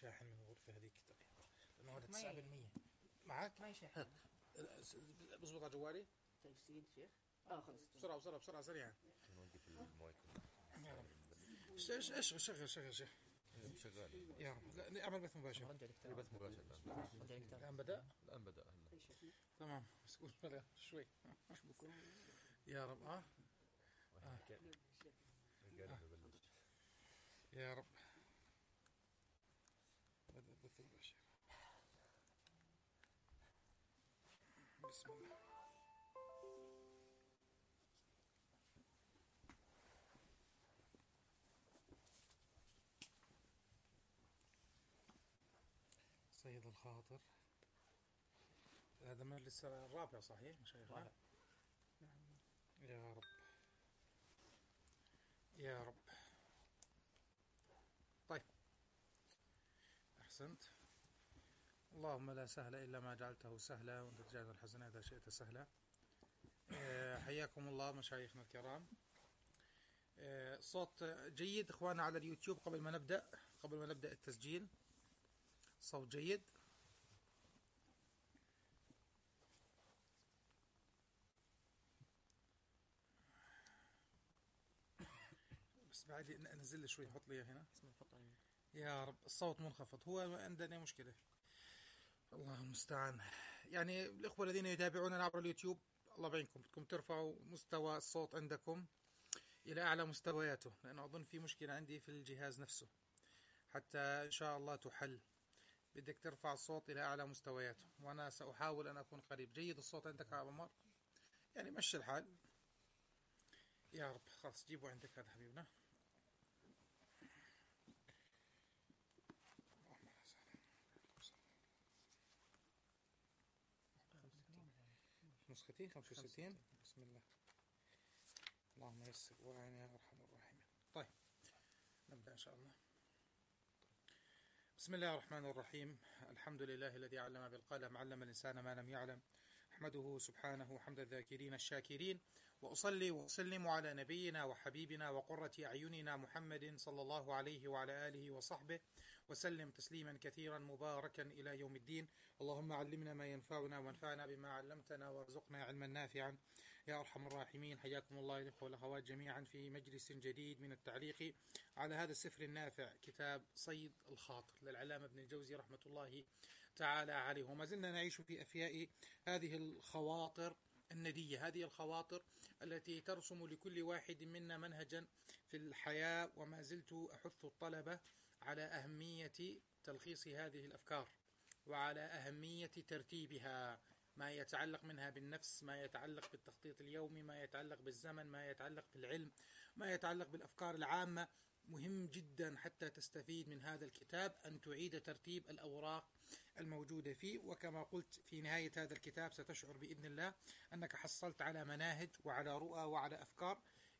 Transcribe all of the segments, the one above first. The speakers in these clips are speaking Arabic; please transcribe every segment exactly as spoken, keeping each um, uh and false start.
شاحن من الغرفة هذيك لأنه هذا تسعة بالمية معك؟ ما يشاحن. بزبط على جوالي. طيب سيد شيخ. اه خلص. بسرعة بسرعة بسرعة سريعا. نوقف المايك. ايش ايش ايش شغل شغل شغل. شغال. يا رب لا اعمل بث مباشر. بث مباشر الآن. الآن بدأ. الآن بدأ هلا. تمام بس قول بلا شوي. يا رب اه. آه. يا رب. بدأ بث مباشر. بسم الله. سيد الخاطر هذا مجلس الرابع صحيح مشايخنا؟ يا رب يا رب. طيب أحسنت. اللهم لا سهل إلا ما جعلته سهلا وأنت تجعل الحزن إذا شئت سهلا. حياكم الله مشايخنا الكرام. صوت جيد إخوانا على اليوتيوب قبل ما نبدأ قبل ما نبدأ التسجيل. صوت جيد. بس بعد نزل شوي حط لي هنا. يا رب الصوت منخفض هو عندنا مشكلة. الله المستعان. يعني الإخوة الذين يتابعوننا عبر اليوتيوب الله بعينكم بدكم ترفعوا مستوى الصوت عندكم إلى أعلى مستوياته لأن أظن في مشكلة عندي في الجهاز نفسه حتى إن شاء الله تحل. بدك ترفع الصوت إلى أعلى مستوياته وأنا سأحاول أن أكون قريب. جيد الصوت عندك يا عمر؟ يعني مشي الحال. يا رب خلاص جيبوا عندك هذا حبيبنا. نسختي خمسة وستين. بسم الله. اللهم يسر وأعن يا أرحم الراحمين. طيب نبدأ إن شاء الله. بسم الله الرحمن الرحيم. الحمد لله الذي علم بالقلم علم الإنسان ما لم يعلم. أحمده سبحانه حمد الذاكرين الشاكرين وأصلي وأسلم على نبينا وحبيبنا وقرة أعيننا محمد صلى الله عليه وعلى آله وصحبه وسلم تسليما كثيرا مباركا إلى يوم الدين. اللهم علمنا ما ينفعنا وانفعنا بما علمتنا وارزقنا علما نافعا يا أرحم الراحمين. حياكم الله الإخوة والأخوات جميعا في مجلس جديد من التعليق على هذا السفر النافع كتاب صيد الخاطر للعلامة ابن الجوزي رحمة الله تعالى عليه. وما زلنا نعيش في أفياء هذه الخواطر الندية هذه الخواطر التي ترسم لكل واحد منا منهجا في الحياة. وما زلت أحث الطلبة على أهمية تلخيص هذه الأفكار وعلى أهمية ترتيبها ما يتعلق منها بالنفس ما يتعلق بالتخطيط اليومي ما يتعلق بالزمن ما يتعلق بالعلم ما يتعلق بالأفكار العامة. مهم جدا حتى تستفيد من هذا الكتاب أن تعيد ترتيب الأوراق الموجودة فيه. وكما قلت في نهاية هذا الكتاب ستشعر بإذن الله أنك حصلت على مناهج وعلى رؤى وعلى أفكار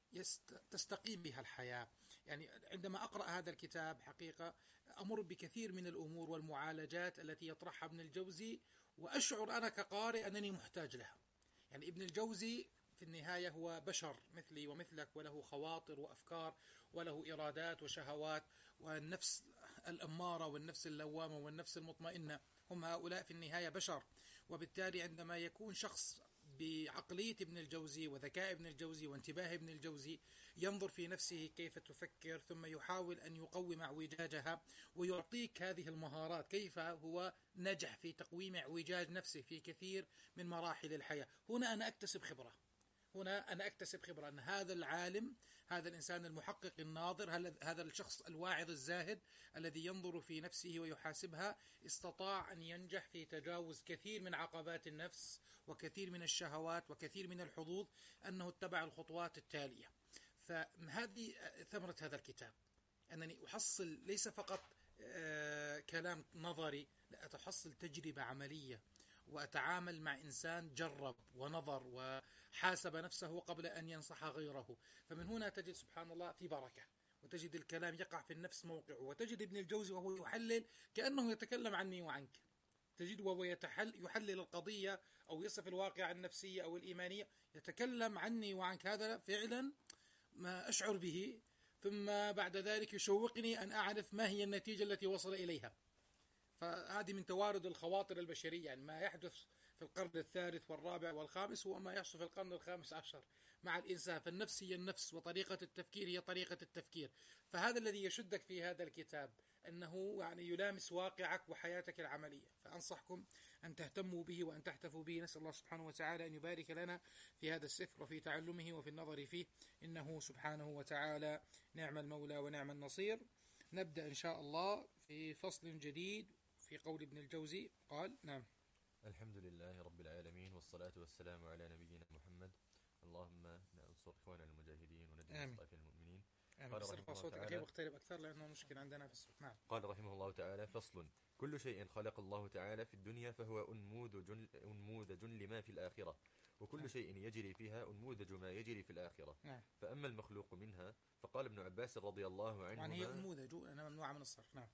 تستقيم بها الحياة. يعني عندما أقرأ هذا الكتاب حقيقة أمر بكثير من الأمور والمعالجات التي يطرحها ابن الجوزي وأشعر أنا كقارئ أنني محتاج لها. يعني ابن الجوزي في النهاية هو بشر مثلي ومثلك وله خواطر وأفكار وله إرادات وشهوات والنفس الأمارة والنفس اللوامة والنفس المطمئنة هم هؤلاء في النهاية بشر. وبالتالي عندما يكون شخص بعقلية ابن الجوزي وذكاء ابن الجوزي وانتباه ابن الجوزي ينظر في نفسه كيف تفكر ثم يحاول أن يقوم اعوجاجها ويعطيك هذه المهارات كيف هو نجح في تقويم اعوجاج نفسه في كثير من مراحل الحياة. هنا أنا أكتسب خبرة هنا أنا أكتسب خبرة أن هذا العالم هذا الإنسان المحقق الناظر هذا الشخص الواعظ الزاهد الذي ينظر في نفسه ويحاسبها استطاع أن ينجح في تجاوز كثير من عقبات النفس وكثير من الشهوات وكثير من الحظوظ أنه اتبع الخطوات التالية. فهذه ثمرة هذا الكتاب أنني أحصل ليس فقط آه كلام نظري لا أتحصل تجربة عملية وأتعامل مع إنسان جرب ونظر وحاسب نفسه قبل أن ينصح غيره. فمن هنا تجد سبحان الله في بركة وتجد الكلام يقع في النفس موقعه. وتجد ابن الجوزي وهو يحلل كأنه يتكلم عني وعنك تجد وهو يتحل يحلل القضية أو يصف الواقع النفسية أو الإيمانية يتكلم عني وعنك. هذا فعلا ما أشعر به ثم بعد ذلك يشوقني أن أعرف ما هي النتيجة التي وصل إليها. فهذه من توارد الخواطر البشرية. يعني ما يحدث في القرن الثالث والرابع والخامس هو ما يحصل في القرن الخامس عشر مع الإنسان. فالنفس هي النفس، وطريقة التفكير هي طريقة التفكير. فهذا الذي يشدك في هذا الكتاب، أنه يعني يلامس واقعك وحياتك العملية. فأنصحكم أن تهتموا به وأن تحتفوا به. نسأل الله سبحانه وتعالى أن يبارك لنا في هذا السفر وفي تعلمه وفي النظر فيه، إنه سبحانه وتعالى نعم المولى ونعم النصير. نبدأ إن شاء الله في فصل جديد في قول ابن الجوزي. قال: نعم. الحمد لله رب العالمين، والصلاة والسلام على نبينا محمد. اللهم انصر إخواننا المجاهدين ونجم مستضعفين المؤمنين. قال رحمه الله تعالى واقترب أكثر لأنه مشكلة عندنا في الصوت. نعم. قال رحمه الله تعالى: فصل: كل شيء خلق الله تعالى في الدنيا فهو أنموذج أنموذج لما في الآخرة، وكل نعم. شيء يجري فيها أنموذج ما يجري في الآخرة. نعم. فأما المخلوق منها فقال ابن عباس رضي الله عنهما، يعني هي أنموذج أنا ممنوعة من الصرف. نعم.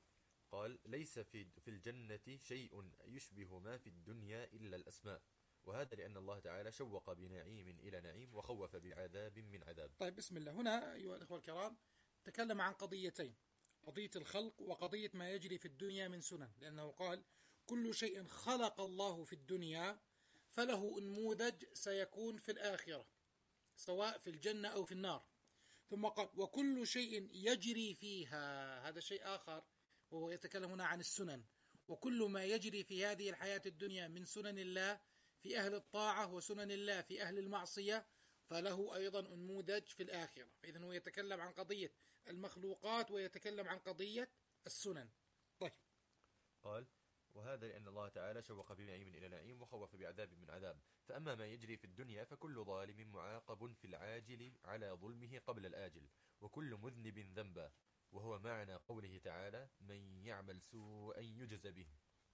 قال: ليس في في الجنة شيء يشبه ما في الدنيا إلا الأسماء، وهذا لأن الله تعالى شوق بنعيم إلى نعيم وخوف بعذاب من عذاب. طيب، بسم الله. هنا أيها الأخوة الكرام تكلم عن قضيتين: قضية الخلق وقضية ما يجري في الدنيا من سنن. لأنه قال: كل شيء خلق الله في الدنيا فله أنموذج سيكون في الآخرة، سواء في الجنة أو في النار. ثم قال: وكل شيء يجري فيها، هذا شيء آخر، وهو يتكلم هنا عن السنن. وكل ما يجري في هذه الحياة الدنيا من سنن الله في أهل الطاعة وسنن الله في أهل المعصية فله أيضا أنموذج في الآخرة. فإذن هو يتكلم عن قضية المخلوقات ويتكلم عن قضية السنن. طيب. قال: وهذا لأن الله تعالى شوق بنعيم إلى نعيم وخوف بعذاب من عذاب. فأما ما يجري في الدنيا فكل ظالم معاقب في العاجل على ظلمه قبل الآجل، وكل مذنب ذنبا، وهو معنى قوله تعالى: من يعمل سوءا يجز به.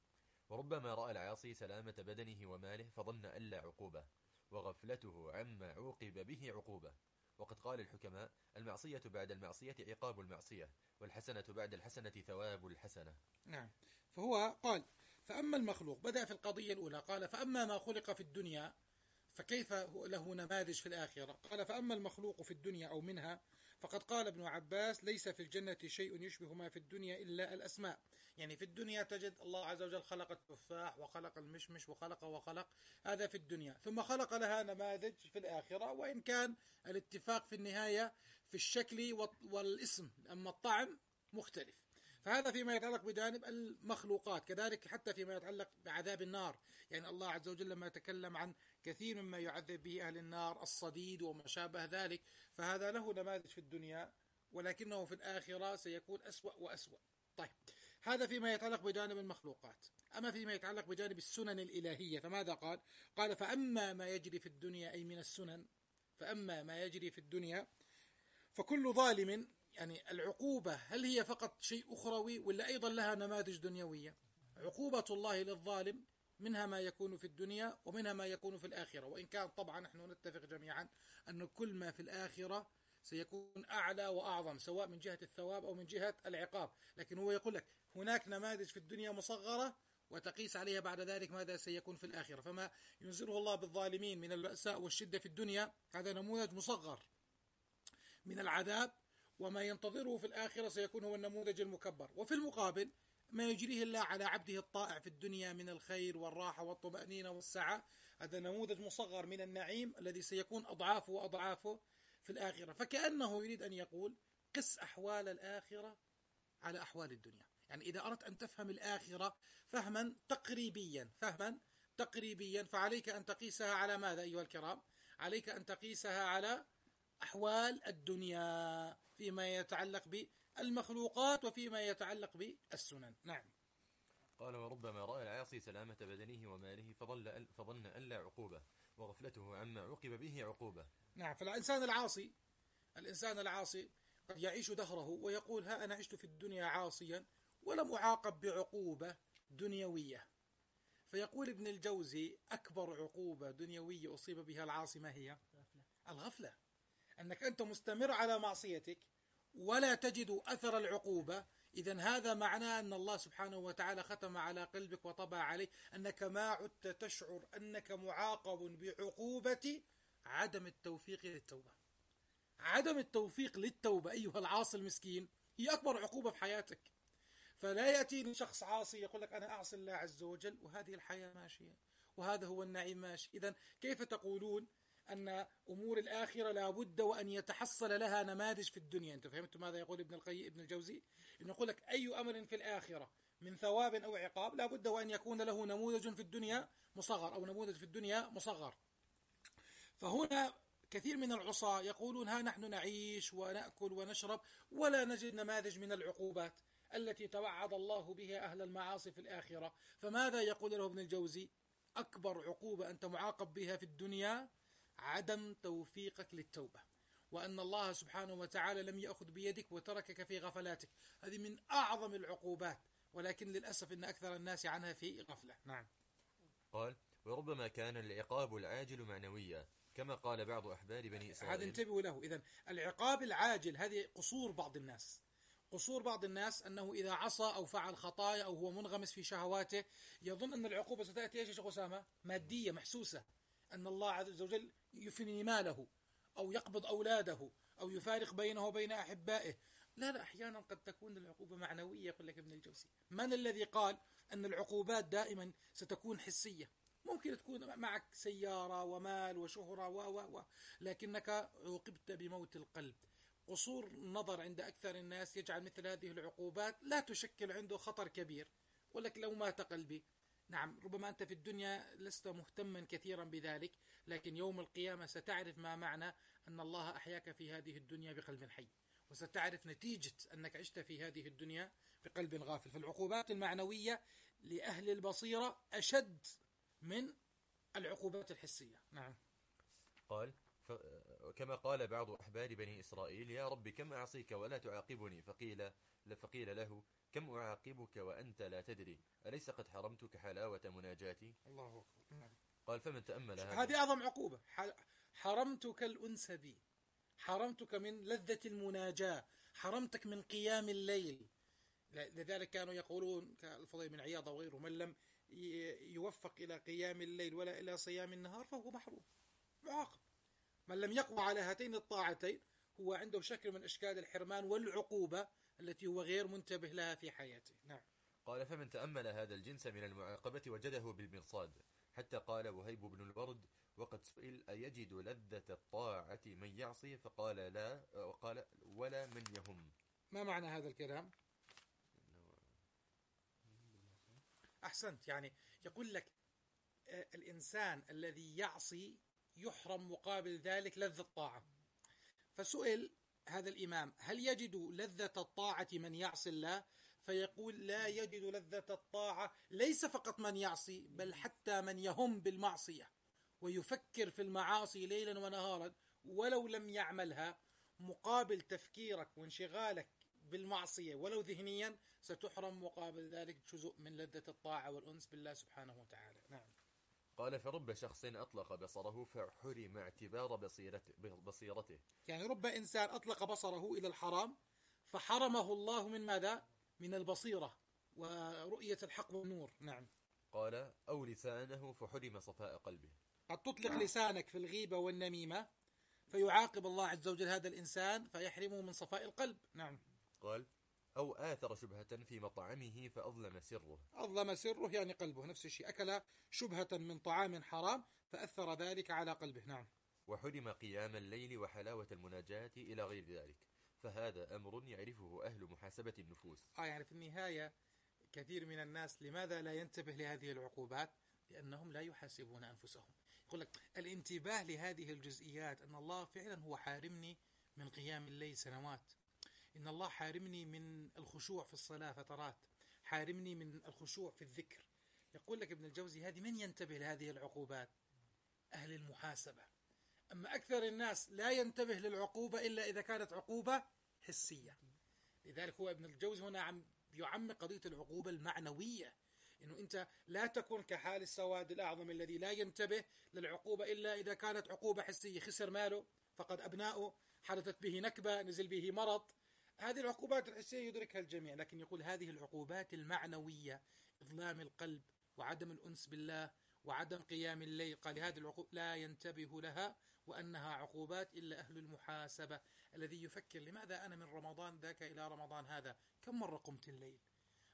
وربما رأى العاصي سلامة بدنه وماله فظن ألا عقوبة، وغفلته عما عوقب به عقوبة. وقد قال الحكماء: المعصية بعد المعصية عقاب المعصية، والحسنة بعد الحسنة ثواب الحسنة. نعم. فهو قال: فأما المخلوق، بدأ في القضية الأولى قال: فأما ما خلق في الدنيا فكيف له نماذج في الآخرة. قال: فأما المخلوق في الدنيا أو منها فقد قال ابن عباس: ليس في الجنة شيء يشبه ما في الدنيا إلا الأسماء. يعني في الدنيا تجد الله عز وجل خلق التفاح وخلق المشمش وخلق وخلق، هذا في الدنيا، ثم خلق لها نماذج في الآخرة، وإن كان الاتفاق في النهاية في الشكل والاسم، أما الطعم مختلف. فهذا فيما يتعلق بجانب المخلوقات. كذلك حتى فيما يتعلق بعذاب النار، يعني الله عز وجل لما يتكلم عن كثير مما يعذب به أهل النار، الصديد وما شابه ذلك، فهذا له نماذج في الدنيا، ولكنه في الآخرة سيكون أسوأ وأسوأ. طيب، هذا فيما يتعلق بجانب المخلوقات. أما فيما يتعلق بجانب السنن الإلهية فماذا قال؟ قال: فأما ما يجري في الدنيا، أي من السنن، فأما ما يجري في الدنيا فكل ظالم، يعني العقوبة هل هي فقط شيء أخروي ولا أيضا لها نماذج دنيوية؟ عقوبة الله للظالم منها ما يكون في الدنيا ومنها ما يكون في الآخرة، وإن كان طبعا نحن نتفق جميعا أن كل ما في الآخرة سيكون أعلى وأعظم، سواء من جهة الثواب أو من جهة العقاب. لكن هو يقول لك هناك نماذج في الدنيا مصغرة وتقيس عليها بعد ذلك ماذا سيكون في الآخرة. فما ينزله الله بالظالمين من البأساء والشدة في الدنيا هذا نموذج مصغر من العذاب، وما ينتظره في الآخرة سيكون هو النموذج المكبر. وفي المقابل ما يجريه الله على عبده الطائع في الدنيا من الخير والراحة والطمأنينة والسعة، هذا نموذج مصغر من النعيم الذي سيكون أضعافه وأضعافه في الآخرة. فكأنه يريد أن يقول: قس أحوال الآخرة على أحوال الدنيا. يعني إذا أردت أن تفهم الآخرة فهما تقريبيا فهما تقريبيا فعليك أن تقيسها على ماذا أيها الكرام؟ عليك أن تقيسها على أحوال الدنيا فيما يتعلق بالمخلوقات وفيما يتعلق بالسنن. نعم. قال: وربما رأى العاصي سلامة بدنه وماله فظل فظن ألا عقوبة، وغفلته عما عوقب به عقوبة. نعم. فالإنسان العاصي الإنسان العاصي قد يعيش دهره ويقول: ها أنا عشت في الدنيا عاصيا ولم أعاقب بعقوبة دنيوية. فيقول ابن الجوزي: أكبر عقوبة دنيوية أصيب بها العاصي ما هي؟ الغفلة. أنك أنت مستمر على معصيتك ولا تجد أثر العقوبة، إذن هذا معناه أن الله سبحانه وتعالى ختم على قلبك وطبع عليه أنك ما عدت تشعر أنك معاقب بعقوبة عدم التوفيق للتوبة. عدم التوفيق للتوبة أيها العاصي المسكين هي أكبر عقوبة في حياتك. فلا يأتيني شخص عاصي يقول لك أنا أعصي الله عز وجل وهذه الحياة ماشية وهذا هو النعيم ماشي. إذن كيف تقولون أن أمور الآخرة لا بد وأن يتحصل لها نماذج في الدنيا؟ أنت فهمت ماذا يقول ابن القيم ابن الجوزي؟ إنه يقول لك أي أمر في الآخرة من ثواب أو عقاب لا بد وأن يكون له نموذج في الدنيا مصغر أو نموذج في الدنيا مصغر. فهنا كثير من العصاة يقولون ها نحن نعيش ونأكل ونشرب ولا نجد نماذج من العقوبات التي توعد الله بها أهل المعاصي في الآخرة. فماذا يقول له ابن الجوزي؟ أكبر عقوبة أنت معاقب بها في الدنيا عدم توفيقك للتوبة، وأن الله سبحانه وتعالى لم يأخذ بيدك وتركك في غفلاتك. هذه من أعظم العقوبات، ولكن للأسف إن أكثر الناس عنها في غفلة. نعم. قال وربما كان العقاب العاجل معنويا كما قال بعض أحبار بني إسرائيل. هذا انتبهوا له. إذن العقاب العاجل هذه قصور بعض الناس، قصور بعض الناس أنه إذا عصى أو فعل خطايا أو هو منغمس في شهواته يظن أن العقوبة ستأتي إيش يا شيخ أسامة؟ مادية محسوسة، أن الله عز وجل يفني ماله أو يقبض أولاده أو يفارق بينه وبين أحبائه. لا لا، أحيانا قد تكون العقوبة معنوية. يقول لك ابن الجوزي من الذي قال أن العقوبات دائما ستكون حسية؟ ممكن تكون معك سيارة ومال وشهرة و و و لكنك عوقبت بموت القلب. قصور النظر عند أكثر الناس يجعل مثل هذه العقوبات لا تشكل عنده خطر كبير. ولك لو مات قلبي، نعم ربما أنت في الدنيا لست مهتما كثيرا بذلك، لكن يوم القيامة ستعرف ما معنى أن الله أحياك في هذه الدنيا بقلب حي، وستعرف نتيجة أنك عشت في هذه الدنيا بقلب غافل. فالعقوبات المعنوية لأهل البصيرة أشد من العقوبات الحسية. نعم. قال ف... كما قال بعض أحبار بني إسرائيل يا رب كم أعصيك ولا تعاقبني، فقيل فقيل له كم أعاقبك وأنت لا تدري، أليس قد حرمتك حلاوة مناجاتي؟ الله أكبر. نعم. قال فمن تأمل هذا. هذه أعظم عقوبة، حرمتك الأنس بي، حرمتك من لذة المناجاة، حرمتك من قيام الليل. لذلك كانوا يقولون كالفضيل بن عياض وغيره من لم يوفق إلى قيام الليل ولا إلى صيام النهار فهو محروم معاقب. من لم يقوى على هاتين الطاعتين هو عنده شكل من أشكال الحرمان والعقوبة التي هو غير منتبه لها في حياته. نعم. قال فمن تأمل هذا الجنس من المعاقبة وجده بالمرصاد، حتى قال وهيب بن الورد وقد سئل أيجد لذة الطاعة من يعصي، فقال لا، وقال ولا من يهم. ما معنى هذا الكلام؟ أحسنت. يعني يقول لك الإنسان الذي يعصي يحرم مقابل ذلك لذة الطاعة. فسئل هذا الإمام هل يجد لذة الطاعة من يعصي الله؟ فيقول لا يجد لذة الطاعة ليس فقط من يعصي، بل حتى من يهم بالمعصية ويفكر في المعاصي ليلا ونهارا ولو لم يعملها، مقابل تفكيرك وانشغالك بالمعصية ولو ذهنيا ستحرم مقابل ذلك جزء من لذة الطاعة والأنس بالله سبحانه وتعالى. نعم. قال فرب شخص أطلق بصره فحرم اعتبار بصيرته, بصيرته يعني رب إنسان أطلق بصره إلى الحرام فحرمه الله من ماذا؟ من البصيرة ورؤية الحق والنور. نعم. قال أو لسانه فحرم صفاء قلبه. قد تطلق لسانك في الغيبة والنميمة فيعاقب الله عز وجل هذا الإنسان فيحرمه من صفاء القلب. نعم. قال أو آثر شبهة في مطعمه فأظلم سره. أظلم سره يعني قلبه، نفس الشيء، أكل شبهة من طعام حرام فأثر ذلك على قلبه. نعم. وحرم قيام الليل وحلاوة المناجاة إلى غير ذلك، فهذا أمر يعرفه أهل محاسبة النفوس. آه يعني في النهاية كثير من الناس لماذا لا ينتبه لهذه العقوبات؟ لأنهم لا يحاسبون أنفسهم. يقول لك الانتباه لهذه الجزئيات، أن الله فعلا هو حارمني من قيام الليل سنوات، إن الله حارمني من الخشوع في الصلاة فترات، حارمني من الخشوع في الذكر. يقول لك ابن الجوزي هذه من ينتبه لهذه العقوبات؟ أهل المحاسبة. أما أكثر الناس لا ينتبه للعقوبة إلا إذا كانت عقوبة حسية. لذلك هو ابن الجوزي هنا عم يعمق قضية العقوبة المعنوية، إنه أنت لا تكون كحال السواد الأعظم الذي لا ينتبه للعقوبة إلا إذا كانت عقوبة حسية، خسر ماله، فقد أبنائه، حدثت به نكبة، نزل به مرض. هذه العقوبات الحسية يدركها الجميع، لكن يقول هذه العقوبات المعنوية، إظلام القلب وعدم الأنس بالله وعدم قيام الليل، قال هذه العقوبات لا ينتبه لها وأنها عقوبات إلا أهل المحاسبة، الذي يفكر لماذا أنا من رمضان ذاك إلى رمضان هذا كم مرة قمت الليل،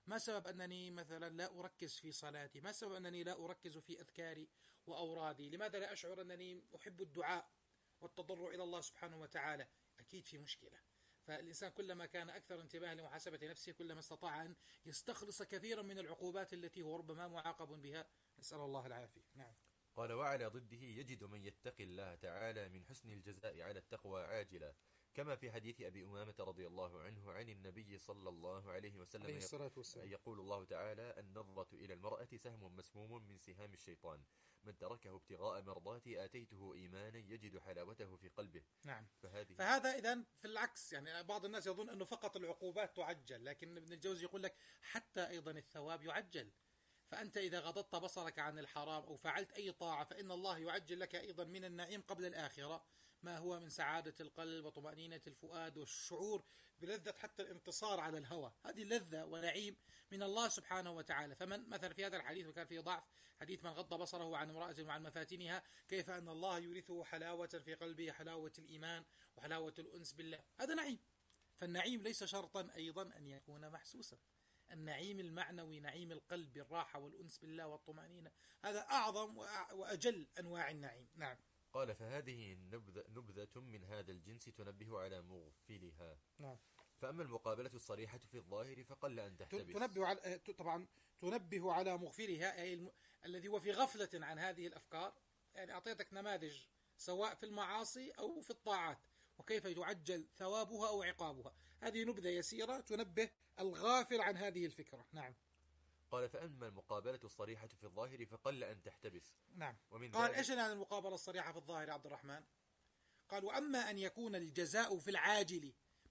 ما سبب أنني مثلا لا أركز في صلاتي؟ ما سبب أنني لا أركز في أذكاري وأورادي؟ لماذا لا أشعر أنني أحب الدعاء والتضرع إلى الله سبحانه وتعالى؟ أكيد في مشكلة. فالإنسان كلما كان أكثر انتباه لمحاسبة نفسه كلما استطاع أن يستخلص كثيرا من العقوبات التي هو ربما معاقب بها، نسأل الله العافية. نعم. قال وعلى ضده يجد من يتقي الله تعالى من حسن الجزاء على التقوى عاجلا، كما في حديث أبي أمامة رضي الله عنه عن النبي صلى الله عليه وسلم عليه الصلاة والسلام يقول الله تعالى: النظرة إلى المرأة سهم مسموم من سهام الشيطان، من تركه ابتغاء مرضاتي آتيته إيمانا يجد حلاوته في قلبه. نعم. فهذه فهذا إذن في العكس، يعني بعض الناس يظن أنه فقط العقوبات تعجل، لكن ابن الجوزي يقول لك حتى أيضا الثواب يعجل. فأنت إذا غضضت بصرك عن الحرام أو فعلت أي طاعة فإن الله يعجل لك أيضا من النعيم قبل الآخرة ما هو من سعادة القلب وطمأنينة الفؤاد والشعور بلذة حتى الانتصار على الهوى. هذه لذة ونعيم من الله سبحانه وتعالى. فمن مثلا في هذا الحديث وكان فيه ضعف، حديث من غض بصره عن امرأة وعن مفاتنها كيف أن الله يورثه حلاوة في قلبه، حلاوة الإيمان وحلاوة الأنس بالله، هذا نعيم. فالنعيم ليس شرطا أيضا أن يكون محسوسا. النعيم المعنوي، نعيم القلب، الراحة والأنس بالله والطمأنينة، هذا أعظم وأجل أنواع النعيم. نعم. قال فهذه نبذة, نبذة من هذا الجنس تنبه على مغفلها. نعم. فأما المقابلة الصريحة في الظاهر فقل أن تحتبس. تنبه على طبعا تنبه على مغفلها، أي الم... الذي هو في غفلة عن هذه الأفكار. يعني أعطيتك نماذج سواء في المعاصي أو في الطاعات وكيف يعجل ثوابها أو عقابها. هذه نبذة يسيرة تنبه الغافل عن هذه الفكرة. نعم. قال فأما المقابلة الصريحة في الظاهر فقل أن تحتبس. نعم. ومن قال إيش يعني المقابلة الصريحة في الظاهر يا عبد الرحمن؟ قال وأما أن يكون الجزاء في العاجل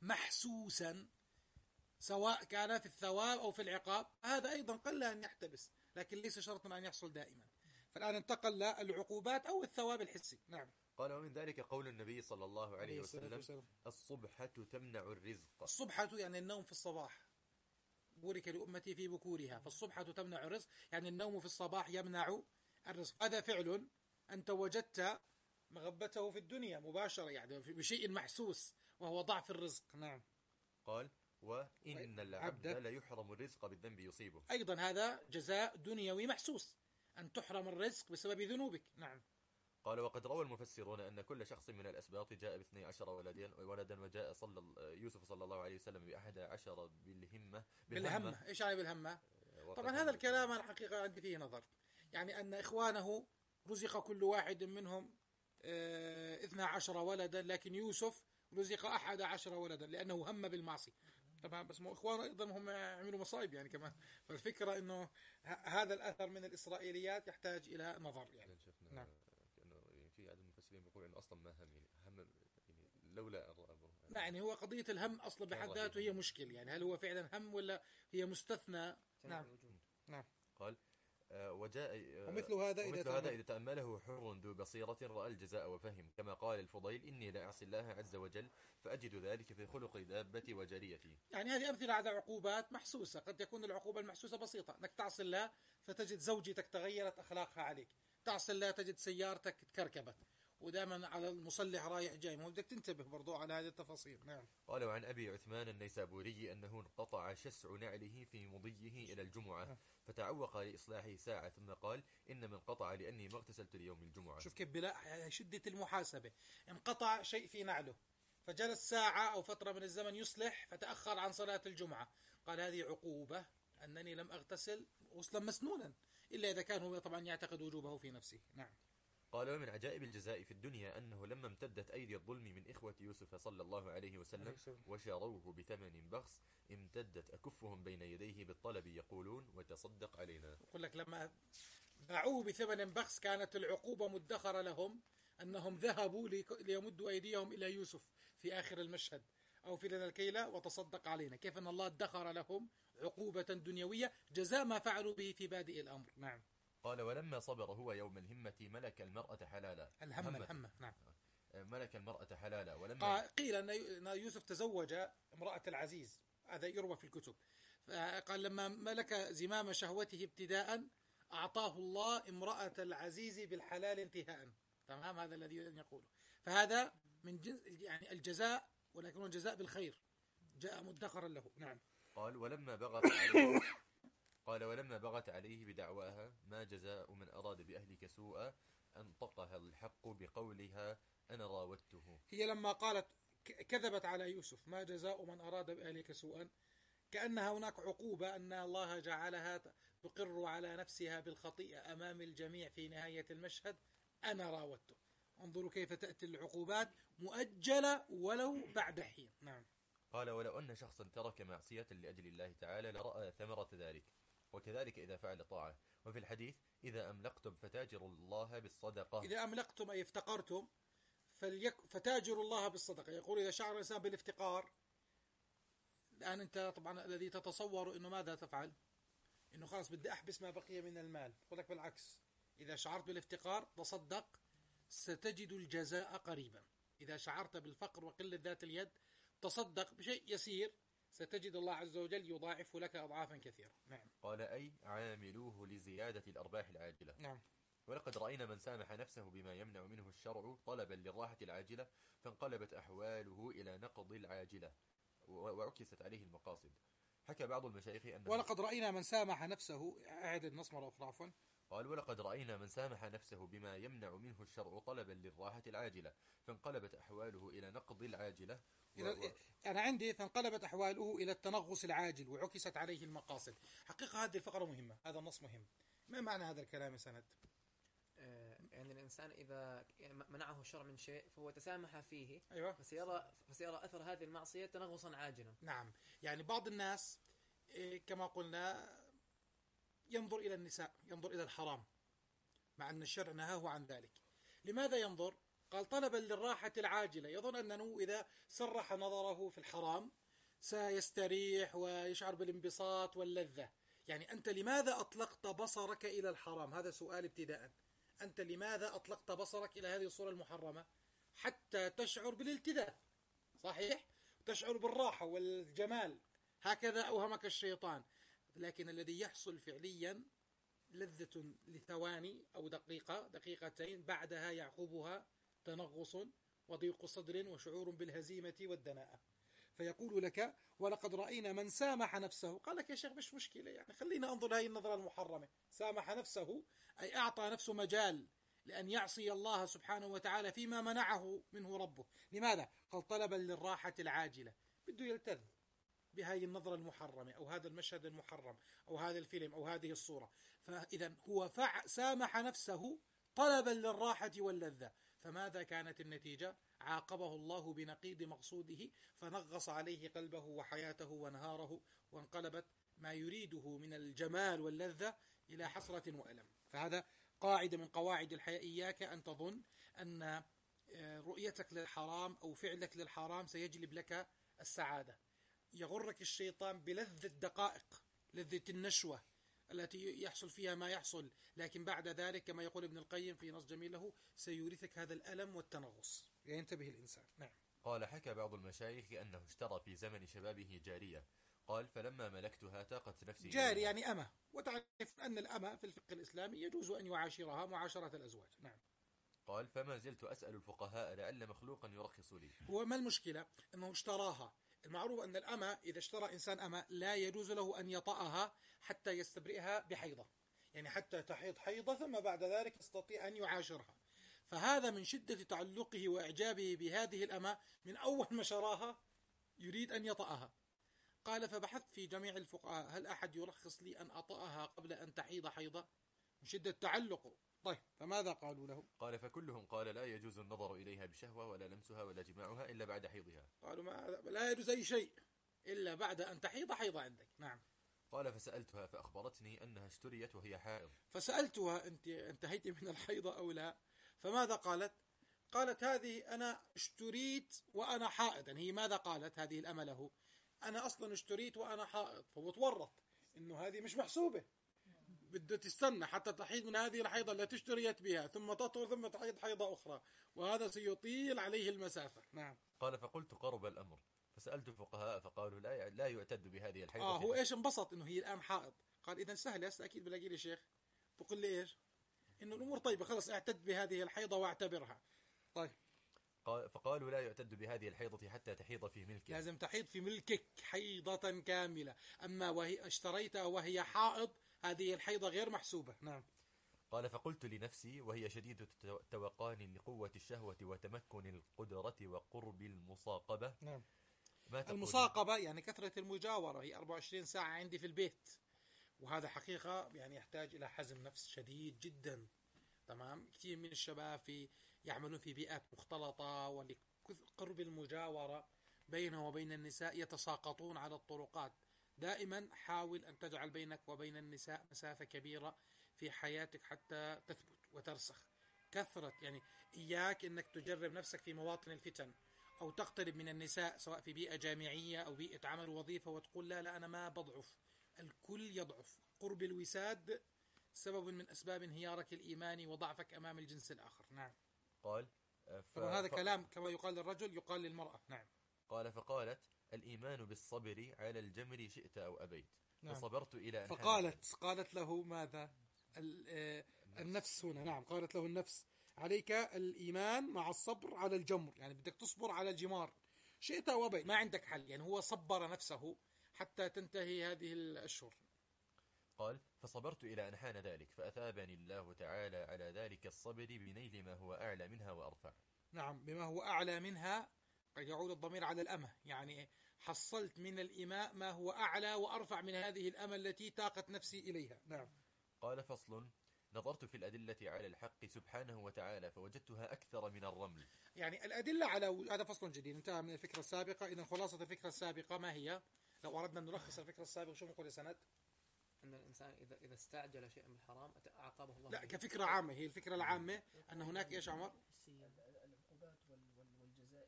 محسوسا سواء كان في الثواب أو في العقاب، هذا أيضا قل أن يحتبس، لكن ليس شرطا أن يحصل دائما. فالآن انتقل للعقوبات أو الثواب الحسي. نعم. قال ومن ذلك قول النبي صلى الله عليه وسلم: وسلم. الصبحة تمنع الرزق. الصبحة يعني النوم في الصباح، بورك لأمتي في بكورها، فالصبحة تمنع الرزق يعني النوم في الصباح يمنع الرزق. هذا فعل أنت وجدت مغبته في الدنيا مباشرة، يعني بشيء محسوس وهو ضعف الرزق. نعم. قال وإن العبد لا يحرم الرزق بالذنب يصيبه. أيضا هذا جزاء دنيوي محسوس، أن تحرم الرزق بسبب ذنوبك. نعم. قال وقد روى المفسرون أن كل شخص من الأسباط جاء باثني عشر ولدا ولدا وجاء صلى يوسف صلى الله عليه وسلم بأحد عشر بالهمة. بالهمة. إيش يعني بالهمة؟ طبعا هذا الكلام أنا حقيقة عندي فيه نظر، يعني أن إخوانه رزق كل واحد منهم اثنا عشر ولدا، لكن يوسف رزق أحد عشر ولدا لأنه هم بالمعصية. طبعا بس مو إخوانه أيضا هم عملوا مصائب يعني كمان. فالفكرة إنه هذا الأثر من الإسرائيليات يحتاج إلى نظر يعني. نعم. في عدد المفسرين يقول إنه أصلا ما هم يعني هم يعني لولا الرأب. يعني هو قضية الهم أصلا بحد ذاته هي مشكل، يعني هل هو فعلا هم ولا هي مستثنى؟ نعم. نعم. قال وجاء ومثل هذا ومثل إذا, هذا إذا تأمله حر ذو بصيرة رأى الجزاء وفهم، كما قال الفضيل: إني لا أعصي الله عز وجل فأجد ذلك في خلق دابتي وجريتي. يعني هذه أمثلة على عقوبات محسوسة. قد تكون العقوبة المحسوسة بسيطة، أنك تعصي الله فتجد زوجتك تغيرت أخلاقها عليك، تعصي الله تجد سيارتك تكركبت، ودائما على المصلح رايح جاي، ما بدك تنتبه برضو على هذه التفاصيل. نعم. قال وعن أبي عثمان النيسابوري أنه انقطع شسع نعله في مضيه إلى الجمعة فتعوق لإصلاحه ساعة ثم قال: إنما انقطع لأني ما اغتسلت ليوم الجمعة. شوف كيف بلا شدة المحاسبة، انقطع شيء في نعله فجلس ساعة أو فترة من الزمن يصلح فتأخر عن صلاة الجمعة، قال هذه عقوبة أنني لم أغتسل غسلا مسنونا، إلا إذا كان هو طبعا يعتقد وجوبه في نفسه. نعم. قال ومن عجائب الجزاء في الدنيا أنه لما امتدت أيدي الظلم من إخوة يوسف صلى الله عليه وسلم وشاروه بثمن بخس امتدت أكفهم بين يديه بالطلب يقولون: وتصدق علينا. يقول لك لما باعوه بثمن بخس كانت العقوبة مدخرة لهم، أنهم ذهبوا ليمدوا أيديهم إلى يوسف في آخر المشهد أو في لنا الكيلة وتصدق علينا. كيف أن الله ادخر لهم عقوبة دنيوية جزاء ما فعلوا به في بادئ الأمر. نعم. قال ولما صبر هو يوم الهمة ملك المرأة حلالا. الهم الهمة. نعم. ملك المرأة حلالا. ولما قيل أن يوسف تزوج امرأة العزيز، هذا يروى في الكتب. قال لما ملك زمام شهوته ابتداء أعطاه الله امرأة العزيز بالحلال انتهاء. تمام، هذا الذي يقوله. فهذا من جزء يعني الجزاء، ولكنه الجزاء بالخير جاء مدخرا له. نعم. قال ولما بغت عليه قال ولما بغت عليه بدعواها ما جزاء من أراد بأهلك سوءا أنطقها الحق بقولها أنا راودته. هي لما قالت كذبت على يوسف ما جزاء من أراد بأهلك سوءا، كأنها هناك عقوبة أن الله جعلها تقر على نفسها بالخطيئة أمام الجميع في نهاية المشهد، أنا راودته. انظروا كيف تأتي العقوبات مؤجلة ولو بعد حين. نعم. قال ولو أن شخصا ترك معصية لأجل الله تعالى لرأى ثمرة ذلك، وكذلك إذا فعل طاعة. وفي الحديث إذا أملقتم فتاجروا الله بالصدقة. إذا أملقتم أي افتقرتم فليك فتاجروا الله بالصدقة. يقول إذا شعر الإنسان بالافتقار، الآن أنت طبعا الذي تتصور أنه ماذا تفعل؟ أنه خلاص بدي أحبس ما بقي من المال. يقول لك بالعكس، إذا شعرت بالافتقار تصدق ستجد الجزاء قريبا. إذا شعرت بالفقر وقلة ذات اليد تصدق بشيء يسير ستجد الله عز وجل يضاعف لك أضعافا كثيرة. نعم. قال أي عاملوه لزيادة الأرباح العاجلة. نعم. ولقد رأينا من سامح نفسه بما يمنع منه الشرع طلبا للراحة العاجلة فانقلبت أحواله إلى نقض العاجلة وعكست عليه المقاصد. حكى بعض المشايخ أنه ولقد رأينا من سامح نفسه، أعد النص مرة أخرى عفوا. قال ولقد رأينا من سامح نفسه بما يمنع منه الشرع طلبا للراحة العاجلة فانقلبت أحواله إلى نقض العاجلة و... و... أنا عندي فانقلبت أحواله إلى التنغص العاجل وعكست عليه المقاصد. حقيقة هذه الفقرة مهمة، هذا النص مهم. ما معنى هذا الكلام يا سند؟ يعني الإنسان إذا منعه الشرع من شيء فهو تسامح فيه. أيوة. فسيرى, فسيرى أثر هذه المعصية تنغصا عاجلا. نعم. يعني بعض الناس كما قلنا ينظر إلى النساء، ينظر إلى الحرام، مع أن الشرع نهاه عن ذلك. لماذا ينظر؟ قال طلبا للراحة العاجلة. يظن أنه إذا سرح نظره في الحرام سيستريح ويشعر بالانبساط واللذة. يعني أنت لماذا أطلقت بصرك إلى الحرام؟ هذا سؤال ابتداء. أنت لماذا أطلقت بصرك إلى هذه الصورة المحرمة؟ حتى تشعر بالالتذاذ، صحيح؟ تشعر بالراحة والجمال، هكذا أوهمك الشيطان. لكن الذي يحصل فعليا لذة لثواني أو دقيقة دقيقتين، بعدها يعقبها تنغص وضيق صدر وشعور بالهزيمة والدناءة. فيقول لك ولقد رأينا من سامح نفسه. قال لك يا شيخ مش مشكلة، يعني خلينا انظر هذه النظرة المحرمة. سامح نفسه أي أعطى نفسه مجال لأن يعصي الله سبحانه وتعالى فيما منعه منه ربه. لماذا؟ قال طلبا للراحة العاجلة، بده يلتذ بهذه النظرة المحرمة أو هذا المشهد المحرم أو هذا الفيلم أو هذه الصورة. فإذا هو فع سامح نفسه طلبا للراحة واللذة. فماذا كانت النتيجة؟ عاقبه الله بنقيض مقصوده فنغص عليه قلبه وحياته ونهاره، وانقلبت ما يريده من الجمال واللذة إلى حسرة وألم. فهذا قاعدة من قواعد الحياة. إياك أن تظن أن رؤيتك للحرام أو فعلك للحرام سيجلب لك السعادة. يغرك الشيطان بلذة دقائق، لذة النشوة التي يحصل فيها ما يحصل، لكن بعد ذلك كما يقول ابن القيم في نص جميل له سيورثك هذا الألم والتنغص. ينتبه الإنسان. نعم. قال حكى بعض المشايخ أنه اشترى في زمن شبابه جارية. قال فلما ملكتها تاقت نفسي. جاري يعني أمة، وتعرف أن الأمة في الفقه الإسلامي يجوز أن يعاشرها معاشرة الأزواج. نعم. قال فما زلت أسأل الفقهاء لعل مخلوقا يرخص لي. وما المشكلة؟ أنه اشتراها. المعروف أن الأمة إذا اشترى إنسان أمة لا يجوز له أن يطأها حتى يستبرئها بحيضة، يعني حتى تحيض حيضة ثم بعد ذلك يستطيع أن يعاشرها. فهذا من شدة تعلقه وإعجابه بهذه الأمة من أول ما شراها يريد أن يطأها. قال فبحثت في جميع الفقهاء هل أحد يرخص لي أن أطأها قبل أن تحيض حيضة، من شدة تعلقه. طيب فماذا قالوا له؟ قال فكلهم قال لا يجوز النظر إليها بشهوة ولا لمسها ولا جماعها إلا بعد حيضها. قالوا ما لا يجوز أي شيء إلا بعد أن تحيض حيضة عندك. نعم. قال فسألتها فأخبرتني أنها اشتريت وهي حائض. فسألتها أنت انتهيت من الحيضة أو لا؟ فماذا قالت؟ قالت هذه أنا اشتريت وأنا حائض. يعني هي ماذا قالت هذه الأمة له؟ أنا أصلا اشتريت وأنا حائض. فبتورط إنه هذه مش محسوبة، بدها تستنى حتى تحيض من هذه الحيضة التي اشتريت بها ثم تطهر ثم تحيض حيضة أخرى، وهذا سيطيل عليه المسافة. نعم. قال فقلت قرب الأمر فسألت الفقهاء فقالوا لا لا يعتد بهذه الحيضة. آه هو إيش انبسط إنه هي الآن حائض. قال إذا سهل هسه أكيد بلاقي لي شيخ بقول لي إيش إنه الأمور طيبة خلص اعتد بهذه الحيضة واعتبرها. طيب قال فقالوا لا يعتد بهذه الحيضة حتى تحيض في ملكه. لازم تحيض في ملكك حيضة كاملة، أما وهي اشتريتها وهي حائض هذه الحيضة غير محسوبة. نعم. قال فقلت لنفسي وهي شديدة التوقان لقوة الشهوة وتمكن القدرة وقرب المصاقبة. نعم. ما تقول؟ المصاقبة يعني كثرة المجاورة، هي أربعة وعشرين ساعة عندي في البيت، وهذا حقيقة يعني يحتاج إلى حزم نفس شديد جدا. تمام. كثير من الشباب في يعملون في بيئات مختلطة، ولقرب المجاورة بينه وبين النساء يتساقطون على الطرقات. دائما حاول أن تجعل بينك وبين النساء مسافة كبيرة في حياتك حتى تثبت وترسخ. كثرة يعني إياك أنك تجرب نفسك في مواطن الفتن، أو تقترب من النساء سواء في بيئة جامعية أو بيئة عمل وظيفة وتقول لا لا أنا ما بضعف. الكل يضعف. قرب الوساد سبب من أسباب انهيارك الإيماني وضعفك أمام الجنس الآخر. نعم. قال ف... طبعا هذا ف... كلام كما يقال للرجل يقال للمرأة. نعم. قال فقالت الإيمان بالصبر على الجمر شئت أو أبيت. نعم. فصبرت إلى أن فقالت قالت له ماذا؟ النفس هنا. نعم. قالت له النفس عليك الإيمان مع الصبر على الجمر، يعني بدك تصبر على الجمار شئت أو أبيت، ما عندك حل. يعني هو صبر نفسه حتى تنتهي هذه الأشهر. قال فصبرت إلى أن حان ذلك فأثابني الله تعالى على ذلك الصبر بنيل ما هو أعلى منها وأرفع. نعم. بما هو أعلى منها قد يعود الضمير على الأمة، يعني حصلت من الإماء ما هو أعلى وأرفع من هذه الأمة التي تاقت نفسي إليها. نعم. قال فصل نظرت في الأدلة على الحق سبحانه وتعالى فوجدتها أكثر من الرمل. يعني الأدلة على و... هذا فصل جديد انتهى من الفكرة السابقة. إذن خلاصة الفكرة السابقة ما هي؟ لو أردنا أن نلخص الفكرة السابقة شو نقول يا سند؟ أن الإنسان إذا إذا استعجل شيئا بالحرام أعاقبه الله. لا، كفكرة عامة. هي الفكرة العامة أن هناك إيش عمر؟ العقوبات والجزاء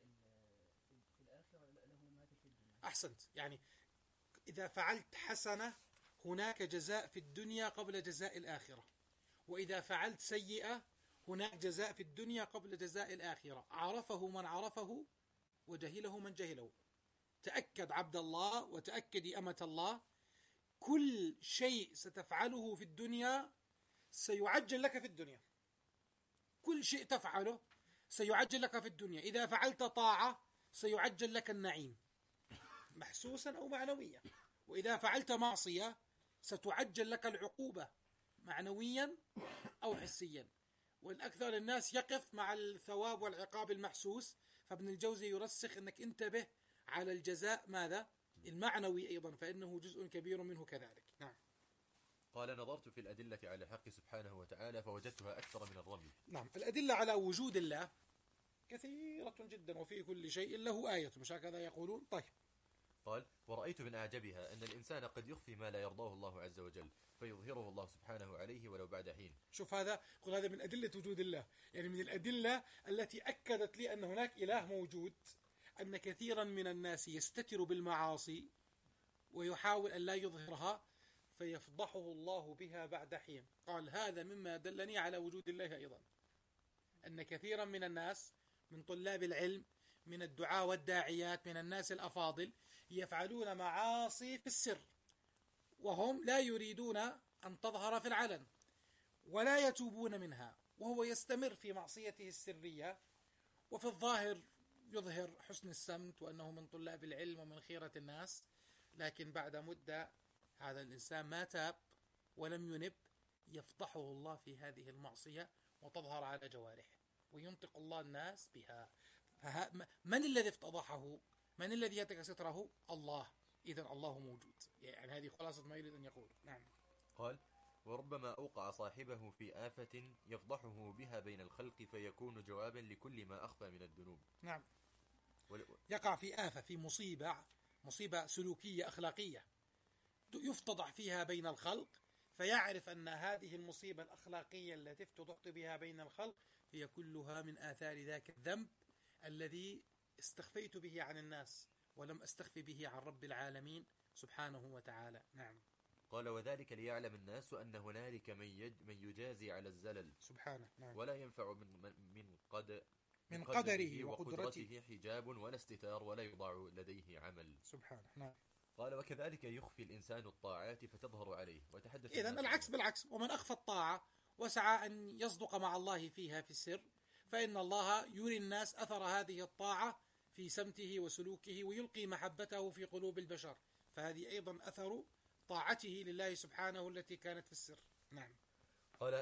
في الآخرة له ما في الدنيا. أحسنت. يعني إذا فعلت حسنة هناك جزاء في الدنيا قبل جزاء الآخرة، وإذا فعلت سيئة هناك جزاء في الدنيا قبل جزاء الآخرة. عرفه من عرفه وجهله من جهله. تأكد عبد الله وتأكدي أمة الله، كل شيء ستفعله في الدنيا سيعجل لك في الدنيا. كل شيء تفعله سيعجل لك في الدنيا. إذا فعلت طاعة سيعجل لك النعيم محسوسا أو معنويا، وإذا فعلت معصية ستعجل لك العقوبة معنويا أو حسيا. والأكثر الناس يقف مع الثواب والعقاب المحسوس. فابن الجوزي يرسخ أنك انتبه على الجزاء ماذا؟ المعنوي أيضا، فإنه جزء كبير منه كذلك. نعم. قال نظرت في الأدلة على الحق سبحانه وتعالى فوجدتها أكثر من الرمل. نعم. الأدلة على وجود الله كثيرة جدا، وفي كل شيء له آية، مش هكذا يقولون؟ طيب. قال ورأيت من أعجبها أن الإنسان قد يخفي ما لا يرضاه الله عز وجل فيظهره الله سبحانه عليه ولو بعد حين. شوف هذا، قل هذا من أدلة وجود الله، يعني من الأدلة التي أكدت لي أن هناك إله موجود، أن كثيرا من الناس يستتر بالمعاصي ويحاول أن لا يظهرها فيفضحه الله بها بعد حين. قال هذا مما دلني على وجود الله أيضا، أن كثيرا من الناس من طلاب العلم من الدعاة والداعيات من الناس الأفاضل يفعلون معاصي في السر، وهم لا يريدون أن تظهر في العلن ولا يتوبون منها، وهو يستمر في معصيته السرية، وفي الظاهر يظهر حسن السمت وأنه من طلاب العلم ومن خيرة الناس، لكن بعد مدة هذا الإنسان ما تاب ولم ينب، يفضحه الله في هذه المعصية وتظهر على جوارحه وينطق الله الناس بها. من الذي افتضحه؟ من الذي يترك ستره؟ الله. إذن الله موجود. يعني هذه خلاصة ما يريد أن يقول. نعم. قال وربما أوقع صاحبه في آفة يفضحه بها بين الخلق فيكون جوابا لكل ما أخفى من الذنوب. نعم. ول... يقع في آفة، في مصيبة، مصيبة سلوكية أخلاقية يفتضح فيها بين الخلق، فيعرف أن هذه المصيبة الأخلاقية التي افتضحت بها بين الخلق هي كلها من آثار ذاك الذنب الذي استخفيت به عن الناس ولم أستخفي به عن رب العالمين سبحانه وتعالى. نعم. قال وذلك ليعلم الناس أن هنالك من, يج... من يجازي على الزلل سبحانه. نعم. ولا ينفع من, من, قد... من قدره وقدرته, وقدرته حجاب ولا استتار ولا يضع لديه عمل. سبحانه. نعم. قال وكذلك يخفي الإنسان الطاعات فتظهر عليه وتحدث. إذن العكس بالعكس، ومن أخفى الطاعة وسعى أن يصدق مع الله فيها في السر فإن الله يري الناس أثر هذه الطاعة في سمته وسلوكه ويلقي محبته في قلوب البشر، فهذه أيضا أثر طاعته لله سبحانه التي كانت في السر. نعم. قال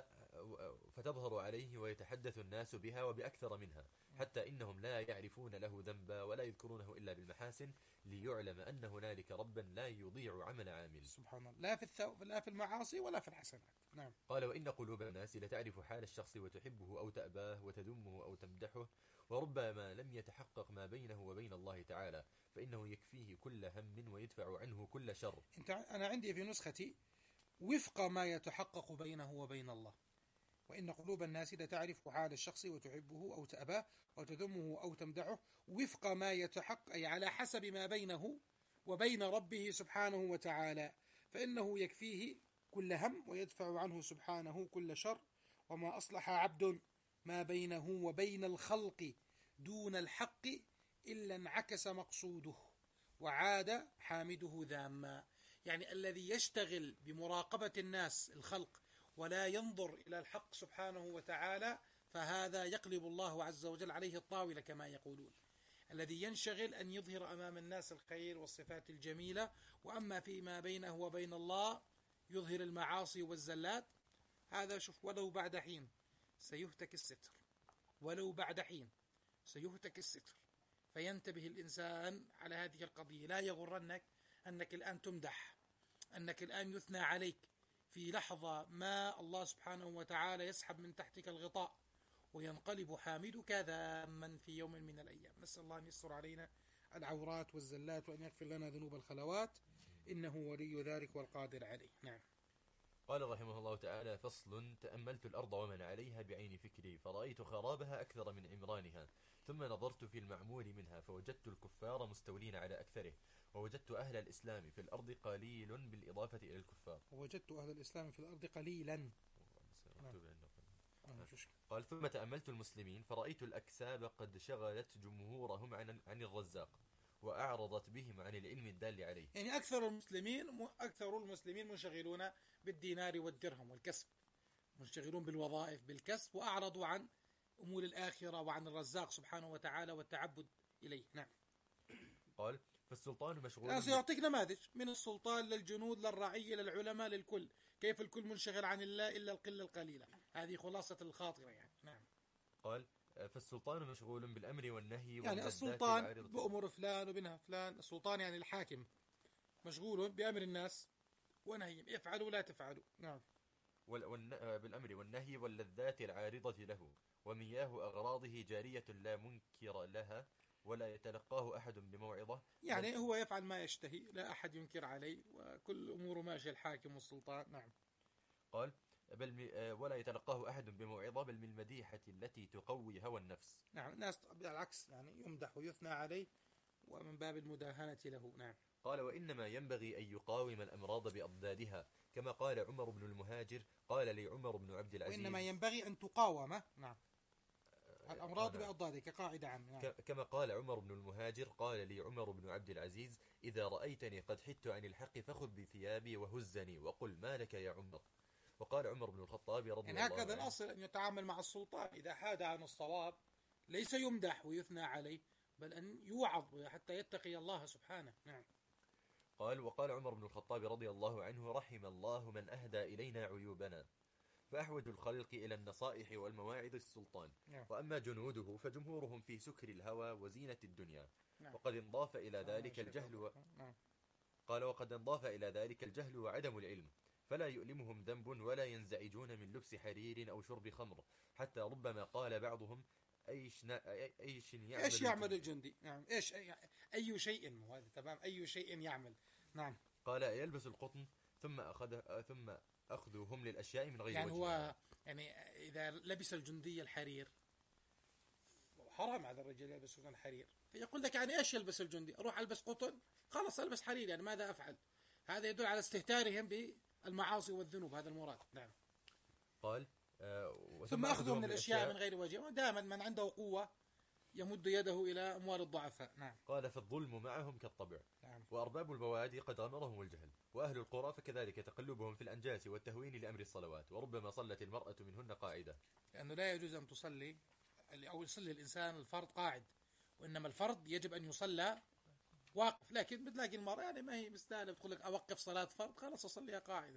فتظهر عليه ويتحدث الناس بها وبأكثر منها، حتى إنهم لا يعرفون له ذنبا ولا يذكرونه إلا بالمحاسن، ليعلم أن هنالك ربا لا يضيع عمل عامل. سبحان الله، لا في الثو... لا في المعاصي ولا في الحسنات. نعم. قال وإن قلوب الناس لتعرف حال الشخص وتحبه أو تأباه وتذمه أو تمدحه، وربما لم يتحقق ما بينه وبين الله تعالى، فإنه يكفيه كل هم ويدفع عنه كل شر. انت أنا عندي في نسختي وفق ما يتحقق بينه وبين الله. وإن قلوب الناس لتعرف حال الشخص وتحبه أو تأباه وتذمه أو تمدحه وفق ما يتحقق، أي على حسب ما بينه وبين ربه سبحانه وتعالى، فإنه يكفيه كل هم ويدفع عنه سبحانه كل شر. وما أصلح عبد ما بينه وبين الخلق دون الحق إلا انعكس مقصوده وعاد حامده ذاما. يعني الذي يشتغل بمراقبة الناس الخلق ولا ينظر إلى الحق سبحانه وتعالى، فهذا يقلب الله عز وجل عليه الطاولة كما يقولون. الذي ينشغل أن يظهر أمام الناس الخير والصفات الجميلة، وأما فيما بينه وبين الله يظهر المعاصي والزلات، هذا شوف ولو بعد حين سيهتك الستر، ولو بعد حين سيهتك الستر. فينتبه الإنسان على هذه القضية، لا يغرنك أنك الآن تمدح، أنك الآن يثنى عليك، في لحظة ما الله سبحانه وتعالى يسحب من تحتك الغطاء وينقلب حامدك ذاما في يوم من الأيام. نسأل الله أن يستر علينا العورات والزلات وأن يغفر لنا ذنوب الخلوات، إنه ولي ذلك والقادر عليه. نعم. قال رحمه الله تعالى: فصل: تأملت الأرض ومن عليها بعين فكري، فرأيت خرابها أكثر من عمرانها، ثم نظرت في المعمور منها فوجدت الكفار مستولين على أكثره، ووجدت أهل الإسلام في الأرض قليل بالإضافة إلى الكفار. ووجدت أهل الإسلام في الأرض قليلا. قال: ثم تأملت المسلمين فرأيت الأكساب قد شغلت جمهورهم عن عن الرزاق، وأعرضت بهم عن العلم الدال عليه. يعني أكثر المسلمين أكثر المسلمين منشغلون بالدينار والدرهم والكسب، منشغلون بالوظائف بالكسب، وأعرضوا عن أمور الآخرة وعن الرزاق سبحانه وتعالى والتعبد إليه. نعم. قال: فالسلطان مشغول. أنا سيعطيك نماذج من السلطان للجنود للرعية للعلماء للكل، كيف الكل منشغل عن الله إلا القلة القليلة. هذه خلاصة الخاطرة يعني. نعم. قال: فالسلطان مشغول بالأمر والنهي، يعني السلطان بأمر فلان وبنهى فلان. السلطان يعني الحاكم مشغول بأمر الناس ونهيهم، افعلوا لا تفعلوا. نعم. بالأمر والنهي واللذات العارضة له، ومياه أغراضه جارية لا منكر لها ولا يتلقاه أحد بموعظة. يعني هو يفعل ما يشتهي، لا أحد ينكر عليه، وكل أمور ماشي الحاكم والسلطان. نعم. قال: بل ولا يتلقاه أحد بموعظة، بل من المديحة التي تقوي هوى النفس. نعم. الناس بالعكس يعني يمدح ويثنى عليه، ومن باب المداهنة له. نعم. قال: وإنما ينبغي أن يقاوم الأمراض بأضدادها، كما قال عمر بن المهاجر قال لي عمر بن عبد العزيز: وإنما ينبغي أن تقاوم. نعم. الأمراض بأضدادها كقاعدة عامة. نعم. كما قال عمر بن المهاجر قال لي عمر بن عبد العزيز: إذا رأيتني قد حدت عن الحق فخذ بثيابي وهزني وقل ما لك يا عمر. وقال عمر بن الخطاب رضي يعني الله عنه: هكذا الأصل أن يتعامل مع السلطان، إذا حاد عن الصواب ليس يمدح ويثنى عليه، بل أن يوعظ حتى يتقي الله سبحانه. نعم. قال: وقال عمر بن الخطاب رضي الله عنه: رحم الله من أهدى إلينا عيوبنا، فأحوج الخلق إلى النصائح والمواعظ السلطان. نعم. وأما جنوده فجمهورهم في سكر الهوى وزينة الدنيا. نعم. وقد انضاف إلى ذلك الجهل و... نعم. قال: وقد انضاف إلى ذلك الجهل وعدم العلم، فلا يؤلمهم ذنب ولا ينزعجون من لبس حرير أو شرب خمر، حتى ربما قال بعضهم: أيش نا... أيش يعمل ايش يعمل الجندي؟ نعم. ايش أي, اي شيء هذا تمام، اي شيء يعمل. نعم. قال: يلبس القطن ثم اخذ ثم اخذهم للاشياء من غير يعني وجه. هو يعني اذا لبس الجندي الحرير حرام على الرجل يلبس الحرير، فيقول لك يعني ايش يلبس الجندي؟ اروح البس قطن؟ خلاص البس حرير، يعني ماذا افعل؟ هذا يدل على استهتارهم بالمعاصي والذنوب، هذا المراد. نعم. قال: آه ثم اخذهم من الاشياء من غير وجه، ودائما من عنده قوه يمد يده إلى أموال الضعفاء. نعم. قال: فالظلم معهم كالطبع. نعم. وأرباب البوادي قد غمرهم الجهل، وأهل القرى فكذلك تقلبهم في الأنجاس والتهوين لأمر الصلوات، وربما صلت المرأة منهن قاعدة. لأنه لا يجوز أن تصلي أو يصلي الإنسان الفرض قاعد، وإنما الفرض يجب أن يصلى واقف. لكن بتلاقي المرأة يعني ما هي مستاهلة بتقول لك أوقف صلاة فرض، خلاص أصليها قاعدة.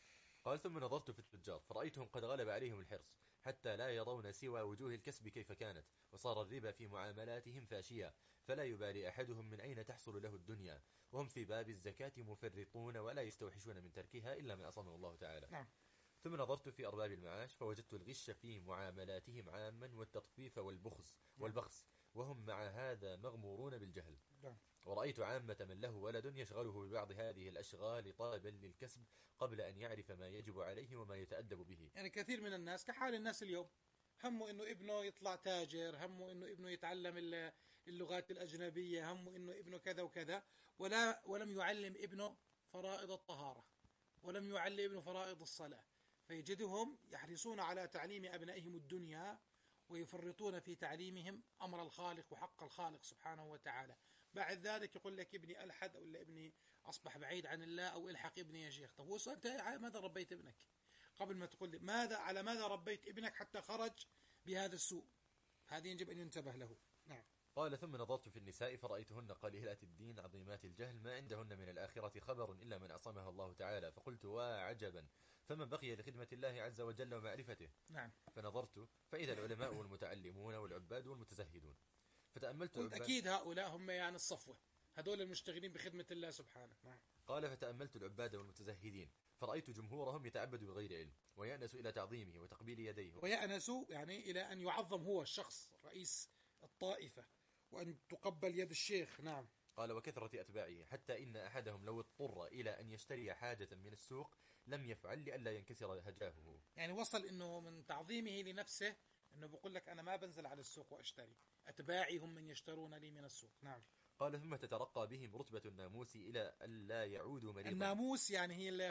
قال ثم نظرت في التجار فرأيتهم قد غلب عليهم الحرص حتى لا يرون سوى وجوه الكسب كيف كانت، وصار الربا في معاملاتهم فاشيا، فلا يبالي أحدهم من أين تحصل له الدنيا، وهم في باب الزكاة مفرطون ولا يستوحشون من تركها إلا من أصامه الله تعالى. نعم. ثم نظرت في أرباب المعاش فوجدت الغش في معاملاتهم عاما والتطفيف والبخس والبخس، وهم مع هذا مغمورون بالجهل. نعم. ورأيت عامة من له ولد يشغله ببعض هذه الأشغال طلبا للكسب قبل أن يعرف ما يجب عليه وما يتأدب به. يعني كثير من الناس كحال الناس اليوم، همه إنه ابنه يطلع تاجر، همه إنه ابنه يتعلم اللغات الأجنبية، همه إنه ابنه كذا وكذا، ولا ولم يعلم ابنه فرائض الطهارة، ولم يعلم ابنه فرائض الصلاة. فيجدهم يحرصون على تعليم أبنائهم الدنيا ويفرطون في تعليمهم أمر الخالق وحق الخالق سبحانه وتعالى. بعد ذلك يقول لك ابني ألحد، أو ابني أصبح بعيد عن الله، أو الحق ابني يا شيخ. طب أنت ماذا ربيت ابنك؟ قبل ما تقول لي ماذا على ماذا ربيت ابنك حتى خرج بهذا السوء؟ هذه يجب أن ينتبه له. نعم. قال ثم نظرت في النساء فرأيتهن قليلات الدين عظيمات الجهل، ما عندهن من الآخرة خبر إلا من عصمها الله تعالى، فقلت وعجبا، فمن بقي لخدمة الله عز وجل ومعرفته؟ نعم. فنظرت فإذا العلماء والمتعلمون والعباد والمتزهدون، فتأملت قلت أكيد هؤلاء هم يعني الصفوة، هذول المشتغلين بخدمة الله سبحانه. نعم. قال فتأملت العباد والمتزهدين فرأيت جمهورهم يتعبد بغير علم ويأنس إلى تعظيمه وتقبيل يديه، ويأنس يعني إلى أن يعظم هو الشخص رئيس الطائفة وأن تقبل يد الشيخ. نعم. قال وكثرة أتباعه حتى إن أحدهم لو اضطر إلى أن يشتري حاجة من السوق لم يفعل لئلا ينكسر هجاهه. يعني وصل إنه من تعظيمه لنفسه إنه بقول لك أنا ما بنزل على السوق وأشتري، أتباعي هم من يشترون لي من السوق. نعم. قال ثم تترقى بهم رتبة الناموس إلى ألا يعودوا مريضا. الناموس يعني هي اللي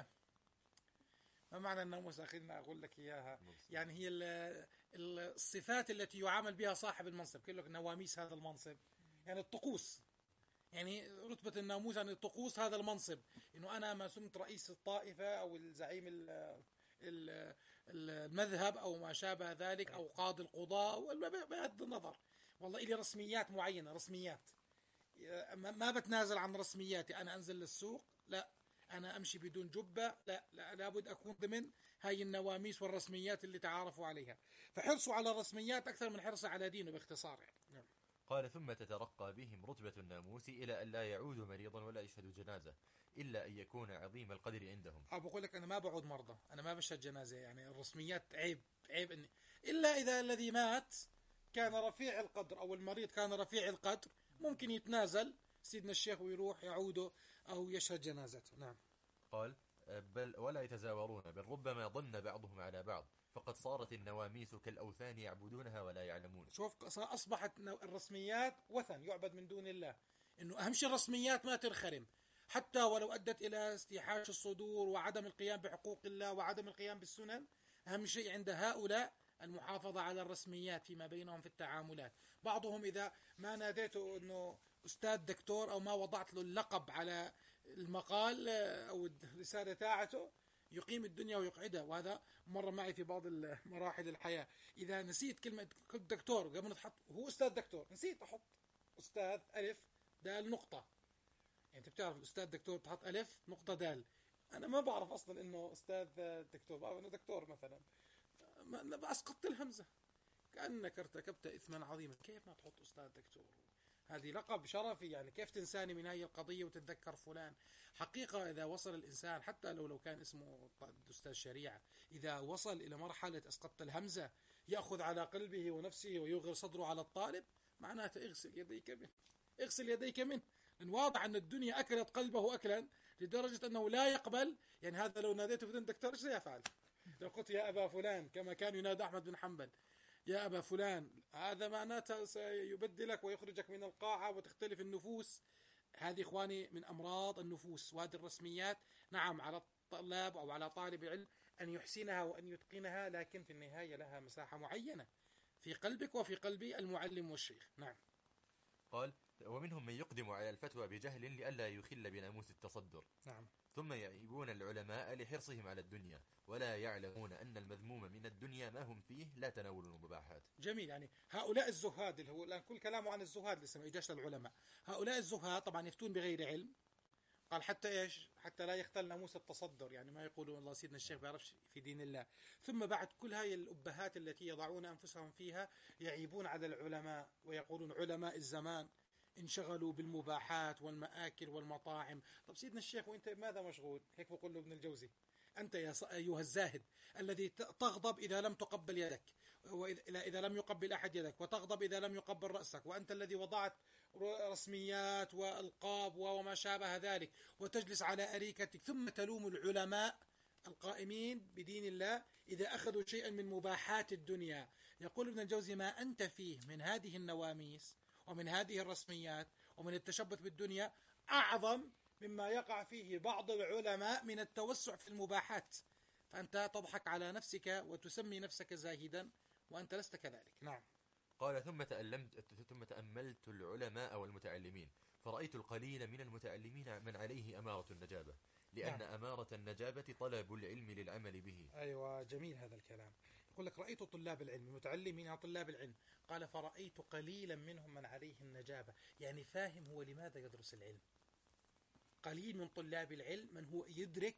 ما معنى الناموس أخينا أقول لك إياها؟ يعني هي الصفات التي يعامل بها صاحب المنصب، كيف لك نواميس هذا المنصب، يعني الطقوس، يعني رتبة الناموس يعني طقوس هذا المنصب، إنه أنا ما سمت رئيس الطائفة أو الزعيم المذهب أو ما شابه ذلك أو قاضي القضاء، بغض النظر والله إلي رسميات معينة، رسميات ما بتنازل عن رسمياتي. أنا أنزل للسوق لا، أنا أمشي بدون جبة لا، لا لابد أكون ضمن هاي النواميس والرسميات اللي تعارفوا عليها. فحرصوا على الرسميات أكثر من حرصه على دينه باختصار يعني. قال ثم تترقى بهم رتبة الناموس إلى أن لا يعودوا مريضا ولا يشهدوا جنازة إلا أن يكون عظيم القدر عندهم. أبو أقول لك أنا ما بعود مرضى، أنا ما بشهد جنازة، يعني الرسميات عيب عيب إني إلا إذا الذي مات كان رفيع القدر أو المريض كان رفيع القدر ممكن يتنازل سيدنا الشيخ ويروح يعوده أو يشهد جنازته. نعم. قال بل ولا يتزاورون، بل ربما ظن بعضهم على بعض، فقد صارت النواميس كالأوثان يعبدونها ولا يعلمون. شوف أصبحت الرسميات وثن يعبد من دون الله، إنه أهم شيء الرسميات ما تنخرم، حتى ولو أدت إلى استيحاش الصدور وعدم القيام بحقوق الله وعدم القيام بالسنن. أهم شيء عند هؤلاء المحافظة على الرسميات فيما بينهم في التعاملات. بعضهم إذا ما ناديته أنه أستاذ دكتور أو ما وضعت له اللقب على المقال أو الرسالة تاعته يقيم الدنيا ويقعدها. وهذا مرة معي في بعض مراحل الحياة، إذا نسيت كلمة دكتور قبل تحط هو أستاذ دكتور، نسيت أحط أستاذ ألف دال نقطة، يعني أنت بتعرف الأستاذ دكتور تحط ألف نقطة دال، أنا ما بعرف أصلا إنه أستاذ دكتور، بعرف إنه دكتور مثلا، أسقطت الهمزة كأنك ارتكبت إثما عظيما. كيف ما تحط أستاذ دكتور؟ هذه لقب شرفي، يعني كيف تنساني من هذه القضية وتتذكر فلان؟ حقيقة إذا وصل الإنسان حتى لو لو كان اسمه أستاذ شريعة، إذا وصل إلى مرحلة أسقطت الهمزة يأخذ على قلبه ونفسه ويغر صدره على الطالب، معناته اغسل يديك منه، اغسل يديك منه، لأن واضح أن الدنيا أكلت قلبه أكلا لدرجة أنه لا يقبل. يعني هذا لو ناديته بدون دكتور ايش سيفعل؟ لو قلت يا أبا فلان كما كان ينادى أحمد بن حنبل يا أبا فلان، هذا معناته سيبدلك ويخرجك من القاعة وتختلف النفوس. هذه إخواني من أمراض النفوس. وهذه الرسميات نعم على الطلاب أو على طالب العلم أن يحسنها وأن يتقنها، لكن في النهاية لها مساحة معينة في قلبك وفي قلب المعلم والشيخ. نعم. قال ومنهم من يقدم على الفتوى بجهل لئلا يخل بناموس التصدر. نعم. ثم يعيبون العلماء لحرصهم على الدنيا ولا يعلمون أن المذموم من الدنيا ما هم فيه لا تناول المباحات. جميل. يعني هؤلاء الزهاد اللي هو الآن كل كلامه عن الزهاد لسه ما إجاش للعلماء. هؤلاء الزهاد طبعا يفتون بغير علم. قال حتى إيش؟ حتى لا يختل ناموس التصدر، يعني ما يقولون الله سيدنا الشيخ بيعرفش في دين الله. ثم بعد كل هاي الأبهات التي يضعون أنفسهم فيها يعيبون على العلماء ويقولون علماء الزمان انشغلوا بالمباحات والمآكل والمطاعم. طب سيدنا الشيخ وانت ماذا مشغول؟ هيك بقول له ابن الجوزي، أنت يا أيها الزاهد الذي تغضب إذا لم تقبل يدك، وإذا إذا لم يقبل أحد يدك، وتغضب إذا لم يقبل رأسك، وأنت الذي وضعت رسميات وألقاب وما شابه ذلك، وتجلس على أريكتك، ثم تلوم العلماء القائمين بدين الله إذا أخذوا شيئا من مباحات الدنيا. يقول ابن الجوزي ما أنت فيه من هذه النواميس ومن هذه الرسميات ومن التشبث بالدنيا أعظم مما يقع فيه بعض العلماء من التوسع في المباحات، فأنت تضحك على نفسك وتسمي نفسك زاهدا وأنت لست كذلك. نعم. قال ثم تألمت ثم تأملت العلماء والمتعلمين فرأيت القليل من المتعلمين من عليه أمارة النجابة، لأن نعم. أمارة النجابة طلب العلم للعمل به. أيوة جميل هذا الكلام. يقول لك رأيت طلاب العلم المتعلمين طلاب العلم، قال فرأيت قليلا منهم من عليه النجابة، يعني فاهم هو لماذا يدرس العلم. قليل من طلاب العلم من هو يدرك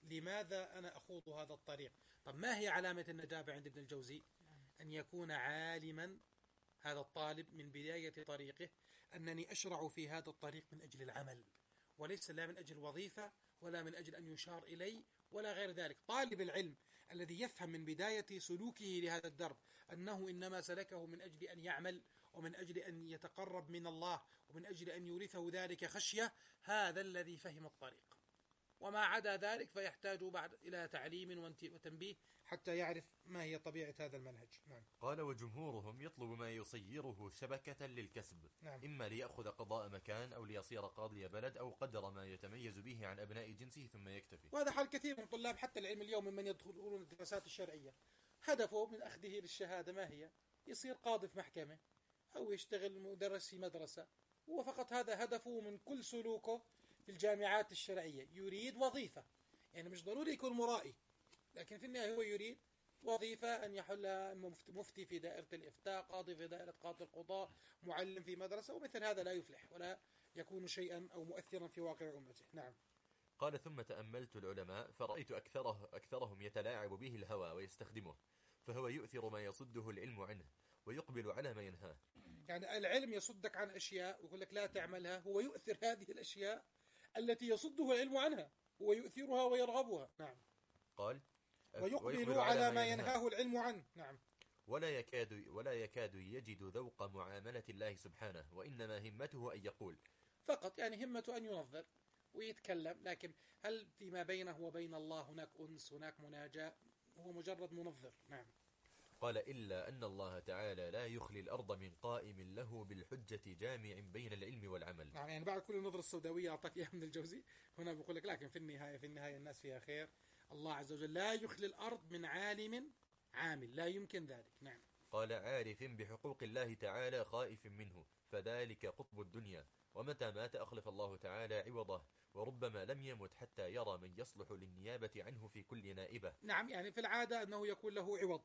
لماذا أنا أخوض هذا الطريق. طب ما هي علامة النجابة عند ابن الجوزي؟ أن يكون عالما هذا الطالب من بداية طريقه أنني أشرع في هذا الطريق من أجل العمل، وليس لا من أجل وظيفة ولا من أجل أن يشار إلي ولا غير ذلك. طالب العلم الذي يفهم من بداية سلوكه لهذا الدرب أنه إنما سلكه من أجل أن يعمل ومن أجل أن يتقرب من الله ومن أجل أن يورثه ذلك خشية، هذا الذي فهم الطريق. وما عدا ذلك فيحتاج بعد إلى تعليم وتنبيه حتى يعرف ما هي طبيعة هذا المنهج. نعم. قال وجمهورهم يطلب ما يصيره شبكة للكسب. نعم. إما ليأخذ قضاء مكان أو ليصير قاضي بلد أو قدر ما يتميز به عن أبناء جنسه ثم يكتفي. وهذا حال كثير من طلاب حتى العلم اليوم ممن يدخلون الدراسات الشرعية، هدفه من أخذه للشهادة ما هي؟ يصير قاضي في محكمة أو يشتغل مدرس في مدرسة، هو فقط هذا هدفه من كل سلوكه في الجامعات الشرعية، يريد وظيفة. يعني مش ضروري يكون مرائي، لكن في النهاية هو يريد وظيفة، أن يحل مفتي في دائرة الإفتاء، قاضي في دائرة قاضي القضاء، معلم في مدرسة، ومثل هذا لا يفلح ولا يكون شيئا أو مؤثرا في واقع أمته. نعم. قال ثم تأملت العلماء فرأيت أكثره أكثرهم يتلاعب به الهوى ويستخدمه، فهو يؤثر ما يصده العلم عنه ويقبل على ما ينهاه. يعني العلم يصدك عن أشياء ويقول لك لا تعملها، هو يؤثر هذه الأشياء التي يصده العلم عنها، هو يؤثرها ويرغبها. نعم. قال ويقبل على ما ينهاه العلم عنه. نعم. ولا يكاد ولا يكاد يجد ذوق معاملة الله سبحانه، وإنما همته أن يقول فقط، يعني همته أن ينظر ويتكلم، لكن هل فيما بينه وبين الله هناك أنس، هناك مناجاة؟ هو مجرد منظر. نعم. قال إلا أن الله تعالى لا يخلي الأرض من قائم له بالحجة جامع بين العلم والعمل. نعم. يعني بعد كل النظرة السوداوية أعطاك إياها من الجوزي، هنا بقول لك لكن في النهاية في النهاية الناس فيها خير. الله عز وجل لا يخلي الأرض من عالم عامل، لا يمكن ذلك. نعم. قال عارف بحقوق الله تعالى خائف منه، فذلك قطب الدنيا، ومتى مات أخلف الله تعالى عوضه، وربما لم يمت حتى يرى من يصلح للنيابة عنه في كل نائبة. نعم. يعني في العادة أنه يكون له عوض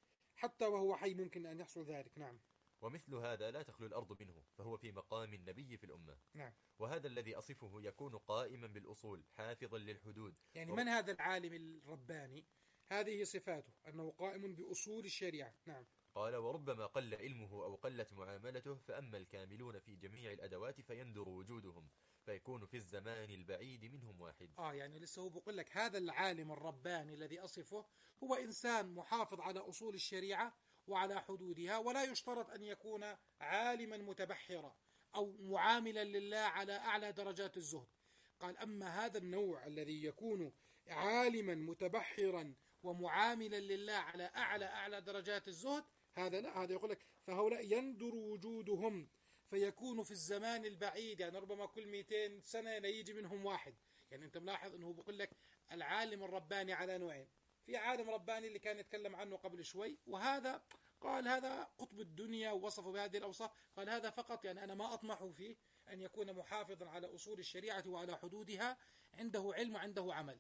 حتى وهو حي ممكن أن يحصل ذلك. نعم. ومثل هذا لا تخلو الأرض منه، فهو في مقام النبي في الأمة. نعم. وهذا الذي أصفه يكون قائما بالأصول حافظا للحدود. يعني من هذا العالم الرباني؟ هذه صفاته، أنه قائم بأصول الشريعة. نعم. قال وربما قل علمه أو قلت معاملته، فأما الكاملون في جميع الأدوات فيندر وجودهم، فيكون في الزمان البعيد منهم واحد. آه يعني لسه هو بقول لك هذا العالم الرباني الذي أصفه هو إنسان محافظ على أصول الشريعة وعلى حدودها، ولا يشترط أن يكون عالما متبحرا أو معاملا لله على أعلى درجات الزهد. قال أما هذا النوع الذي يكون عالما متبحرا ومعاملا لله على أعلى أعلى درجات الزهد، هذا لا، هذا يقول لك فهؤلاء يندر وجودهم فيكون في الزمان البعيد، يعني ربما كل مئتين سنة لا يجي منهم واحد. يعني أنت ملاحظ أنه بقول لك العالم الرباني على نوعين، في عالم رباني اللي كان يتكلم عنه قبل شوي، وهذا قال هذا قطب الدنيا ووصفه بهذه الأوصاف. قال هذا فقط يعني أنا ما أطمح فيه أن يكون محافظا على أصول الشريعة وعلى حدودها، عنده علم وعنده عمل،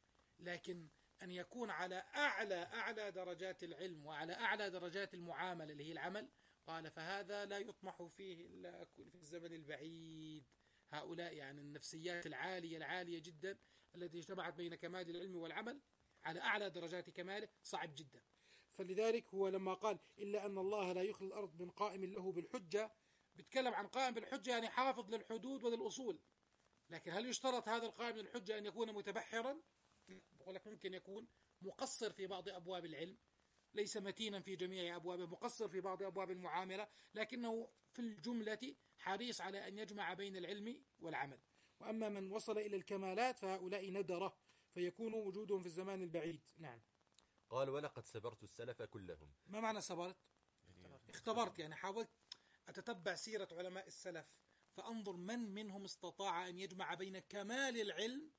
لكن أن يكون على أعلى أعلى درجات العلم وعلى أعلى درجات المعاملة اللي هي العمل، قال فهذا لا يطمح فيه إلا في الزمن البعيد. هؤلاء يعني النفسيات العالية العالية جدا التي اجتمعت بين كمال العلم والعمل على أعلى درجات كماله صعب جدا. فلذلك هو لما قال إلا أن الله لا يخلي الأرض من قائم له بالحجة، بيتكلم عن قائم بالحجة يعني حافظ للحدود وللأصول، لكن هل يشترط هذا القائم للحجة أن يكون متبحرا؟ بقول لك ممكن يكون مقصر في بعض أبواب العلم، ليس متينا في جميع أبوابه، مقصر في بعض أبواب المعاملة، لكنه في الجملة حريص على أن يجمع بين العلم والعمل. وأما من وصل إلى الكمالات فهؤلاء ندرة، فيكون وجودهم في الزمان البعيد. نعم. قال ولقد سبرت السلف كلهم. ما معنى سبرت؟ يعني اختبرت، يعني حاولت أتتبع سيرة علماء السلف فأنظر من منهم استطاع أن يجمع بين كمال العلم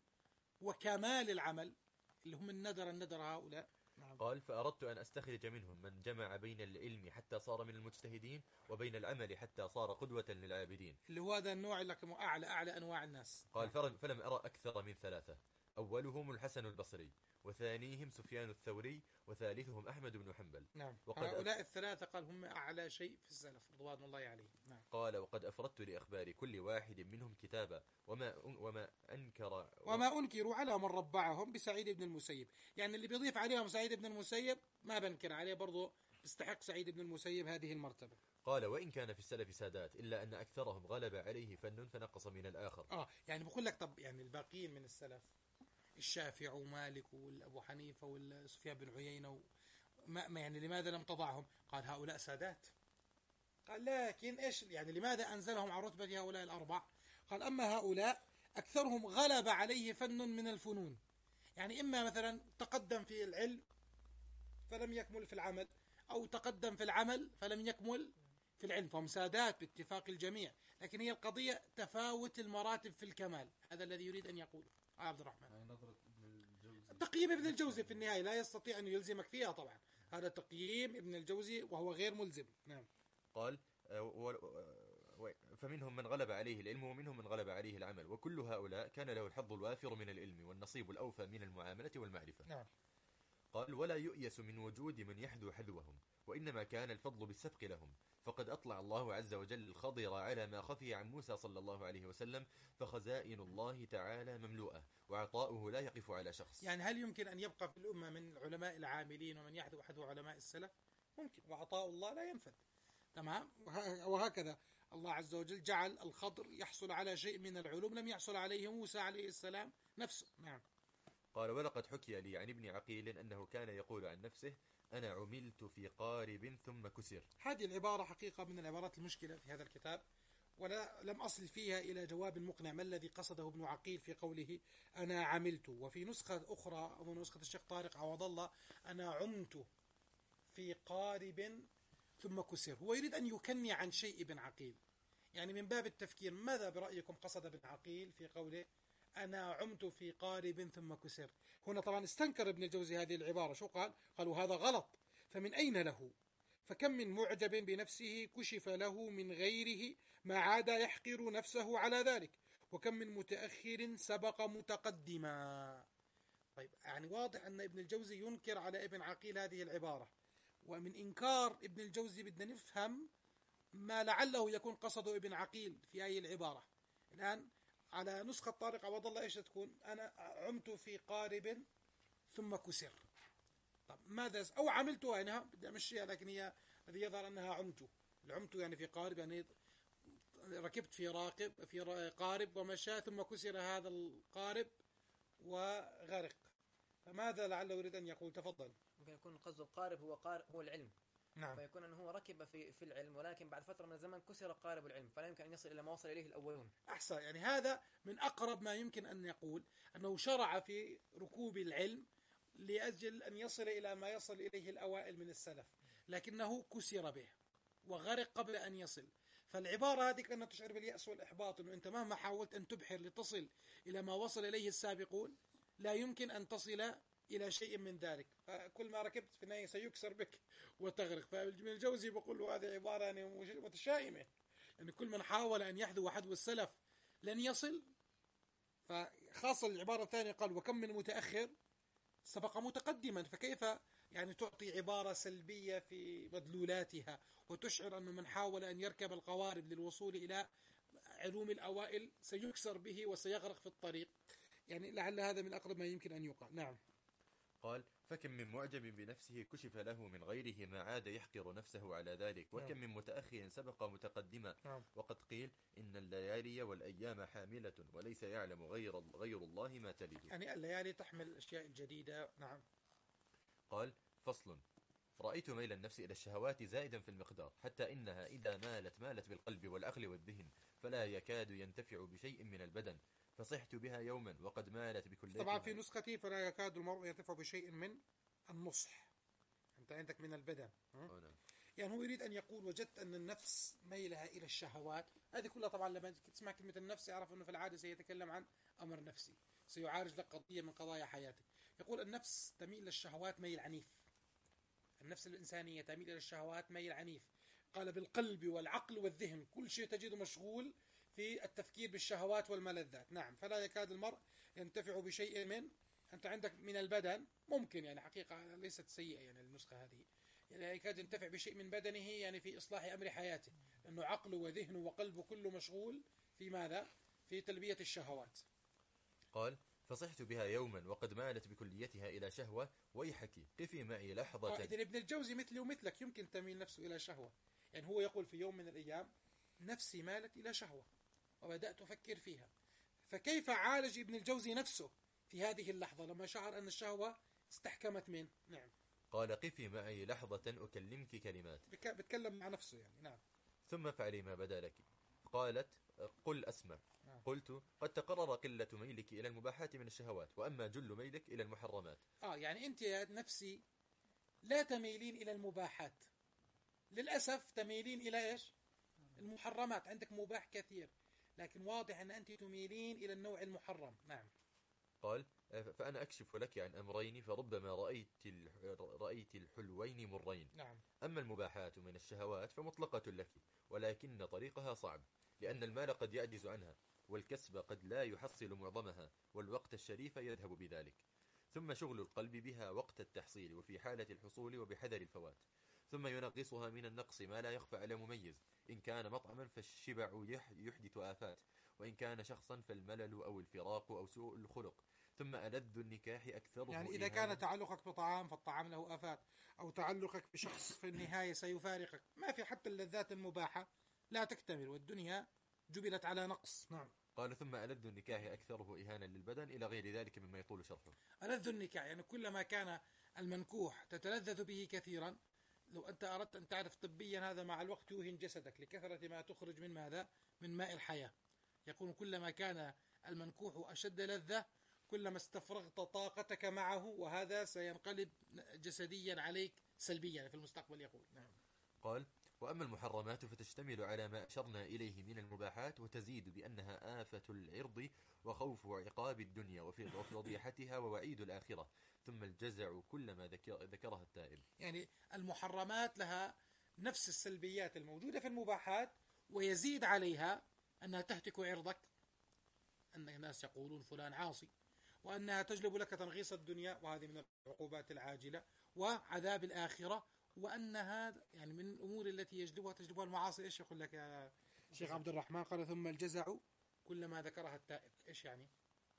وكمال العمل، اللي هم الندر الندر هؤلاء. نعم. قال فأردت أن أستخرج منهم من جمع بين العلم حتى صار من المجتهدين وبين العمل حتى صار قدوة للعابدين، اللي هو هذا النوع اللي كانوا أعلى أعلى أنواع الناس. قال فلم أرى أكثر من ثلاثة، أولهم الحسن البصري، وثانيهم سفيان الثوري، وثالثهم أحمد بن حنبل. نعم. وقد هؤلاء الثلاثة قال هم أعلى شيء في السلف رضوان الله عليهم. نعم. قال وقد أفردت لإخبار كل واحد منهم كتابا وما وما أنكر وما أنكروا على من ربعهم بسعيد بن المسيب، يعني اللي بيضيف عليهم سعيد بن المسيب ما بنكر عليه، برضو بيستحق سعيد بن المسيب هذه المرتبة. قال وإن كان في السلف سادات إلا أن أكثرهم غلب عليه فن فنقص من الآخر. آه يعني بقول لك طب يعني الباقيين من السلف الشافعي ومالك والأبو حنيفة والسفيان بن عيينة و... ما ما يعني لماذا لم تضعهم؟ قال هؤلاء سادات. قال لكن إيش يعني لماذا أنزلهم عن رتبة هؤلاء الأربع؟ قال أما هؤلاء أكثرهم غلب عليه فن من الفنون، يعني إما مثلا تقدم في العلم فلم يكمل في العمل، أو تقدم في العمل فلم يكمل في العلم، فهم سادات باتفاق الجميع، لكن هي القضية تفاوت المراتب في الكمال. هذا الذي يريد أن يقوله آه عبد الرحمن. تقييم ابن الجوزي في النهاية لا يستطيع أن يلزمك فيها طبعا، هذا تقييم ابن الجوزي وهو غير ملزم. نعم. قال فمنهم من غلب عليه العلم ومنهم من غلب عليه العمل، وكل هؤلاء كان له الحظ الوافر من العلم والنصيب الأوفى من المعاملة والمعرفة. نعم. قال ولا يؤيس من وجود من يحذو حذوهم، وإنما كان الفضل بالسبق لهم، فقد أطلع الله عز وجل الخضر على ما خفي عن موسى صلى الله عليه وسلم، فخزائن الله تعالى مملوءة وعطاؤه لا يقف على شخص. يعني هل يمكن أن يبقى في الأمة من العلماء العاملين ومن يحذو حذو علماء السلف؟ ممكن، وعطاء الله لا ينفد. تمام. وهكذا الله عز وجل جعل الخضر يحصل على شيء من العلوم لم يحصل عليه موسى عليه السلام نفسه. نعم. قال ولقد حكي لي عن ابن عقيل أنه كان يقول عن نفسه أنا عملت في قارب ثم كسر. هذه العبارة حقيقة من العبارات المشكلة في هذا الكتاب، ولا لم أصل فيها إلى جواب مقنع ما الذي قصده ابن عقيل في قوله أنا عملت. وفي نسخة أخرى أو نسخة الشيخ طارق عوض الله أنا عمت في قارب ثم كسر. هو يريد أن يكني عن شيء ابن عقيل، يعني من باب التفكير ماذا برأيكم قصد ابن عقيل في قوله أنا عمت في قارب ثم كسر؟ هنا طبعا استنكر ابن الجوزي هذه العبارة. شو قال؟ قالوا هذا غلط، فمن أين له؟ فكم من معجب بنفسه كشف له من غيره ما عاد يحقر نفسه على ذلك، وكم من متأخر سبق متقدما. طيب يعني واضح أن ابن الجوزي ينكر على ابن عقيل هذه العبارة، ومن إنكار ابن الجوزي بدنا نفهم ما لعله يكون قصده ابن عقيل في هذه العبارة. الآن على نسخة طارق عوض الله إيش تكون؟ أنا عمت في قارب ثم كسر. طب ماذا أو عملتها يعني بدي أمشيها، لكن هي الذي يظهر أنها عمت. العمت يعني في قارب يعني ركبت في راقب في قارب ومشى ثم كسر هذا القارب وغرق. فماذا لعله يريد أن يقول؟ تفضل. ممكن يكون قصد القارب هو قارب هو العلم. نعم. فيكون أنه هو ركب في في العلم، ولكن بعد فترة من الزمن كسر قارب العلم، فلا يمكن أن يصل إلى ما وصل إليه الأولون. أحسن. يعني هذا من أقرب ما يمكن أن يقول أنه شرع في ركوب العلم لأجل أن يصل إلى ما يصل إليه الأوائل من السلف، لكنه كسر به وغرق قبل أن يصل. فالعبارة هذه كانت تشعر باليأس والإحباط، أنه أنت مهما حاولت أن تبحر لتصل إلى ما وصل إليه السابقون لا يمكن أن تصل إلى شيء من ذلك، فكل ما ركبت في النهاية سيكسر بك وتغرق. فابن الجوزي بقول له هذه عبارة يعني متشائمة، يعني كل من حاول أن يحذو حذو السلف لن يصل. فخاصة العبارة الثانية قال وكم من متأخر سبق متقدما، فكيف يعني تعطي عبارة سلبية في مدلولاتها وتشعر أن من حاول أن يركب القوارب للوصول إلى علوم الأوائل سيكسر به وسيغرق في الطريق. يعني لعل هذا من أقرب ما يمكن أن يقال. نعم. قال فكم من معجب بنفسه كشف له من غيره ما عاد يحقر نفسه على ذلك، وكم من متأخر سبق متقدما. وقد قيل إن الليالي والأيام حاملة وليس يعلم غير غير الله ما تلد. يعني الليالي تحمل الأشياء الجديدة. نعم. قال فصل. رأيت ميل النفس إلى الشهوات زائدا في المقدار، حتى إنها إذا مالت مالت بالقلب والعقل والذهن، فلا يكاد ينتفع بشيء من البدن. فصحت بها يوما وقد مالت بكليتها. طبعا في نسختي فلا يكاد المرء ينتفع بشيء من النصح، أنت عندك من البدن. يعني هو يريد أن يقول وجدت أن النفس ميلها إلى الشهوات. هذه كلها طبعا لما تسمع كلمة النفس يعرف أنه في العادة سيتكلم عن أمر نفسي، سيعالج لك قضية من قضايا حياتك. يقول النفس تميل للشهوات ميل عنيف، النفس الإنسانية تميل إلى الشهوات ميل عنيف. قال بالقلب والعقل والذهن، كل شيء تجده مشغول في التفكير بالشهوات والملذات. نعم. فلا يكاد المرء ينتفع بشيء من، أنت عندك من البدن ممكن يعني حقيقة ليست سيئة يعني النسخة هذه، يعني لا يكاد ينتفع بشيء من بدنه يعني في إصلاح أمر حياته، لأنه عقله وذهنه وقلبه كله مشغول في ماذا؟ في تلبية الشهوات. قال فصحت بها يوما وقد مالت بكليتها إلى شهوة، ويحك قفي معي لحظة. إذن ابن الجوزي مثلي ومثلك يمكن تميل نفسه إلى شهوة. يعني هو يقول في يوم من الأيام نفسي مالت إلى شهوة وبدأت أفكر فيها. فكيف عالج ابن الجوزي نفسه في هذه اللحظة لما شعر أن الشهوة استحكمت منه؟ نعم. قال قفي معي لحظة أكلمك كلمات. بتكلم مع نفسه يعني. نعم. ثم فعلي ما بدا لك. قالت قل أسمع. نعم. قلت قد تقرر قلة ميلك إلى المباحات من الشهوات، وأما جل ميلك إلى المحرمات. آه يعني أنت يا نفسي لا تميلين إلى المباحات، للأسف تميلين إلى إيش؟ المحرمات. عندك مباح كثير، لكن واضح أن أنت تميلين إلى النوع المحرم. نعم. قال فأنا أكشف لك عن أمرين فربما رأيت رأيت الحلوين مرين. نعم. أما المباحات من الشهوات فمطلقة لك، ولكن طريقها صعب، لأن المال قد يعجز عنها، والكسب قد لا يحصل معظمها، والوقت الشريف يذهب بذلك. ثم شغل القلب بها وقت التحصيل وفي حالة الحصول وبحذر الفوات. ثم ينقصها من النقص ما لا يخفى على مميز، إن كان مطعما فالشبع يحدث آفات، وإن كان شخصا فالملل أو الفراق أو سوء الخلق. ثم ألذ النكاح أكثره، يعني إذا كان تعلقك بطعام فالطعام له آفات، أو تعلقك بشخص في النهاية سيفارقك. ما في حتى اللذات المباحة لا تكتمل، والدنيا جبلت على نقص. نعم. قال ثم ألذ النكاح أكثره إهانة للبدن إلى غير ذلك مما يطول شرحه. ألذ النكاح يعني كلما كان المنكوح تتلذذ به كثيرا. لو أنت أردت أن تعرف طبيا هذا مع الوقت يوهن جسدك لكثرة ما تخرج من ماذا؟ من ماء الحياة. يقول كلما كان المنكوح أشد لذة كلما استفرغت طاقتك معه، وهذا سينقلب جسديا عليك سلبيا في المستقبل. يقول. نعم. قال وأما المحرمات فتشتمل على ما أشرنا إليه من المباحات، وتزيد بأنها آفة العرض وخوف عقاب الدنيا وفي فضيحتها ووعيد الآخرة، ثم الجزع كلما ذكرها التائب. يعني المحرمات لها نفس السلبيات الموجودة في المباحات، ويزيد عليها أنها تهتك عرضك، أن الناس يقولون فلان عاصي، وأنها تجلب لك تنغيص الدنيا، وهذه من العقوبات العاجلة، وعذاب الآخرة، وأنها يعني من الأمور التي يجلبها تجلبها المعاصي. إيش يقول لك يا شيخ عبد الرحمن؟ قال ثم الجزع كلما ذكرها التائب. إيش يعني؟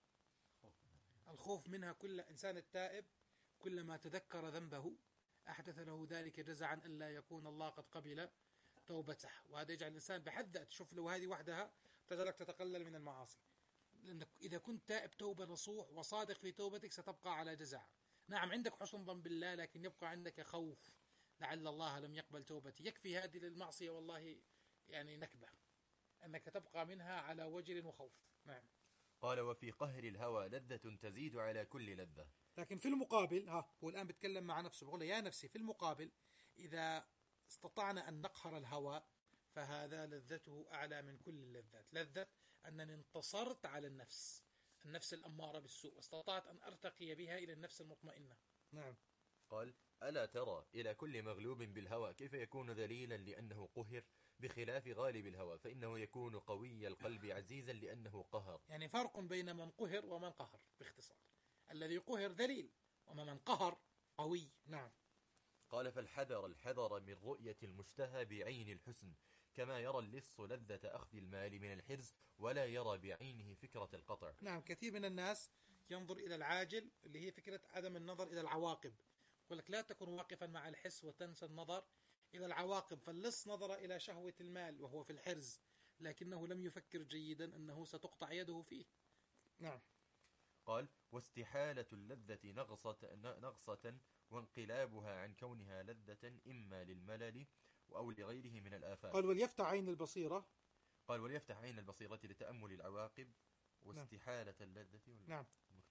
الخوف منها. كل إنسان التائب كلما تذكر ذنبه أحدث له ذلك جزعا ألا يكون الله قد قبل توبته، وهذا يجعل الإنسان بحد ذاته. شوف لو هذه وحدها تجعلك تتقلل من المعاصي، لأنك إذا كنت تائب توبة نصوح وصادق في توبتك ستبقى على جزع. نعم عندك حسن ظن بالله، لكن يبقى عندك خوف لعل الله لم يقبل توبتي. يكفي هذه للمعصية والله يعني نكبة، أنك تبقى منها على وجل وخوف. نعم. قال وفي قهر الهوى لذة تزيد على كل لذة. لكن في المقابل، ها هو الآن بتكلم مع نفسه بقول يا نفسي في المقابل إذا استطعنا أن نقهر الهوى فهذا لذته أعلى من كل اللذات. لذة أنني انتصرت على النفس، النفس الأمارة بالسوء، واستطعت أن أرتقي بها إلى النفس المطمئنة. نعم. قال ألا ترى إلى كل مغلوب بالهوى كيف يكون ذليلا لأنه قهر، بخلاف غالب الهوى فإنه يكون قوي القلب عزيزا لأنه قهر. يعني فرق بين من قهر ومن قهر باختصار. الذي قهر ذليل، وما من قهر قوي. نعم. قال فالحذر الحذر من رؤية المشتهى بعين الحسن، كما يرى اللص لذة أخذ المال من الحرز ولا يرى بعينه فكرة القطع. نعم، كثير من الناس ينظر إلى العاجل اللي هي فكرة عدم النظر إلى العواقب. يقول لك لا تكن واقفا مع الحس وتنسى النظر إلى العواقب. فاللص نظر إلى شهوة المال وهو في الحرز، لكنه لم يفكر جيدا أنه ستقطع يده فيه. نعم. قال واستحالة اللذة نغصة, نغصة وانقلابها عن كونها لذة إما للملل أو لغيره من الآفات. قال وليفتح عين البصيرة. قال وليفتح عين البصيرة لتأمل العواقب واستحالة نعم. اللذة. نعم.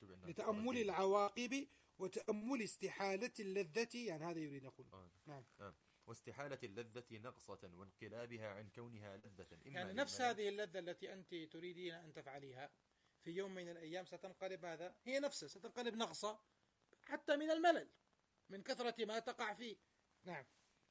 لتأمل العواقب وتأمل استحالة اللذة، يعني هذا يريد يقول. آه. نعم. آه. واستحالة اللذة نغصة وانقلابها عن كونها لذة إما يعني نفس هذه اللذة التي أنت تريدين أن تفعليها في يوم من الأيام ستنقلب، هذا هي نفسها ستنقلب نغصة حتى من الملل، من كثرة ما تقع فيه. نعم.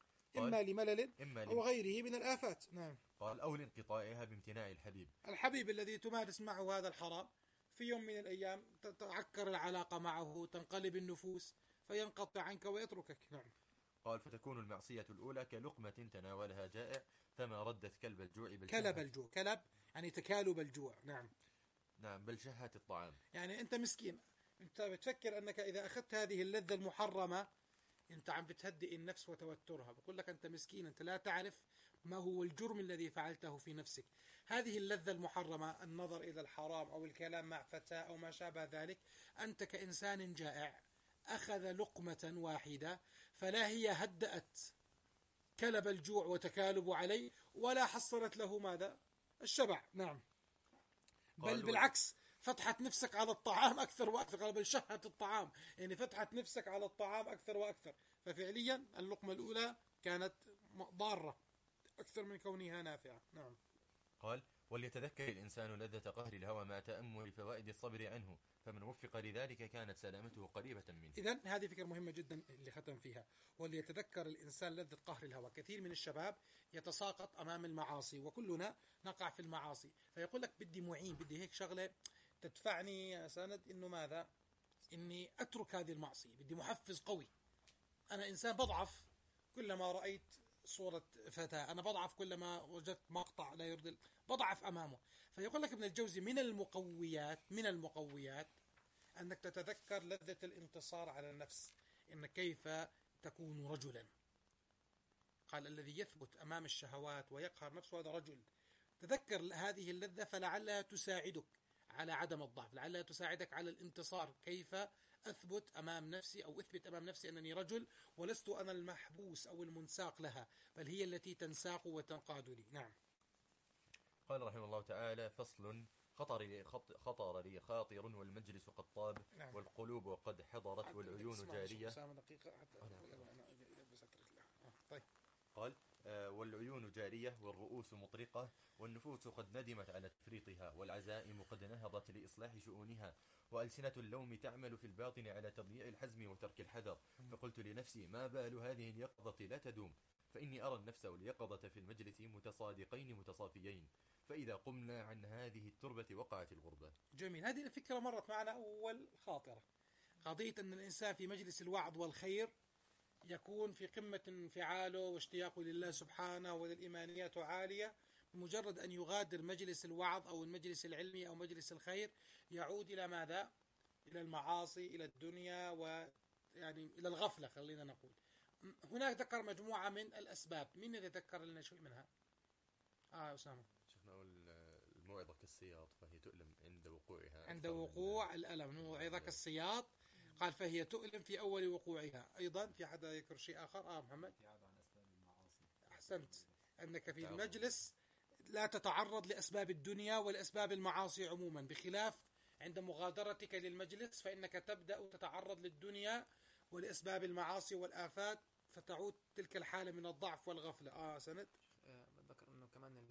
إما لملل إما أو غيره من الآفات. نعم. قال أو لانقطاعها بامتناع الحبيب. الحبيب الذي تمارس معه هذا الحرام في يوم من الأيام تتعكر العلاقة معه، تنقلب النفوس فينقطع عنك ويتركك. نعم. قال فتكون المعصية الأولى كلقمة تناولها جائع فما ردت كلب الجوع بالشهة. كلب الجوع، كلب يعني تكالب الجوع. نعم. نعم بل شهة الطعام. يعني أنت مسكين، أنت بتفكر أنك إذا أخذت هذه اللذة المحرمة أنت عم بتهدئ النفس وتوترها. بقول لك أنت مسكين، أنت لا تعرف ما هو الجرم الذي فعلته في نفسك. هذه اللذة المحرمة، النظر إلى الحرام أو الكلام مع فتاة أو ما شابه ذلك، أنت كإنسان جائع أخذ لقمة واحدة فلا هي هدأت كلب الجوع وتكالب عليه ولا حصلت له ماذا؟ الشبع. نعم. بل بالعكس فتحت نفسك على الطعام أكثر وأكثر، بل شهت الطعام، يعني فتحت نفسك على الطعام أكثر وأكثر. ففعليا اللقمة الأولى كانت ضارة أكثر من كونها نافعة. نعم. قال وليتذكر الإنسان لذة قهر الهوى مع تأمل فوائد الصبر عنه، فمن وفق لذلك كانت سلامته قريبة منه. إذن هذه فكرة مهمة جدا اللي ختم فيها، وليتذكر الإنسان لذة قهر الهوى. كثير من الشباب يتساقط أمام المعاصي، وكلنا نقع في المعاصي، فيقول لك بدي معين، بدي هيك شغلة تدفعني يا سند إنه ماذا؟ إني أترك هذه المعصية، بدي محفز قوي. أنا إنسان بضعف كلما رأيت صورة فتاة، أنا بضعف كلما وجدت مقطع لا يرضي، بضعف أمامه. فيقول لك ابن الجوزي من المقويات من المقويات أنك تتذكر لذة الانتصار على النفس، إن كيف تكون رجلا. قال الذي يثبت أمام الشهوات ويقهر نفسه هذا رجل. تذكر هذه اللذة فلعلها تساعدك على عدم الضعف، لعلها تساعدك على الانتصار. كيف أثبت أمام نفسي أو أثبت أمام نفسي أنني رجل ولست أنا المحبوس أو المنساق لها، بل هي التي تنساق وتنقاد لي. نعم. قال رحمه الله تعالى فصل خطر لي, خطر لي خاطر والمجلس قد طاب. نعم. والقلوب قد حضرت والعيون جارية. طيب. قال آه والعيون جارية والرؤوس مطرقة والنفوس قد ندمت على تفريطها والعزائم قد نهضت لإصلاح شؤونها وألسنة اللوم تعمل في الباطن على تضييع الحزم وترك الحذر. فقلت لنفسي ما بال هذه اليقظة لا تدوم، فإني أرى النفس واليقظة في المجلس متصادقين متصافيين، فإذا قمنا عن هذه التربة وقعت الغربة. جميل. هذه الفكرة مرت معنا أول خاطرة، قضية أن الإنسان في مجلس الوعظ والخير يكون في قمة انفعاله واشتياقه لله سبحانه وللإيمانيات عالية. بمجرد أن يغادر مجلس الوعظ أو المجلس العلمي أو مجلس الخير يعود إلى ماذا؟ إلى المعاصي، إلى الدنيا، ويعني إلى الغفلة خلينا نقول. هناك ذكر مجموعة من الأسباب، من يتذكر لنا شيء منها؟ آه أسامة. شفنا أول الموعظة كالسياط فهي تؤلم عند وقوعها، عند وقوع الألم. موعظة كالسياط قال فهي تؤلم في أول وقوعها. أيضا في حدا يذكر شيء آخر؟ آه محمد. أحسنت، أنك في المجلس لا تتعرض لأسباب الدنيا ولأسباب المعاصي عموما، بخلاف عند مغادرتك للمجلس فإنك تبدأ تتعرض للدنيا ولأسباب المعاصي والآفات، فتعود تلك الحالة من الضعف والغفلة. آه سند. بتذكر انه كمان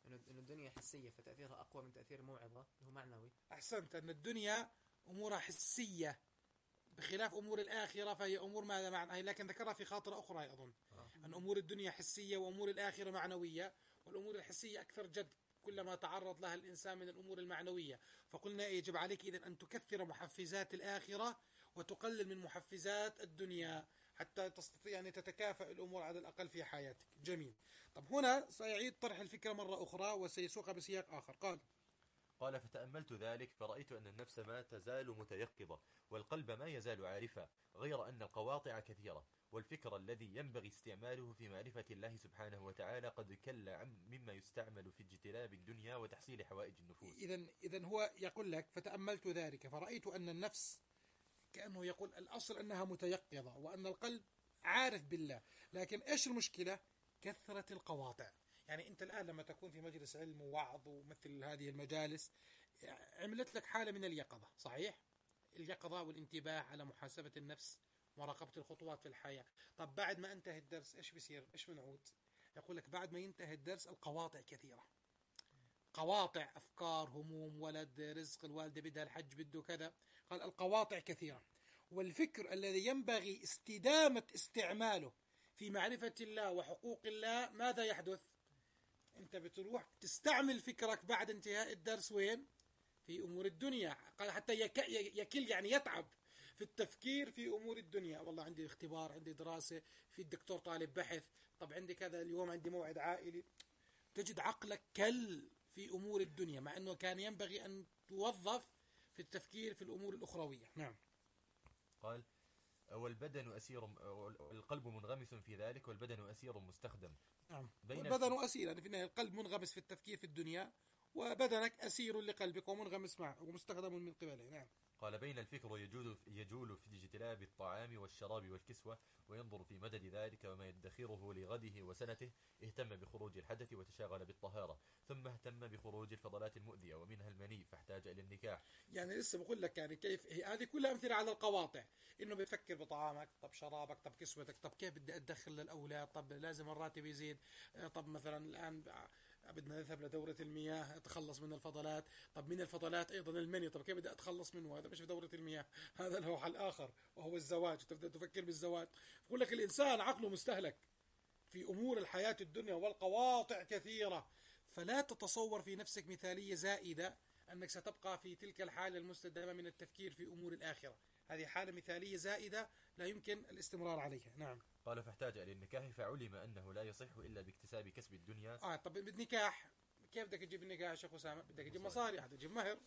إنه إنه الدنيا حسية فتأثيرها أقوى من تأثير الموعظة اللي هو معنوي. أحسنت، أن الدنيا أمورها حسية بخلاف أمور الآخرة، فهي أمور ماذا معنى، لكن ذكرها في خاطرة أخرى أظن أن أمور الدنيا حسية وأمور الآخرة معنوية، والأمور الحسية أكثر جد كلما تعرض لها الإنسان من الأمور المعنوية. فقلنا يجب عليك إذن أن تكثر محفزات الآخرة وتقلل من محفزات الدنيا حتى تستطيع أن تتكافئ الأمور على الأقل في حياتك. جميل. طب هنا سيعيد طرح الفكرة مرة أخرى وسيسوقها بسياق آخر. قال قال فتأملت ذلك فرأيت أن النفس ما تزال متيقظة والقلب ما يزال عارفا، غير أن القواطع كثيرة، والفكر الذي ينبغي استعماله في معرفة الله سبحانه وتعالى قد كل عم مما يستعمل في اجتلاب الدنيا وتحصيل حوائج النفوس. إذن إذن هو يقول لك فتأملت ذلك فرأيت أن النفس كأنه يقول الأصل أنها متيقظة وأن القلب عارف بالله، لكن إيش المشكلة؟ كثرة القواطع. يعني أنت الآن لما تكون في مجلس علم ووعظ ومثل هذه المجالس عملت لك حالة من اليقظة، صحيح؟ اليقظة والانتباه على محاسبة النفس، مراقبة الخطوات في الحياة. طب بعد ما انتهى الدرس إيش بيصير؟ إيش بنعود؟ يقول لك بعد ما ينتهي الدرس القواطع كثيرة، قواطع أفكار، هموم، ولد، رزق، الوالدة بدها الحج، بده كذا. قال القواطع كثيرة، والفكر الذي ينبغي استدامة استعماله في معرفة الله وحقوق الله ماذا يحدث؟ أنت بتروح تستعمل فكرك بعد انتهاء الدرس وين؟ في أمور الدنيا. قال حتى يك يكل يعني يتعب في التفكير في أمور الدنيا. والله عندي اختبار، عندي دراسة، في الدكتور طالب بحث، طب عندي كذا، اليوم عندي موعد عائلي. تجد عقلك كل في أمور الدنيا مع أنه كان ينبغي أن توظف في التفكير في الأمور الأخروية. نعم. قال والبدن أسير، القلب منغمس في ذلك والبدن أسير مستخدم. نعم. والبدن أسير، يعني في النهاية القلب منغمس في التفكير في الدنيا وبدنك أسير لقلبك ومنغمس معه ومستخدم من قبله. نعم. قال بين الفكر يجول, يجول في اجتلاب الطعام والشراب والكسوة وينظر في مدد ذلك وما يدخره لغده وسنته، اهتم بخروج الحدث وتشاغل بالطهارة، ثم اهتم بخروج الفضلات المؤذية ومنها المني فاحتاج إلى النكاح. يعني لسه بقول لك يعني كيف هذه كلها أمثلة على القواطع، إنه بتفكر بطعامك، طب شرابك، طب كسوتك، طب كيف بدي أدخل للأولاد، طب لازم الراتب يزيد، طب مثلا الآن بدنا نذهب لدورة المياه أتخلص من الفضلات، طب من الفضلات أيضا المني، طب كيف بدي أتخلص منه؟ هذا مش في دورة المياه، هذا له حل آخر وهو الزواج، تبدأ تفكر بالزواج. بقول لك الإنسان عقله مستهلك في أمور الحياة الدنيا والقواطع كثيرة، فلا تتصور في نفسك مثالية زائدة أنك ستبقى في تلك الحالة المستدامة من التفكير في أمور الآخرة. هذه حالة مثالية زائدة لا يمكن الاستمرار عليها. نعم. قال فاحتاج إلى النكاح فعلم أنه لا يصح إلا باكتساب كسب الدنيا. آه طب بالنكاح كيف بدك تجيب النكاح يا شيخ أسامة؟ بدك تجيب مصاري، بدك تجيب مهر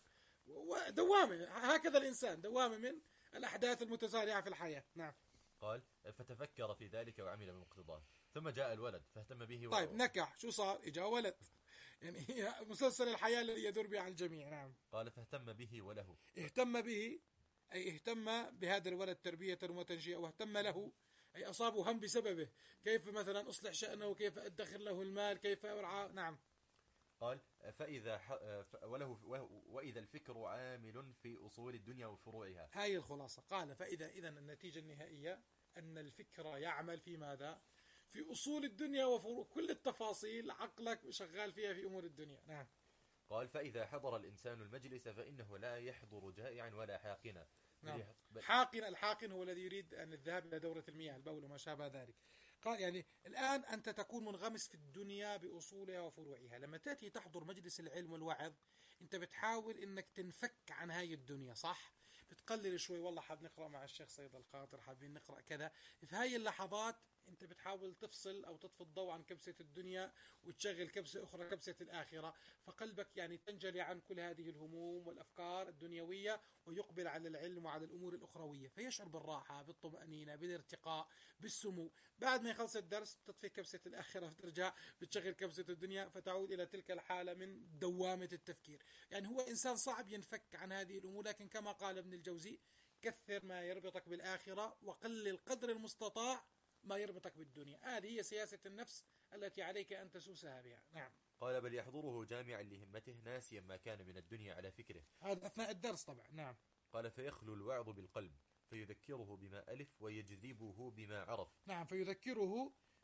ودوامة. هكذا الإنسان دوامة من الأحداث المتسارعة في الحياة. نعم. قال فتفكر في ذلك وعمل بمقتضاه، ثم جاء الولد فاهتم به. طيب و... نكح، شو صار؟ إجا ولد، يعني مسلسل الحياة الذي يدور به عن الجميع. نعم. قال فاهتم به وله، اهتم به أي اهتم بهذا الولد تربية وتنشئة، واهتم له أي أصابه هم بسببه، كيف مثلا أصلح شأنه، كيف أدخر له المال، كيف أرعى. نعم. قال فإذا ح... وله وإذا الفكر عامل في أصول الدنيا وفروعها. هاي الخلاصة. قال فإذا إذن النتيجة النهائية أن الفكر يعمل في ماذا؟ في أصول الدنيا وفروع، كل التفاصيل عقلك شغال فيها في أمور الدنيا. نعم. قال فإذا حضر الإنسان المجلس فإنه لا يحضر جائعا ولا حاقنا. نعم. حاقن، الحاقن هو الذي يريد أن الذهاب إلى دورة المياه، البول وما شابه ذلك. قال يعني الآن أنت تكون منغمس في الدنيا بأصولها وفروعها. لما تأتي تحضر مجلس العلم والوعظ أنت بتحاول أنك تنفك عن هاي الدنيا، صح؟ بتقلل شوي، والله حاب نقرأ مع الشيخ سيد الخاطر، حابين نقرأ كذا. في هاي اللحظات أنت بتحاول تفصل أو تطفي الضوء عن كبسة الدنيا وتشغل كبسة أخرى، كبسة الآخرة، فقلبك يعني تنجلي عن كل هذه الهموم والأفكار الدنيوية ويقبل على العلم وعلى الأمور الأخروية، فيشعر بالراحة، بالطمأنينة، بالارتقاء، بالسمو. بعد ما يخلص الدرس بتطفي كبسة الآخرة وترجع بتشغل كبسة الدنيا، فتعود إلى تلك الحالة من دوامة التفكير. يعني هو إنسان صعب ينفك عن هذه الأمور، لكن كما قال ابن الجوزي كثر ما يربطك بالآخرة وقلل قدر المستطاع ما يربطك بالدنيا. هذه هي سياسة النفس التي عليك أن تسوسها بها. نعم. قال بل يحضره جامعا لهمته ناسيا ما كان من الدنيا على فكره، هذا أثناء الدرس طبعا. نعم. قال فيخلو الوعظ بالقلب فيذكره بما ألف ويجذبه بما عرف. نعم، فيذكره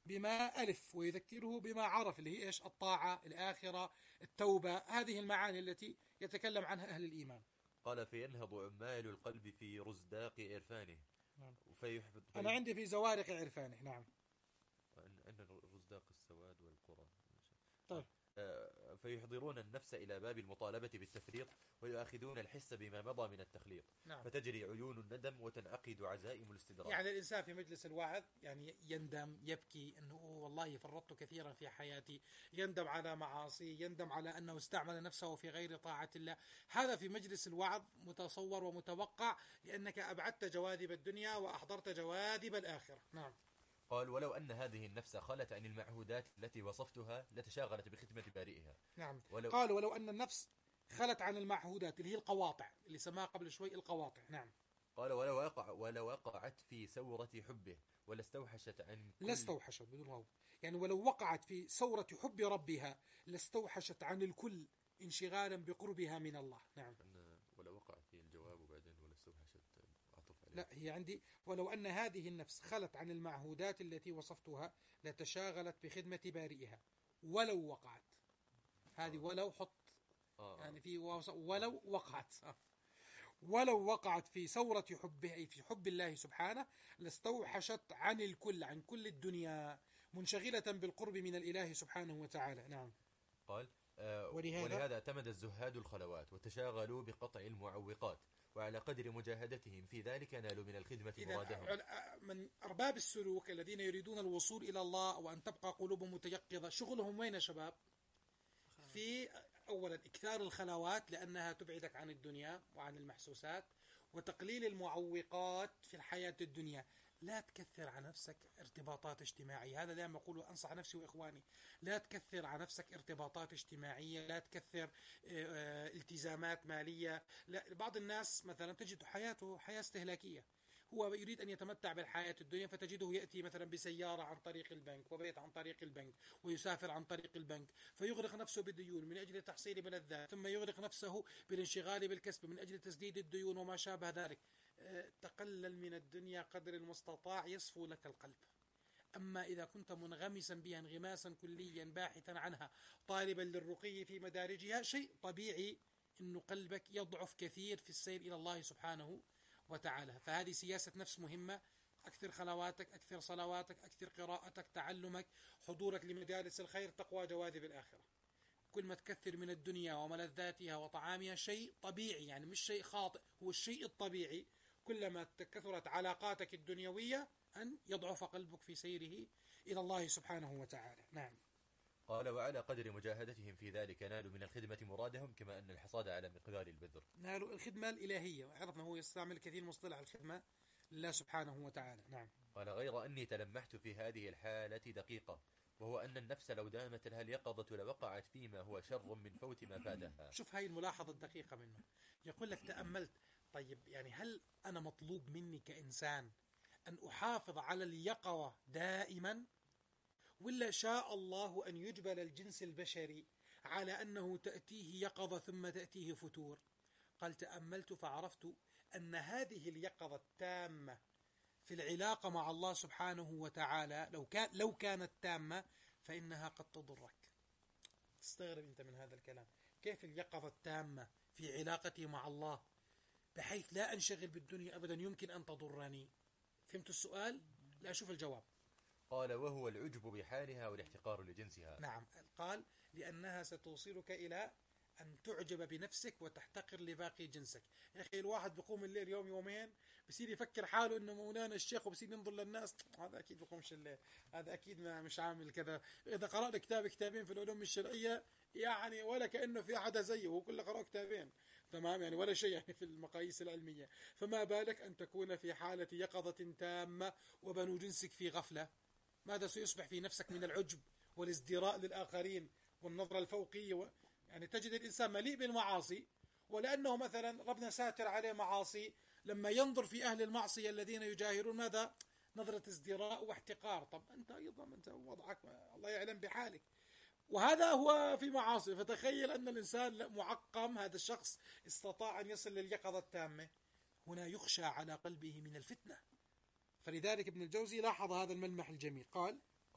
بما ألف ويذكره بما عرف، اللي هي إيش؟ الطاعة، الآخرة، التوبة، هذه المعاني التي يتكلم عنها أهل الإيمان. قال فينهض عمال القلب في رزداق إرفانه. نعم. فيحفظ في أنا عندي في زوارق عرفانه. نعم. أن رزداق السواد والقرى. طيب. فيحضرون النفس إلى باب المطالبة بالتفريط، ويؤاخذون الحس بما مضى من التخليط. نعم. فتجري عيون الندم وتنعقد عزائم الاستدراك. يعني الإنسان في مجلس الوعظ يعني يندم، يبكي أنه والله فرطت كثيرا في حياتي، يندم على معاصي، يندم على أنه استعمل نفسه في غير طاعة الله. هذا في مجلس الوعظ متصور ومتوقع، لأنك أبعدت جواذب الدنيا وأحضرت جواذب الآخرة. نعم. قال ولو أن هذه النفس خلت عن المعهودات التي وصفتها لتشاغلت بخدمة بارئها. نعم. ولو قال ولو أن النفس خلت عن المعهودات اللي هي القواطع، اللي سماها قبل شوي القواطع. نعم. قال ولو وقع ولو وقعت في سورة حبه ولا استوحشت عن كل... لا استوحشت بدون واو، يعني ولو وقعت في سورة حب ربها لاستوحشت عن الكل انشغالا بقربها من الله. نعم. ولو وقعت في الجواب وبعدين ولا استوحشت عطف عليه. لا، هي عندي ولو أن هذه النفس خلت عن المعهودات التي وصفتها لتشاغلت بخدمة بارئها ولو وقعت. هذه ولو حط آه. يعني في ولو وقعت ولو وقعت في سورة حبه، أي في حب الله سبحانه، لاستوحشت عن الكل، عن كل الدنيا، منشغلة بالقرب من الإله سبحانه وتعالى. نعم. قال آه ولهذا, ولهذا اعتمد الزهاد الخلوات وتشاغلوا بقطع المعوقات، وعلى قدر مجاهدتهم في ذلك نالوا من الخدمة مرادهم. من أرباب السلوك الذين يريدون الوصول إلى الله وأن تبقى قلوبهم متيقظة، شغلهم وين يا شباب؟ في أولا إكثار الخلوات لأنها تبعدك عن الدنيا وعن المحسوسات، وتقليل المعوقات في الحياة الدنيا. لا تكثر على نفسك ارتباطات اجتماعية، هذا دائما أقول وأنصح نفسي وإخواني، لا تكثر على نفسك ارتباطات اجتماعية، لا تكثر التزامات مالية. لا، بعض الناس مثلا تجد حياته حياة استهلاكية، هو يريد أن يتمتع بالحياة الدنيا، فتجده يأتي مثلا بسيارة عن طريق البنك، وبيت عن طريق البنك، ويسافر عن طريق البنك، فيغرق نفسه بالديون من أجل تحصيل ملذات، ثم يغرق نفسه بالانشغال بالكسب من أجل تسديد الديون وما شابه ذلك. تقلل من الدنيا قدر المستطاع يصفو لك القلب. أما إذا كنت منغمسا بها انغماسا كليا باحثا عنها طالبا للرقي في مدارجها، شيء طبيعي أن قلبك يضعف كثير في السير إلى الله سبحانه وتعالى. فهذه سياسة نفس مهمة. أكثر خلواتك، أكثر صلواتك، أكثر قراءتك، تعلمك، حضورك لمجالس الخير، تقوى جواذب الآخرة. كل ما تكثر من الدنيا وملذاتها وطعامها، شيء طبيعي، يعني مش شيء خاطئ، هو الشيء الطبيعي. كلما كثرت علاقاتك الدنيوية أن يضعف قلبك في سيره إلى الله سبحانه وتعالى. نعم. قال وعلى قدر مجاهدتهم في ذلك نالوا من الخدمة مرادهم، كما أن الحصاد على مقدار البذر. نالوا الخدمة الإلهية، وعرفنا هو يستعمل كثير مصطلح الخدمة لله سبحانه وتعالى. نعم. قال غير أني تلمحت في هذه الحالة دقيقة، وهو أن النفس لو دامت لها اليقظة لوقعت فيما هو شر من فوت ما فاتها. شوف هاي الملاحظة الدقيقة منه، يقول لك تأملت، طيب يعني هل أنا مطلوب مني كإنسان أن أحافظ على اليقظة دائما، ولا شاء الله أن يجبل الجنس البشري على أنه تأتيه يقظة ثم تأتيه فتور؟ قال تأملت فعرفت أن هذه اليقظة التامة في العلاقة مع الله سبحانه وتعالى لو كان لو كانت تامة فإنها قد تضرك. تستغرب أنت من هذا الكلام، كيف اليقظة التامة في علاقتي مع الله بحيث لا أنشغل بالدنيا أبدا يمكن أن تضرني؟ فهمت السؤال؟ لا، أشوف الجواب. قال وهو العجب بحالها والاحتقار لجنسها. نعم. قال لأنها ستوصلك إلى أن تعجب بنفسك وتحتقر لباقي جنسك. يا أخي الواحد بيقوم الليل يوم يومين بصير يفكر حاله إنه مولانا الشيخ، وبصير ينظر للناس، هذا أكيد بيقومش الليل، هذا أكيد ما مش عامل كذا. إذا قرأنا كتاب كتابين في العلوم الشرعية يعني ولا كأنه في أحد زيه، هو كله قرأ كتابين، تمام، يعني ولا شيء يعني في المقاييس العلمية. فما بالك أن تكون في حالة يقظة تامة وبنو جنسك في غفلة؟ ماذا سيصبح في نفسك من العجب والازدراء للآخرين والنظرة الفوقية و... يعني تجد الإنسان مليء بالمعاصي، ولأنه مثلا ربنا ساتر عليه معاصي، لما ينظر في أهل المعصية الذين يجاهرون ماذا؟ نظرة ازدراء واحتقار. طب أنت أيضا أنت وضعك الله يعلم بحالك، وهذا هو في معاصي. فتخيل أن الإنسان معقم، هذا الشخص استطاع أن يصل لليقظة التامة، هنا يخشى على قلبه من الفتنة. فلذلك ابن الجوزي لاحظ هذا الملمح الجميل. قال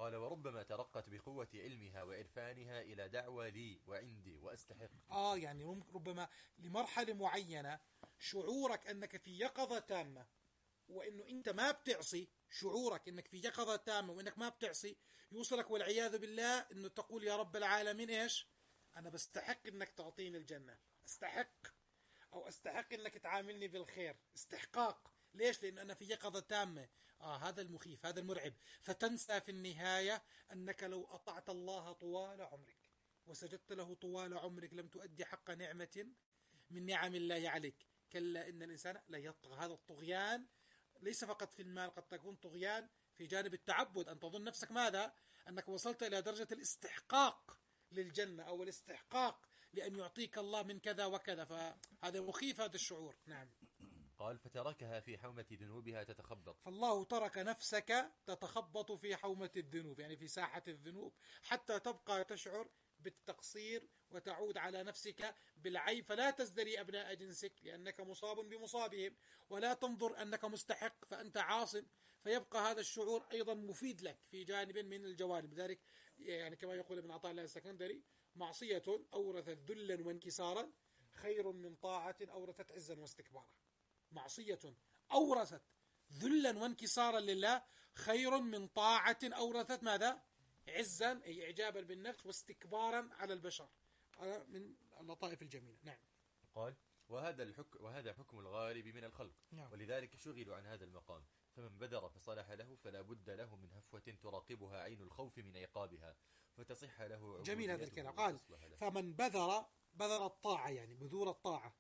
قال وربما ترقت بقوة علمها وعرفانها إلى دعوى لي وعندي وأستحق. آه يعني ربما لمرحلة معينة شعورك أنك في يقظة تامة، وإنه أنت ما بتعصي، شعورك أنك في يقظة تامة وإنك ما بتعصي يوصلك والعياذ بالله أنه تقول يا رب العالمين إيش؟ أنا بستحق أنك تعطيني الجنة، أستحق، أو أستحق أنك تعاملني بالخير، استحقاق. ليش؟ لأن أنا في يقظة تامة. آه هذا المخيف، هذا المرعب. فتنسى في النهاية أنك لو أطعت الله طوال عمرك وسجدت له طوال عمرك لم تؤدي حق نعمة من نعم الله عليك. كلا إن الإنسان لا يطغى. هذا الطغيان ليس فقط في المال، قد تكون طغيان في جانب التعبد، أن تظن نفسك ماذا؟ أنك وصلت إلى درجة الاستحقاق للجنة أو الاستحقاق لأن يعطيك الله من كذا وكذا. فهذا مخيف هذا الشعور. نعم. قال فتركها في حومة ذنوبها تتخبط. فالله ترك نفسك تتخبط في حومة الذنوب، يعني في ساحة الذنوب، حتى تبقى تشعر بالتقصير وتعود على نفسك بالعيب، فلا تزدري أبناء جنسك لأنك مصاب بمصابهم، ولا تنظر أنك مستحق فأنت عاصم، فيبقى هذا الشعور أيضا مفيد لك في جانب من الجوانب. ذلك يعني كما يقول ابن عطاء الله السكندري: معصية أورثت ذلا وانكسارا خير من طاعة أورثت عزا واستكبارا. معصية أورثت ذلا وانكسارا لله خير من طاعة أورثت ماذا؟ عزا، أي إعجابا بالنفس واستكبارا على البشر. هذا من اللطائف الجميلة. نعم. قال وهذا الحكم وهذا حكم الغالب من الخلق. نعم. ولذلك شغلوا عن هذا المقام، فمن بذر فصلح له فلا بد له من هفوة تراقبها عين الخوف من عقابها فتصح له. جميل هذا الكلام. قال فمن بذر، بذر الطاعة يعني بذور الطاعة،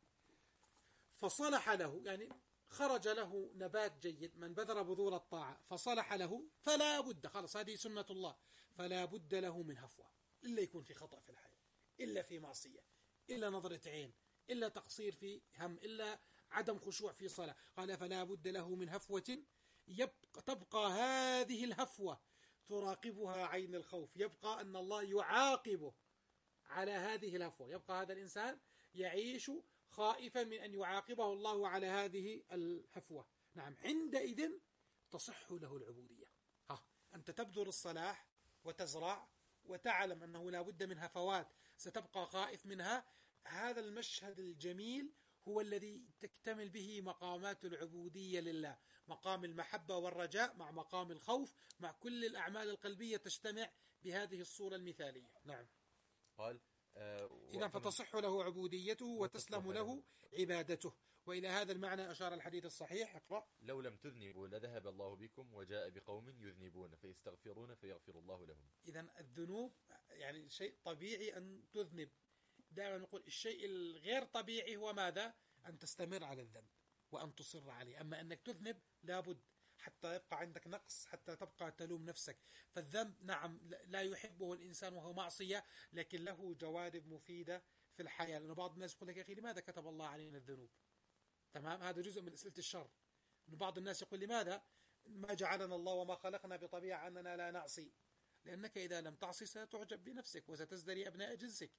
فصلح له يعني خرج له نبات جيد. من بذر بذور الطاعة فصلح له فلا بد، خلاص هذه سنة الله، فلا بد له من هفوة. إلا يكون في خطأ في الحياة، إلا في معصية، إلا نظرة عين، إلا تقصير في هم، إلا عدم خشوع في صلاة. قال فلا بد له من هفوة يبقى تبقى هذه الهفوة تراقبها عين الخوف، يبقى أن الله يعاقبه على هذه الهفوة، يبقى هذا الإنسان يعيش خائفا من أن يعاقبه الله على هذه الهفوة. نعم. عندئذ تصح له العبودية. ها أنت تبذر الصلاح وتزرع وتعلم أنه لا بد من هفوات ستبقى خائف منها. هذا المشهد الجميل هو الذي تكتمل به مقامات العبودية لله، مقام المحبة والرجاء مع مقام الخوف مع كل الأعمال القلبية تجتمع بهذه الصورة المثالية. نعم. قال آه إذا فتصح له عبوديته وتسلم له عبادته. وإلى هذا المعنى أشار الحديث الصحيح. اقرأ. لو لم تذنبوا لذهب الله بكم وجاء بقوم يذنبون فيستغفرون فيغفر الله لهم. إذا الذنوب يعني شيء طبيعي أن تذنب. دائما نقول الشيء الغير طبيعي هو ماذا؟ أن تستمر على الذنب وأن تصر عليه. أما أنك تذنب لابد حتى يبقى عندك نقص، حتى تبقى تلوم نفسك. فالذنب نعم لا يحبه الإنسان وهو معصية، لكن له جوانب مفيدة في الحياة. لأنه بعض الناس يقول لك يا أخي لماذا كتب الله علينا الذنوب؟ تمام، هذا جزء من أسئلة الشر. إنه بعض الناس يقول لماذا ما جعلنا الله وما خلقنا بطبيعة أننا لا نعصي؟ لأنك إذا لم تعصي ستعجب بنفسك وستزدري أبناء جنسك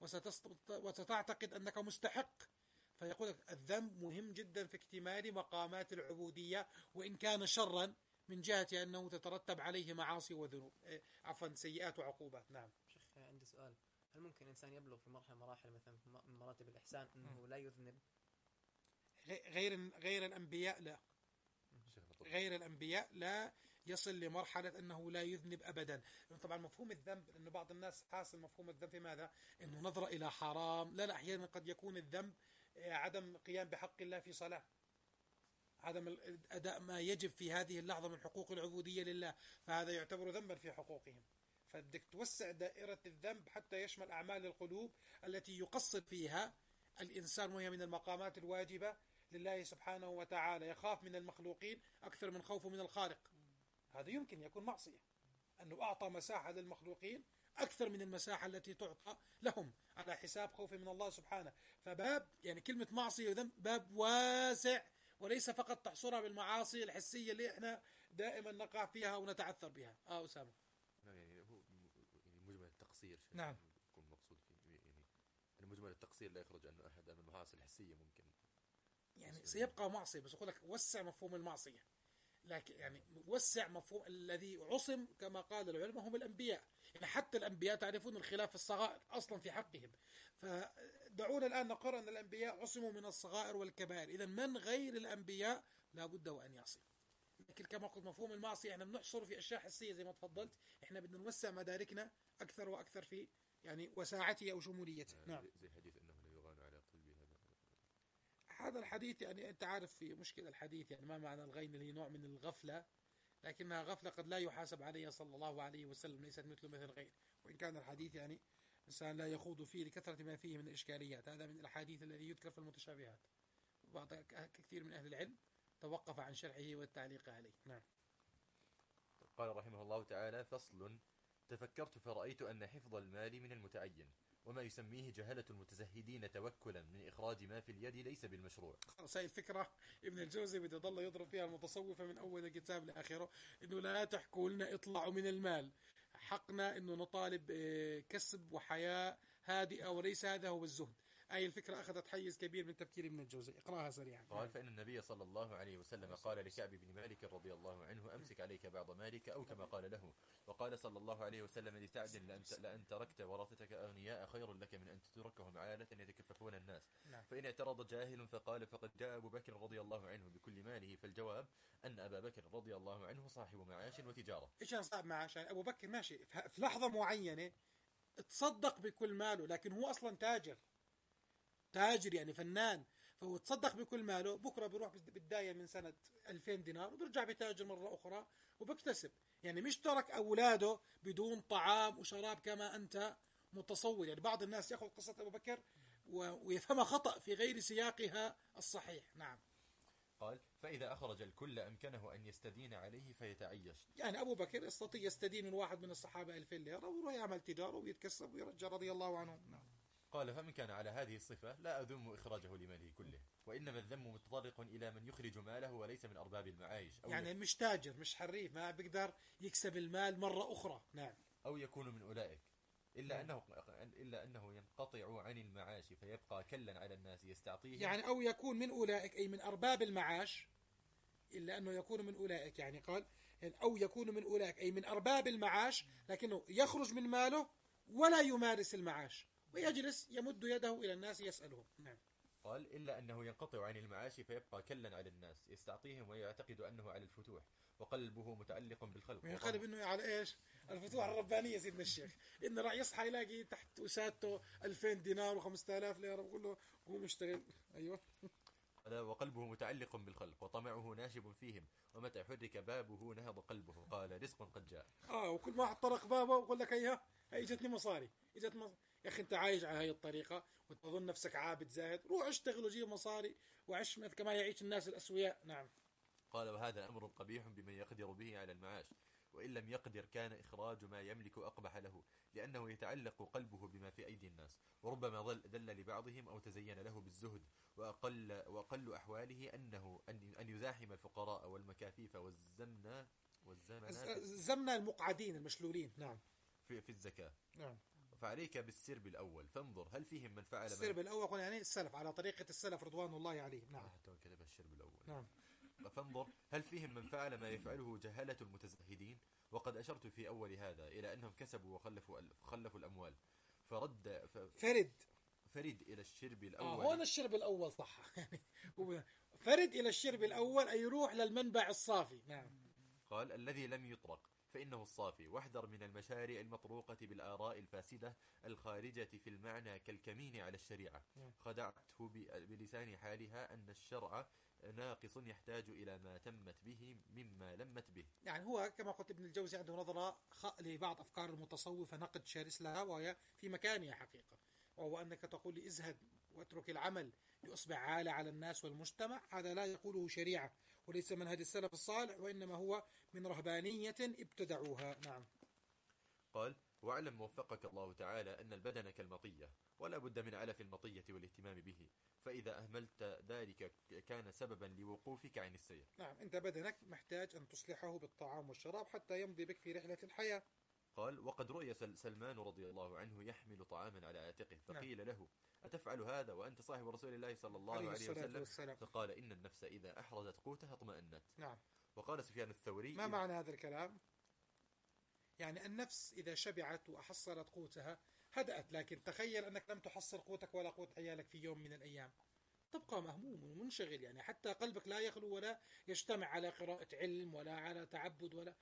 وستعتقد أنك مستحق. فيقول لك الذنب مهم جدا في اكتمال مقامات العبودية، وإن كان شرا من جهة أنه تترتب عليه معاصي وذنوب، عفوا سيئات وعقوبات. نعم. شيخ عندي سؤال، هل ممكن إنسان يبلغ في مرحلة مراحل مثلا من مراتب الإحسان أنه لا يذنب؟ غير غير الأنبياء لا، غير الأنبياء لا يصل لمرحلة أنه لا يذنب أبدا. طبعا مفهوم الذنب، أنه بعض الناس حاصل مفهوم الذنب في ماذا؟ أنه نظرة إلى حرام. لا لا، أحيانا قد يكون الذنب عدم قيام بحق الله في صلاة، عدم أداء ما يجب في هذه اللحظة من حقوق العبودية لله، فهذا يعتبر ذنبا في حقوقهم. فبدك توسع دائرة الذنب حتى يشمل أعمال القلوب التي يقصد فيها الإنسان، وهي من المقامات الواجبة لله سبحانه وتعالى. يخاف من المخلوقين أكثر من خوفه من الخالق. هذا يمكن يكون معصية، أنه أعطى مساحة للمخلوقين أكثر من المساحة التي تعطى لهم على حساب خوفه من الله سبحانه. فباب يعني كلمة معصية وذنب باب واسع، وليس فقط تحصرها بالمعاصي الحسية اللي احنا دائما نقع فيها ونتعثر بها. آه أسامة. يعني هو مجمل التقصير. نعم. يكون مقصود فيه يعني مجمل التقصير لا يخرج عنه أحد من المعاصي الحسية ممكن. يعني سيبقى معصية، بس أقول لك وسع مفهوم المعصية. لكن يعني وسع مفهوم الذي عصم كما قال العلماء هم الأنبياء، يعني حتى الأنبياء تعرفون الخلاف في الصغائر أصلا في حقهم، فدعونا الآن نقر أن الأنبياء عصموا من الصغائر والكبائر، إذا من غير الأنبياء لا بد وأن يعصم. لكن كما قلت مفهوم المعصية احنا بنحصر في أشياء حسية زي ما تفضلت، احنا بدنا نوسع مداركنا أكثر وأكثر في يعني وساعته أو شموليته. نعم. زي حديث أنه لا يغان على قلبي هذا. هذا الحديث يعني أنت عارف في مشكلة الحديث، يعني ما معنى الغين اللي هي نوع من الغفلة، لكنها غفلة قد لا يحاسب عليها صلى الله عليه وسلم، ليست مثل مثل الغين، وإن كان الحديث يعني إنسان لا يخوض فيه لكثرة ما فيه من الإشكاليات. هذا من الحديث الذي يذكر في المتشابهات، وبعض كثير من أهل العلم توقف عن شرحه والتعليق عليه. نعم. قال رحمه الله تعالى: فصل: تفكرت فرأيت أن حفظ المال من المتعين، وما يسميه جهلة المتزهدين توكلا من إخراج ما في اليد ليس بالمشروع. خلاص هاي الفكرة ابن الجوزي بده يضل يضرب فيها المتصوفة من أول الكتاب لآخره، إنه لا تحكوا لنا اطلعوا من المال، حقنا إنه نطالب كسب وحياة هادئة، وليس هذا هو الزهد. أي الفكرة أخذت حيز كبير من تفكير ابن الجوزي. اقرأها سريعا. قال: فإن النبي صلى الله عليه وسلم قال لكعب بن مالك رضي الله عنه: أمسك عليك بعض مالك، أو كما قال له. وقال صلى الله عليه وسلم لسعد: لأن, لأن تركت ورثتك أغنياء خير لك من أن تتركهم عالة يتكففون الناس. فإن اعترض جاهل فقال: فقد جاء أبو بكر رضي الله عنه بكل ماله، فالجواب أن أبا بكر رضي الله عنه صاحب معاش وتجارة. إيش يعني صاحب معاش؟ يعني أبو بكر ماشي في لحظة معينة تصدق بكل ماله، لكن هو أصلا تاجر تاجر يعني فنان، فهو تصدق بكل ماله، بكرة بيروح بالداية من سنة ألفين دينار وبرجع بتاجر مرة أخرى وبكتسب. يعني مش ترك أولاده بدون طعام وشراب كما أنت متصور. يعني بعض الناس يأخذ قصة أبو بكر ويفهمها خطأ في غير سياقها الصحيح. نعم. قال: فإذا أخرج الكل أمكنه أن يستدين عليه فيتعيش. يعني أبو بكر يستطيع يستدين من واحد من الصحابة ألفين ليرة ويروح يعمل تجارة ويتكسب ويرجع رضي الله عنه. نعم. قال: فمن كان على هذه الصفة لا أذم إخراجه لماله كله، وإنما الذم متطرق إلى من يخرج ماله وليس من أرباب المعايش، أو يعني مش تاجر مش حريف ما بيقدر يكسب المال مرة أخرى. نعم. أو يكون من أولئك، إلا أنه إلا أنه ينقطع عن المعاش فيبقى كلا على الناس يستعطيه. يعني أو يكون من أولئك أي من أرباب المعاش، إلا أنه يكون من أولئك يعني قال يعني أو يكون من أولئك أي من أرباب المعاش، لكنه يخرج من ماله ولا يمارس المعاش ويجلس يمد يده إلى الناس يسألهم. نعم. قال: إلا أنه ينقطع عن المعاش فيبقى كلا على الناس يستعطيهم ويعتقد أنه على الفتوح، وقلبه متعلق بالخلق. وينقلب إنه على إيش؟ الفتوح الربانية سيدنا الشيخ، إنه راح يصحى يلاقي تحت وسادته ألفين دينار وخمسة آلاف ليرة ويقول له قوم اشتغل. أيوة. وقلبه متعلق بالخلق وطمعه ناشب فيهم، ومتى حرك بابه نهض قلبه. قال: رزق قد جاء. آه وكل ما واحد طرق بابه ويقول لك هيها هي اجتني مصاري اجت مصاري. يا أخي أنت عايش على هاي الطريقة وتظن نفسك عابد زاهد، روح اشتغل وجيب مصاري وعش كما يعيش الناس الأسوياء. نعم. قال: وهذا أمر قبيح بمن يقدر به على المعاش، وإن لم يقدر كان إخراج ما يملك أقبح له، لأنه يتعلق قلبه بما في أيدي الناس، وربما ظل ذل لبعضهم أو تزين له بالزهد، وأقل, وأقل أحواله أنه أن, أن يزاحم الفقراء والمكافيف والزمنا والزمنات الزمنا المقعدين المشلولين. نعم. في, في الزكاة. نعم. فعليك بالسرب الأول فانظر هل فيهم من فعل السرب الأول قلنا يعني السلف على طريقة السلف رضوان الله عليهم. نعم. حتى كتب الشرب الأول. نعم. فانظر هل فيهم من فعل ما يفعله جهلة المتزهدين، وقد أشرت في أول هذا إلى أنهم كسبوا وخلفوا خلفوا الأموال فرد ف... فرد فرد إلى الشرب الأول. آه هون الشرب الأول صح. فرد إلى الشرب الأول أي يروح للمنبع الصافي. نعم. قال: الذي لم يطرق فإنه الصافي، واحذر من المشاريع المطروقة بالآراء الفاسدة الخارجة في المعنى كالكمين على الشريعة. خدعته بلسان حالها أن الشرع ناقص يحتاج إلى ما تمت به مما لمت به. يعني هو كما قلت ابن الجوزي عنده نظرة لبعض أفكار المتصوفة نقد شرس لها وهي في مكانها حقيقة، وهو أنك تقول لي ازهد واترك العمل لأصبح عالة على الناس والمجتمع. هذا لا يقوله شريعة وليس منهج السلف الصالح، وإنما هو من رهبانية ابتدعوها. نعم. قال: واعلم وفقك الله تعالى أن البدن كالمطية، ولا بد من علف المطية والاهتمام به، فإذا أهملت ذلك كان سببا لوقوفك عن السير. نعم. أنت بدنك محتاج أن تصلحه بالطعام والشراب حتى يمضي بك في رحلة الحياة. قال: وقد رؤي سلمان رضي الله عنه يحمل طعاما على عاتقه، فقيل نعم. له: أتفعل هذا وأنت صاحب رسول الله صلى الله عليه, عليه وسلم؟ والسلام. فقال: إن النفس إذا أحرزت قوتها اطمأنت. نعم. وقال سفيان الثوري ما معنى هذا الكلام؟ يعني النفس إذا شبعت وحصلت قوتها هدأت، لكن تخيل أنك لم تحصل قوتك ولا قوت عيالك في يوم من الأيام، تبقى مهموم ومنشغل، يعني حتى قلبك لا يخلو ولا يجتمع على قراءة علم ولا على تعبد ولا.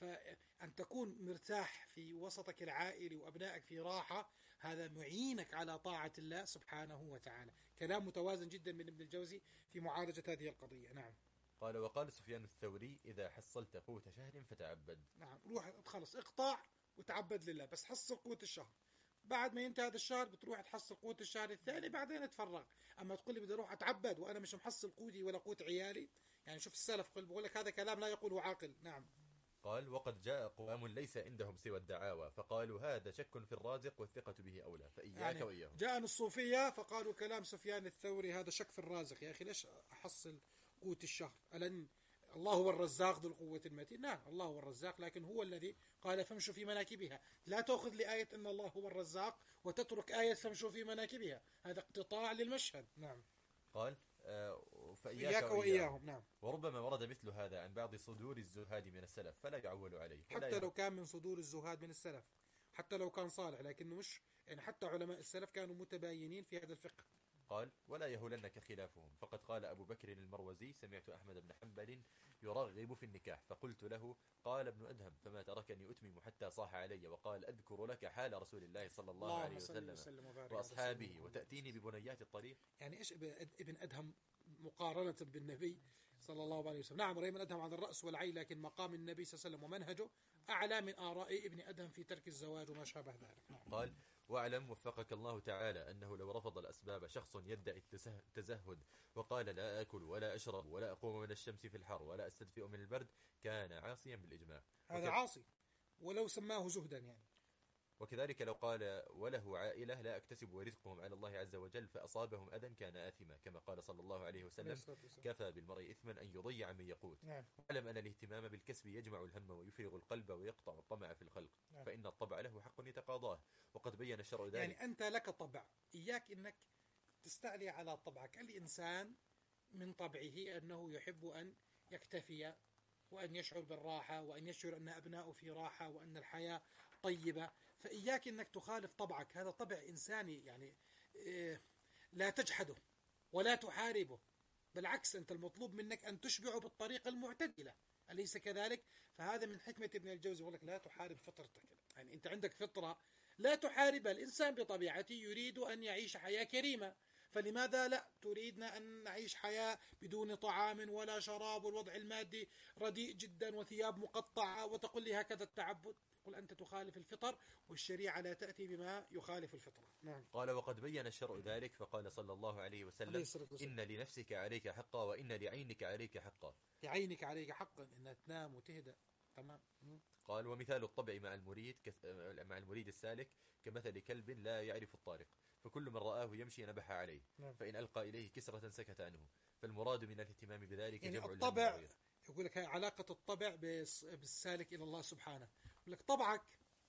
فأن تكون مرتاح في وسطك العائلي وأبنائك في راحة، هذا معينك على طاعة الله سبحانه وتعالى. كلام متوازن جدا من ابن الجوزي في معالجة هذه القضية. نعم. قال وقال سفيان الثوري إذا حصلت قوت شهر فتعبد. نعم، روح خلص اقطع وتعبد لله، بس حصل قوت الشهر. بعد ما ينتهي هذا الشهر بتروح تحصل قوت الشهر الثاني، بعدين تفرغ. أما تقول لي بدي أروح أتعبد وأنا مش محصل قوتي ولا قوت عيالي، يعني شوف السلف بقول لك هذا كلام لا يقوله عاقل. نعم. قال وقد جاء أقوام ليس عندهم سوى الدعاوى فقالوا هذا شك في الرازق والثقة به أولى فإياك يعني وإياهم. جاءنا الصوفية فقالوا كلام سفيان الثوري هذا شك في الرازق. يا أخي ليش أحصل قوت الشهر؟ ألن الله هو الرزاق ذو القوة المتين؟ نعم الله هو الرزاق، لكن هو الذي قال فامشوا في مناكبها. لا تأخذ لآية أن الله هو الرزاق وتترك آية فامشوا في مناكبها، هذا اقتطاع للمشهد. نعم. قال آه فإياك إياك وإياهم. وإياهم. نعم. وربما ورد مثل هذا عن بعض صدور الزهاد من السلف فلا يعول عليه. حتى لو كان من صدور الزهاد من السلف، حتى لو كان صالح، لكنه مش يعني حتى علماء السلف كانوا متباينين في هذا الفقه. قال ولا يهولنك خلافهم فقد قال أبو بكر المروزي سمعت أحمد بن حنبل يرغب في النكاح فقلت له قال ابن أدهم فما تركني أتمم حتى صاح علي وقال أذكر لك حال رسول الله صلى الله عليه وسلم وأصحابه وتأتيني ببنيات الطريق. يعني إيش ابن أدهم مقارنة بالنبي صلى الله عليه وسلم؟ نعم ريم أدهم على الرأس والعين، لكن مقام النبي صلى الله عليه وسلم ومنهجه أعلى من آراء ابن أدهم في ترك الزواج وما شابه ذلك. نعم. قال واعلم وفقك الله تعالى أنه لو رفض الأسباب شخص يدعي التزهد وقال لا أكل ولا أشرب ولا أقوم من الشمس في الحر ولا أستدفئ من البرد كان عاصيا بالإجماع. هذا عاصي ولو سماه زهدا يعني. وكذلك لو قال وله عائلة لا أكتسب ورزقهم على الله عز وجل فأصابهم أذى كان آثما كما قال صلى الله عليه وسلم كفى بالمرء إثما أن يضيع من يقوت. نعم. واعلم أن الاهتمام بالكسب يجمع الهم ويفرغ القلب ويقطع الطمع في الخلق. نعم. فإن الطبع له حق يتقاضاه وقد بين الشرع ذلك. يعني أنت لك طبع، إياك أنك تستعلي على طبعك. الإنسان من طبعه أنه يحب أن يكتفي وأن يشعر بالراحة وأن يشعر أن أبناؤه في راحة وأن الحياة طيبة. فإياك أنك تخالف طبعك، هذا طبع إنساني يعني إيه، لا تجحده ولا تحاربه، بالعكس أنت المطلوب منك أن تشبعه بالطريقة المعتدلة، أليس كذلك؟ فهذا من حكمة ابن الجوزي يقول لك لا تحارب فطرتك. يعني أنت عندك فطرة لا تحاربها، الإنسان بطبيعته يريد أن يعيش حياة كريمة، فلماذا لا تريدنا أن نعيش حياة بدون طعام ولا شراب والوضع المادي رديء جدا وثياب مقطعة وتقول لي هكذا التعبد؟ يقول أنت تخالف الفطر والشريعة لا تأتي بما يخالف الفطرة. نعم. قال وقد بين الشرع ذلك فقال صلى الله عليه وسلم إن لنفسك عليك حقا وإن لعينك عليك حقا. لعينك عليك حقا إنها تنام وتهدأ. تمام. قال ومثال الطبع مع المريد مع المريد السالك كمثل كلب لا يعرف الطارق فكل من رآه يمشي نبح عليه. نعم. فإن ألقى إليه كسرة سكت عنه. فالمراد من الاهتمام بذلك يعني جمع الطبع. يقول لك علاقة الطبع بالسالك إلى الله سبحانه. يقول لك طبعك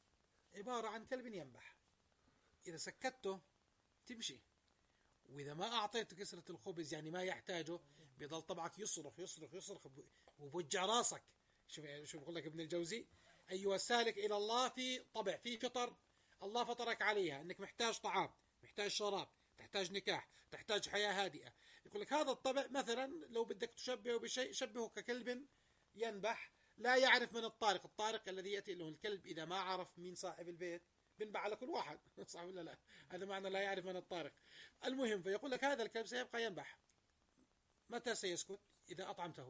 عبارة عن كلب ينبح، إذا سكته تمشي، وإذا ما أعطيته كسرة الخبز يعني ما يحتاجه بيضل طبعك يصرخ يصرخ يصرخ وبوجع راسك. شوف شوف بقول لك ابن الجوزي أيها السالك إلى الله في طبع في فطر الله فطرك عليها، أنك محتاج طعام محتاج شراب تحتاج نكاح تحتاج حياة هادئة. يقول لك هذا الطبع مثلا لو بدك تشبهه بشيء شبهه ككلب ينبح لا يعرف من الطارق. الطارق الذي يأتي له الكلب إذا ما عرف مين صاحب البيت بنبع على كل واحد صح ولا لا؟ هذا معنى لا يعرف من الطارق. المهم فيقول لك هذا الكلب سيبقى ينبح. متى سيسكت؟ إذا أطعمته.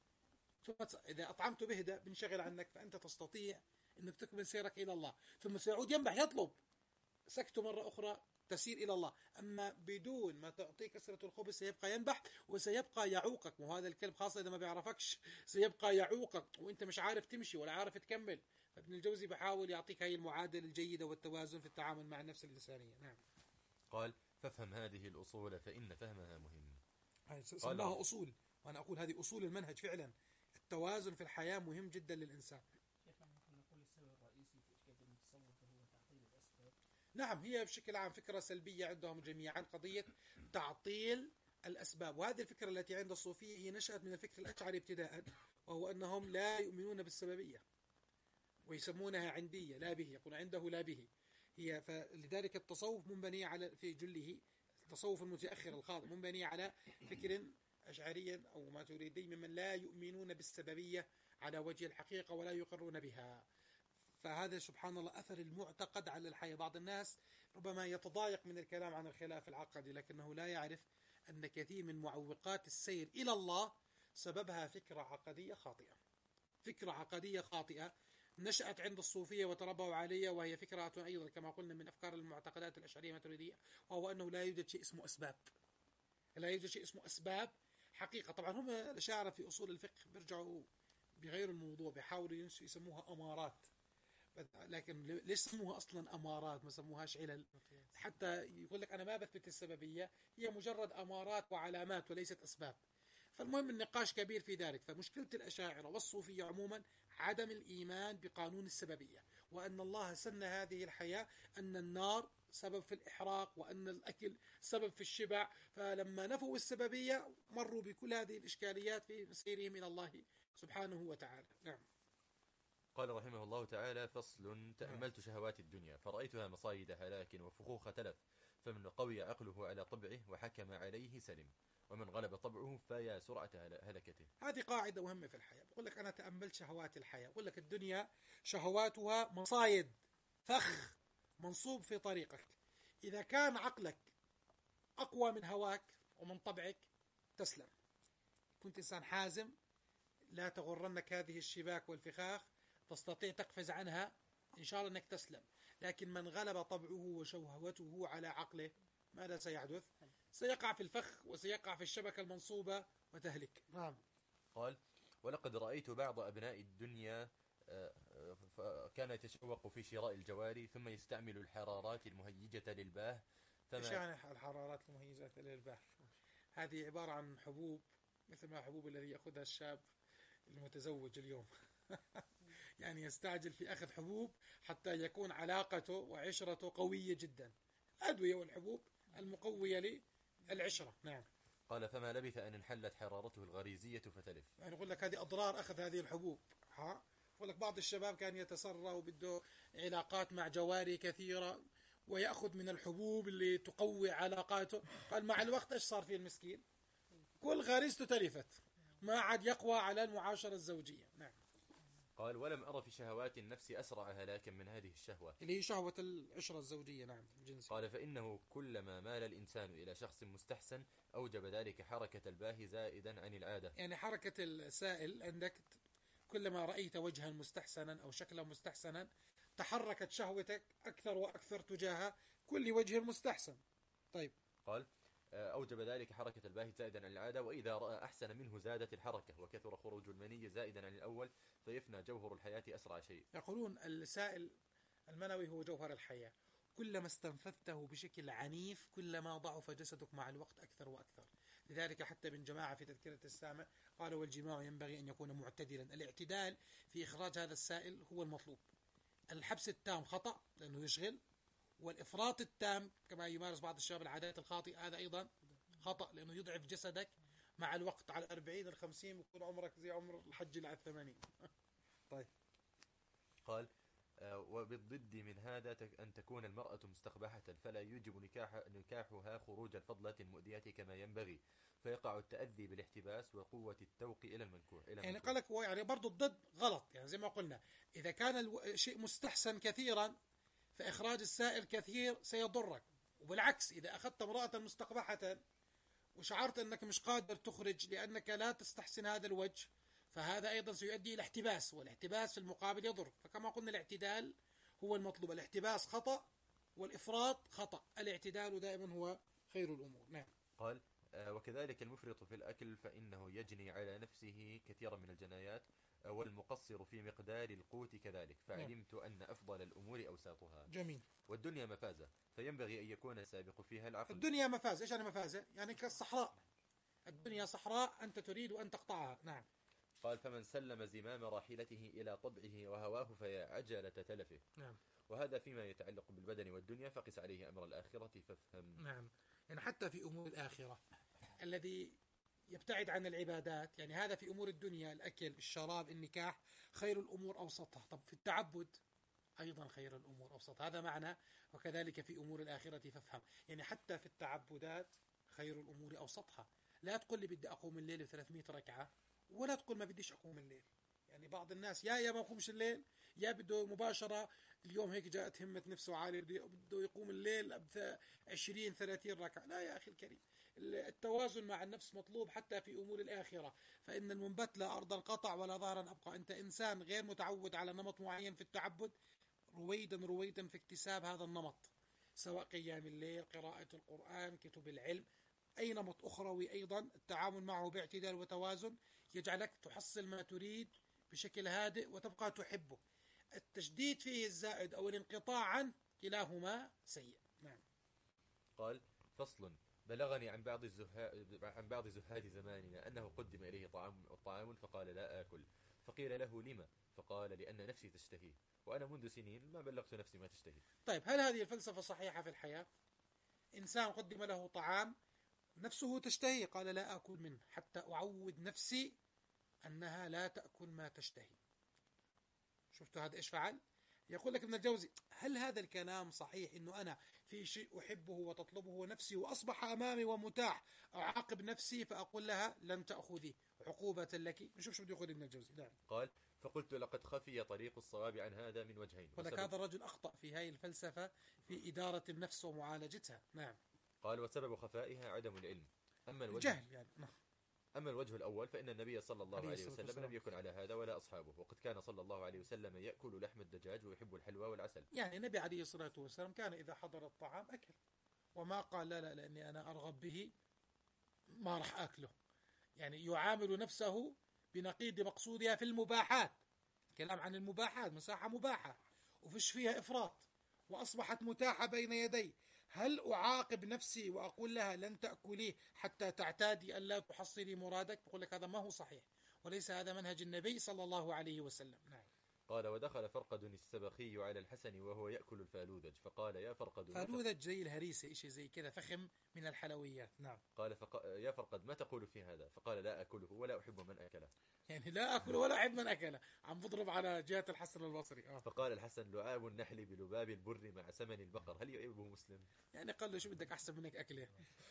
ثم إذا أطعمته بهدأ بنشغل عنك فأنت تستطيع أنك تكمل سيرك إلى الله. ثم سيعود ينبح يطلب سكته مرة أخرى تسير إلى الله. أما بدون ما تعطيه كسرة الخبز سيبقى ينبح وسيبقى يعوقك، وهذا الكلب خاصة إذا ما بيعرفكش سيبقى يعوقك وإنت مش عارف تمشي ولا عارف تكمل. فابن الجوزي بحاول يعطيك هاي المعادلة الجيدة والتوازن في التعامل مع النفس الإنسانية. نعم. قال فافهم هذه الأصول فإن فهمها مهم. سماها أصول، وأنا أقول هذه أصول المنهج فعلا. التوازن في الحياة مهم جدا للإنسان. نعم هي بشكل عام فكرة سلبية عندهم جميعا قضية تعطيل الأسباب، وهذه الفكرة التي عند الصوفية هي نشأت من الفكر الأشعري ابتداء، وهو أنهم لا يؤمنون بالسببية ويسمونها عندية، لا به، يقول عنده لا به. هي فلذلك التصوف منبني على في جله، التصوف المتأخر الخاضع منبني على فكر أشعري أو ماتريدي ممن لا يؤمنون بالسببية على وجه الحقيقة ولا يقرون بها. فهذا سبحان الله أثر المعتقد على الحياة. بعض الناس ربما يتضايق من الكلام عن الخلاف العقدي، لكنه لا يعرف أن كثير من معوقات السير إلى الله سببها فكرة عقدية خاطئة، فكرة عقدية خاطئة نشأت عند الصوفية وتربوا عليها، وهي فكرة أيضا كما قلنا من أفكار المعتقدات الأشعرية الماتريدية، وهو أنه لا يوجد شيء اسمه أسباب، لا يوجد شيء اسمه أسباب حقيقة. طبعا هم الأشاعرة في أصول الفقه بيرجعوا بغير الموضوع، بيحاولوا يسموها أمارات، لكن ليش سموها أصلا أمارات، ما سموهاش علل، حتى يقول لك أنا ما بثبت السببية، هي مجرد أمارات وعلامات وليست أسباب. فالمهم النقاش كبير في ذلك. فمشكلة الأشاعرة والصوفية عموما عدم الإيمان بقانون السببية، وأن الله سن هذه الحياة، أن النار سبب في الإحراق وأن الأكل سبب في الشبع. فلما نفوا السببية مروا بكل هذه الإشكاليات في مسيرهم إلى الله سبحانه وتعالى. نعم. قال رحمه الله تعالى: فصل: تأملت شهوات الدنيا فرأيتها مصايد هلاك وفخوخ تلف، فمن قوي عقله على طبعه وحكم عليه سلم، ومن غلب طبعه فيا سرعة هلكته. هذه قاعدة مهمة في الحياة. بقول لك أنا تأملت شهوات الحياة، بقول لك الدنيا شهواتها مصايد، فخ منصوب في طريقك. إذا كان عقلك أقوى من هواك ومن طبعك تسلم، كنت إنسان حازم، لا تغرنك هذه الشباك والفخاخ، تستطيع تقفز عنها إن شاء الله أنك تسلم. لكن من غلب طبعه وشهوته على عقله ماذا سيحدث؟ سيقع في الفخ وسيقع في الشبكة المنصوبة وتهلك. نعم. قال: ولقد رأيت بعض أبناء الدنيا كان يتشوق في شراء الجواري ثم يستعمل الحرارات المهيجة للباه. إيش يعني الحرارات المهيجة للباه؟ هذه عبارة عن حبوب مثل ما حبوب الذي يأخذها الشاب المتزوج اليوم يعني يستعجل في أخذ حبوب حتى يكون علاقته وعشرته قوية جدا. الأدوية والحبوب المقوية للعشرة. نعم. قال: فما لبث أن انحلت حرارته الغريزية فتلف. يعني يقول لك هذه أضرار أخذ هذه الحبوب. ها؟ يقول لك بعض الشباب كان يتسرى وبده علاقات مع جواري كثيرة ويأخذ من الحبوب اللي تقوي علاقاته. قال مع الوقت إيش صار فيه المسكين؟ كل غريزته تلفت، ما عاد يقوى على المعاشرة الزوجية. نعم. قال: ولم أرى في شهوات النفس أسرع هلاكا من هذه الشهوة، اللي هي شهوة العشرة الزوجية. نعم. جنسي. قال: فإنه كلما مال الإنسان إلى شخص مستحسن أوجب ذلك حركة الباهي زائدا عن العادة. يعني حركة السائل عندك، كلما رأيت وجها مستحسنا أو شكلا مستحسنا تحركت شهوتك أكثر وأكثر تجاه كل وجه مستحسن. طيب. قال: أوجب ذلك حركة الباهي زائدا عن العادة، وإذا رأى أحسن منه زادت الحركة وكثر خروج المني زائدا عن الأول، فيفنى جوهر الحياة أسرع شيء. يقولون السائل المنوي هو جوهر الحياة، كلما استنفذته بشكل عنيف كلما ضعف جسدك مع الوقت أكثر وأكثر. لذلك حتى ابن جماعة في تذكرة السامع قالوا: والجماع ينبغي أن يكون معتدلا. الاعتدال في إخراج هذا السائل هو المطلوب. الحبس التام خطأ لأنه يشغل، والإفراط التام كما يمارس بعض الشباب العادات الخاطئة هذا أيضا خطأ لأنه يضعف جسدك مع الوقت. على الأربعين الخمسين بيكون عمرك زي عمر الحج على الثمانين. طيب. قال: وبالضد من هذا أن تكون المرأة مستقبحة، فلا يوجب نكاح نكاحها خروج الفضلة المؤذية كما ينبغي، فيقع التأذي بالاحتباس وقوة التوق إلى المنكوح. يعني قال لك هو يعني برضو الضد غلط. يعني زي ما قلنا إذا كان الشيء مستحسن كثيرا فإخراج السائل كثير سيضرك، وبالعكس إذا أخذت امرأة مستقبحة وشعرت أنك مش قادر تخرج لأنك لا تستحسن هذا الوجه، فهذا أيضا سيؤدي إلى احتباس، والاحتباس في المقابل يضر. فكما قلنا الاعتدال هو المطلوب. الاحتباس خطأ والإفراط خطأ، الاعتدال دائما هو خير الأمور. نعم. قال: وكذلك المفرط في الأكل فإنه يجني على نفسه كثيرا من الجنايات، والمقصر في مقدار القوت كذلك، فعلمت أن أفضل الأمور أوساطها. جميل. والدنيا مفازة فينبغي أن يكون السابق فيها العقل. الدنيا مفازة. إيش يعني مفازة؟ يعني كالصحراء، الدنيا صحراء أنت تريد أن تقطعها. نعم. قال: فمن سلم زمام راحلته إلى طبعه وهواه فيا عجلة تلفه. نعم. وهذا فيما يتعلق بالبدن والدنيا، فقس عليه أمر الآخرة فافهم. نعم. يعني حتى في أمور الآخرة الذي يبتعد عن العبادات، يعني هذا في أمور الدنيا، الأكل، الشراب، النكاح، خير الأمور أوسطها. طب في التعبد أيضا خير الأمور أوسطها، هذا معنى وكذلك في أمور الآخرة فافهم. يعني حتى في التعبدات خير الأمور أوسطها. لا تقول لي بدي أقوم الليل بثلاثمائة ركعة، ولا تقول ما بديش أقوم الليل. يعني بعض الناس يا يا ما يقومش الليل، يا بده مباشرة اليوم هيك جاءت همة نفسه عالية بده يقوم الليل عشرين ثلاثين ركعة. لا يا أخي الكريم، التوازن مع النفس مطلوب حتى في أمور الآخرة. فإن المنبت لا أرضا قطع ولا ظهرا أبقى. أنت إنسان غير متعود على نمط معين في التعبد، رويدا رويدا في اكتساب هذا النمط، سواء قيام الليل، قراءة القرآن، كتب العلم، أي نمط أخروي أيضا، التعامل معه باعتدال وتوازن يجعلك تحصل ما تريد بشكل هادئ وتبقى تحبه. التشديد فيه الزائد أو الانقطاع عنه كلاهما سيء. نعم. قال: فصل: بلغني عن بعض الزهاد عن بعض زهاد زماننا أنه قدم إليه طعام طعام فقال لا آكل، فقيل له لما؟ فقال لأن نفسي تشتهيه، وأنا منذ سنين ما بلغت نفسي ما تشتهي. طيب، هل هذه الفلسفة صحيحة في الحياة؟ إنسان قدم له طعام نفسه تشتهي، قال لا آكل منه حتى أعود نفسي أنها لا تأكل ما تشتهي. شفتوا هذا إيش فعل؟ يقول لك ابن الجوزي: هل هذا الكلام صحيح إنه أنا في شيء أحبه وتطلبه نفسي وأصبح أمامي ومتاح، أعاقب نفسي فأقول لها لن تأخذي عقوبة لك؟ نشوف شو بده يقول ابن الجوزي. نعم. قال: فقلت لقد خفي طريق الصواب عن هذا من وجهين. ولك هذا الرجل أخطأ في هذه الفلسفة في إدارة النفس ومعالجتها. نعم. قال: وسبب خفائها عدم العلم. أما الوجه الجهل يعني. نعم. أما الوجه الأول فإن النبي صلى الله عليه وسلم لم يكن على هذا ولا أصحابه، وقد كان صلى الله عليه وسلم يأكل لحم الدجاج ويحب الحلوى والعسل. يعني النبي عليه الصلاة والسلام كان إذا حضر الطعام أكل، وما قال لا لا لأني أنا أرغب به ما راح أكله. يعني يعامل نفسه بنقيض مقصودها في المباحات. كلام عن المباحات، مساحة مباحة وفيش فيها إفراط وأصبحت متاحة بين يدي. هل أعاقب نفسي وأقول لها لن تأكليه حتى تعتادي أن لا تحصلي مرادك؟ بقول لك هذا ما هو صحيح، وليس هذا منهج النبي صلى الله عليه وسلم. نعم. قال: ودخل فرقد السبخي على الحسن وهو يأكل الفالوذج، فقال: يا فرقد. فالوذج زي الهريسة، إشي زي كذا فخم من الحلويات. نعم. قال: فق... يا فرقد ما تقول في هذا؟ فقال: لا أكله ولا أحب من أكله. يعني لا أكل ولا أحب من أكله، عم بضرب على جهة الحسن البصري. آه. فقال الحسن: لعاب النحل بلباب البر مع سمن البقر، هل يعيبه مسلم؟ يعني قال له شو بدك أحسن منك أكله؟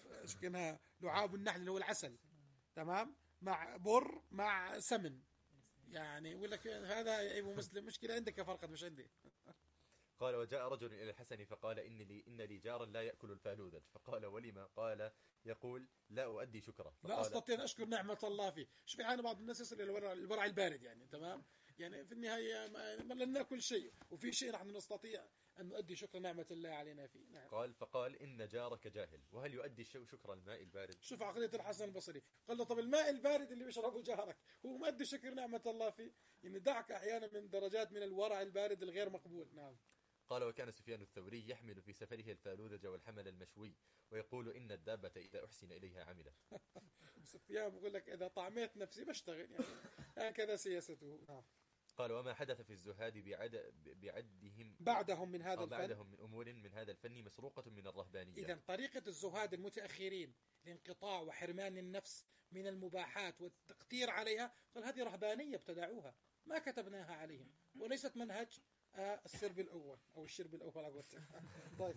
كنا لعاب النحل اللي هو العسل، تمام، مع بر مع سمن، يعني يقول لك هذا يعيب مسلم. مشكلة عندك يا فرقد مش عندي. قال: وجاء رجل إلى الحسن فقال: إن لي, إن لي جارا لا يأكل الفالوذج. فقال: ولما؟ قال: يقول لا أؤدي شكره. لا أستطيع أن أشكر نعمة الله فيه. شوف يعني بعض الناس يصل إلى الورع, الورع البارد، يعني تمام، يعني في النهاية ما لن نأكل شيء وفي شيء نحن نستطيع أن نؤدي شكر نعمة الله علينا فيه. نعم. قال: فقال: إن جارك جاهل، وهل يؤدي شكر الماء البارد؟ شوف عقلية الحسن البصري، قال له طب الماء البارد اللي بيشربه جارك هو مؤدي شكر نعمة الله فيه؟ يعني دعك أحيانا من درجات من الورع البارد الغير مقبول. نعم. قال: وكان سفيان الثوري يحمل في سفره الفالوذج والحمل المشوي، ويقول: إن الدابة إذا أحسن إليها عملت. سفيان بقول لك إذا طعميت نفسي بشتغل، يعني هكذا سياسته. نعم. قال: وما حدث في الزهاد بعد بعدهم بعدهم من هذا الفن بعدهم من أمور من هذا الفن مسروقة من الرهبانية. إذن طريقة الزهاد المتأخرين الانقطاع وحرمان النفس من المباحات والتقتير عليها، قال هذه رهبانية ابتدعوها ما كتبناها عليهم، وليست منهج آه السرب الأول أو الشرب الأول أقول. طيب.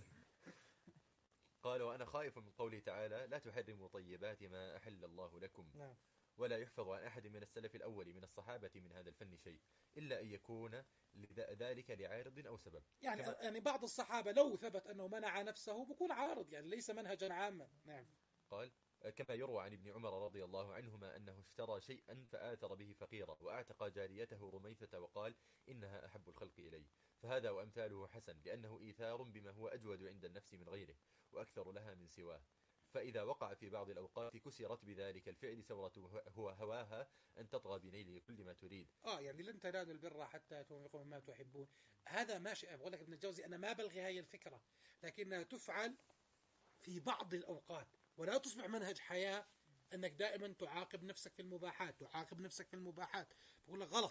قال: وأنا خائف من قوله تعالى: لا تحرموا طيبات ما أحل الله لكم. نعم. ولا يحفظ عن أحد من السلف الأول من الصحابة من هذا الفن شيء إلا أن يكون ذلك لعارض أو سبب. يعني يعني بعض الصحابة لو ثبت أنه منع نفسه بكون عارض، يعني ليس منهجا عاما. نعم. قال: كما يروى عن ابن عمر رضي الله عنهما أنه اشترى شيئا فآثر به فقيرا وأعتق جاريته رميثة وقال: إنها أحب الخلق إلي. فهذا وأمثاله حسن، لأنه إيثار بما هو أجود عند النفس من غيره وأكثر لها من سواه. فإذا وقع في بعض الأوقات كسرت بذلك الفعل ثورة هو هواها أن تطغى بنيل كل ما تريد. آه يعني لن تنالوا البر حتى تنفقوا مما تحبون. هذا ماشي. أقول لك ابن الجوزي أنا ما بلغي هاي الفكرة، لكنها تفعل في بعض الأوقات ولا تصبح منهج حياة أنك دائما تعاقب نفسك في المباحات تعاقب نفسك في المباحات. بقول لك غلط.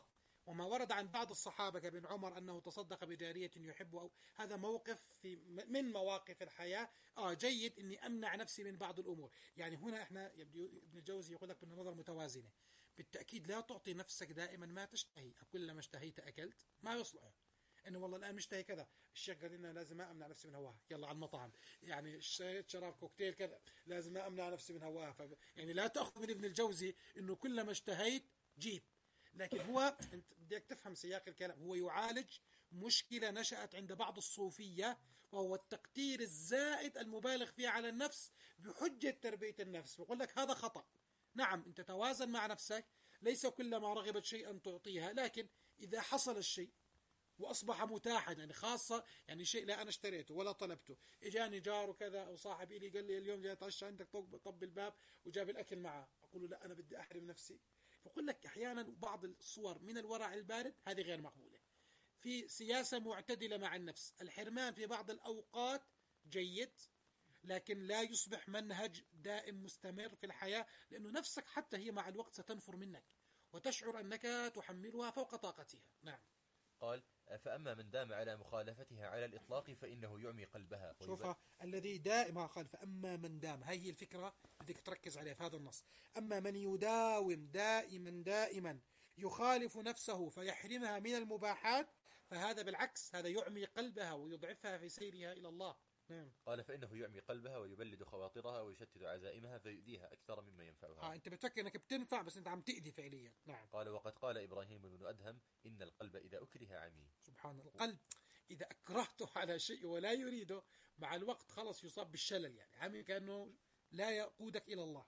وما ورد عن بعض الصحابة كابن عمر أنه تصدق بجارية يحبه، أو هذا موقف في من مواقف الحياة آه جيد إني أمنع نفسي من بعض الأمور. يعني هنا إحنا ابن الجوزي يقول لك بالنظر متوازنة، بالتأكيد لا تعطي نفسك دائما ما تشتهي، كلما اشتهيت أكلت، ما يصلح انه والله الان مشتهي كذا، الشيخ قال لنا لازم امنع نفسي من هواها، يلا على المطعم، يعني اشتهيت شراب كوكتيل كذا لازم امنع نفسي من هواها. ف... يعني لا تاخذ من ابن الجوزي انه كلما اشتهيت جيب، لكن هو انت بدك تفهم سياق الكلام، هو يعالج مشكله نشات عند بعض الصوفيه، وهو التقدير الزائد المبالغ فيه على النفس بحجه تربيه النفس. بقول لك هذا خطا. نعم انت توازن مع نفسك، ليس كلما رغبت شيئا تعطيها، لكن اذا حصل الشيء واصبح متاحا، يعني خاصه يعني شيء لا انا اشتريته ولا طلبته، اجاني جار وكذا او صاحب لي قال لي اليوم جاي اتعشى عندك، طب طب الباب وجاب الاكل معه، اقول له لا انا بدي احرم نفسي. فقل لك احيانا بعض الصور من الورع البارد هذه غير مقبوله. في سياسه معتدله مع النفس، الحرمان في بعض الاوقات جيد، لكن لا يصبح منهج دائم مستمر في الحياه، لانه نفسك حتى هي مع الوقت ستنفر منك وتشعر انك تحملها فوق طاقتها. نعم. قال فأما من دام على مخالفتها على الإطلاق فإنه يعمي قلبها. شوف الذي دائما قال فأما من دام، هاي هي الفكرة بدك تركز عليها في هذا النص. أما من يداوم دائما دائما يخالف نفسه فيحرمها من المباحات، فهذا بالعكس هذا يعمي قلبها ويضعفها في سيرها إلى الله. نعم. قال فإنه يعمي قلبها ويبلد خواطرها ويشتت عزائمها فيؤذيها أكثر مما ينفعها. آه أنت بتفكر أنك بتنفع بس أنت عم تأذي فعليا. نعم. قال وقد قال إبراهيم بن أدهم إن القلب إذا أكره عمي. سبحان الله. القلب إذا أكرهته على شيء ولا يريده مع الوقت خلص يصاب بالشلل، يعني عمي كأنه لا يقودك إلى الله.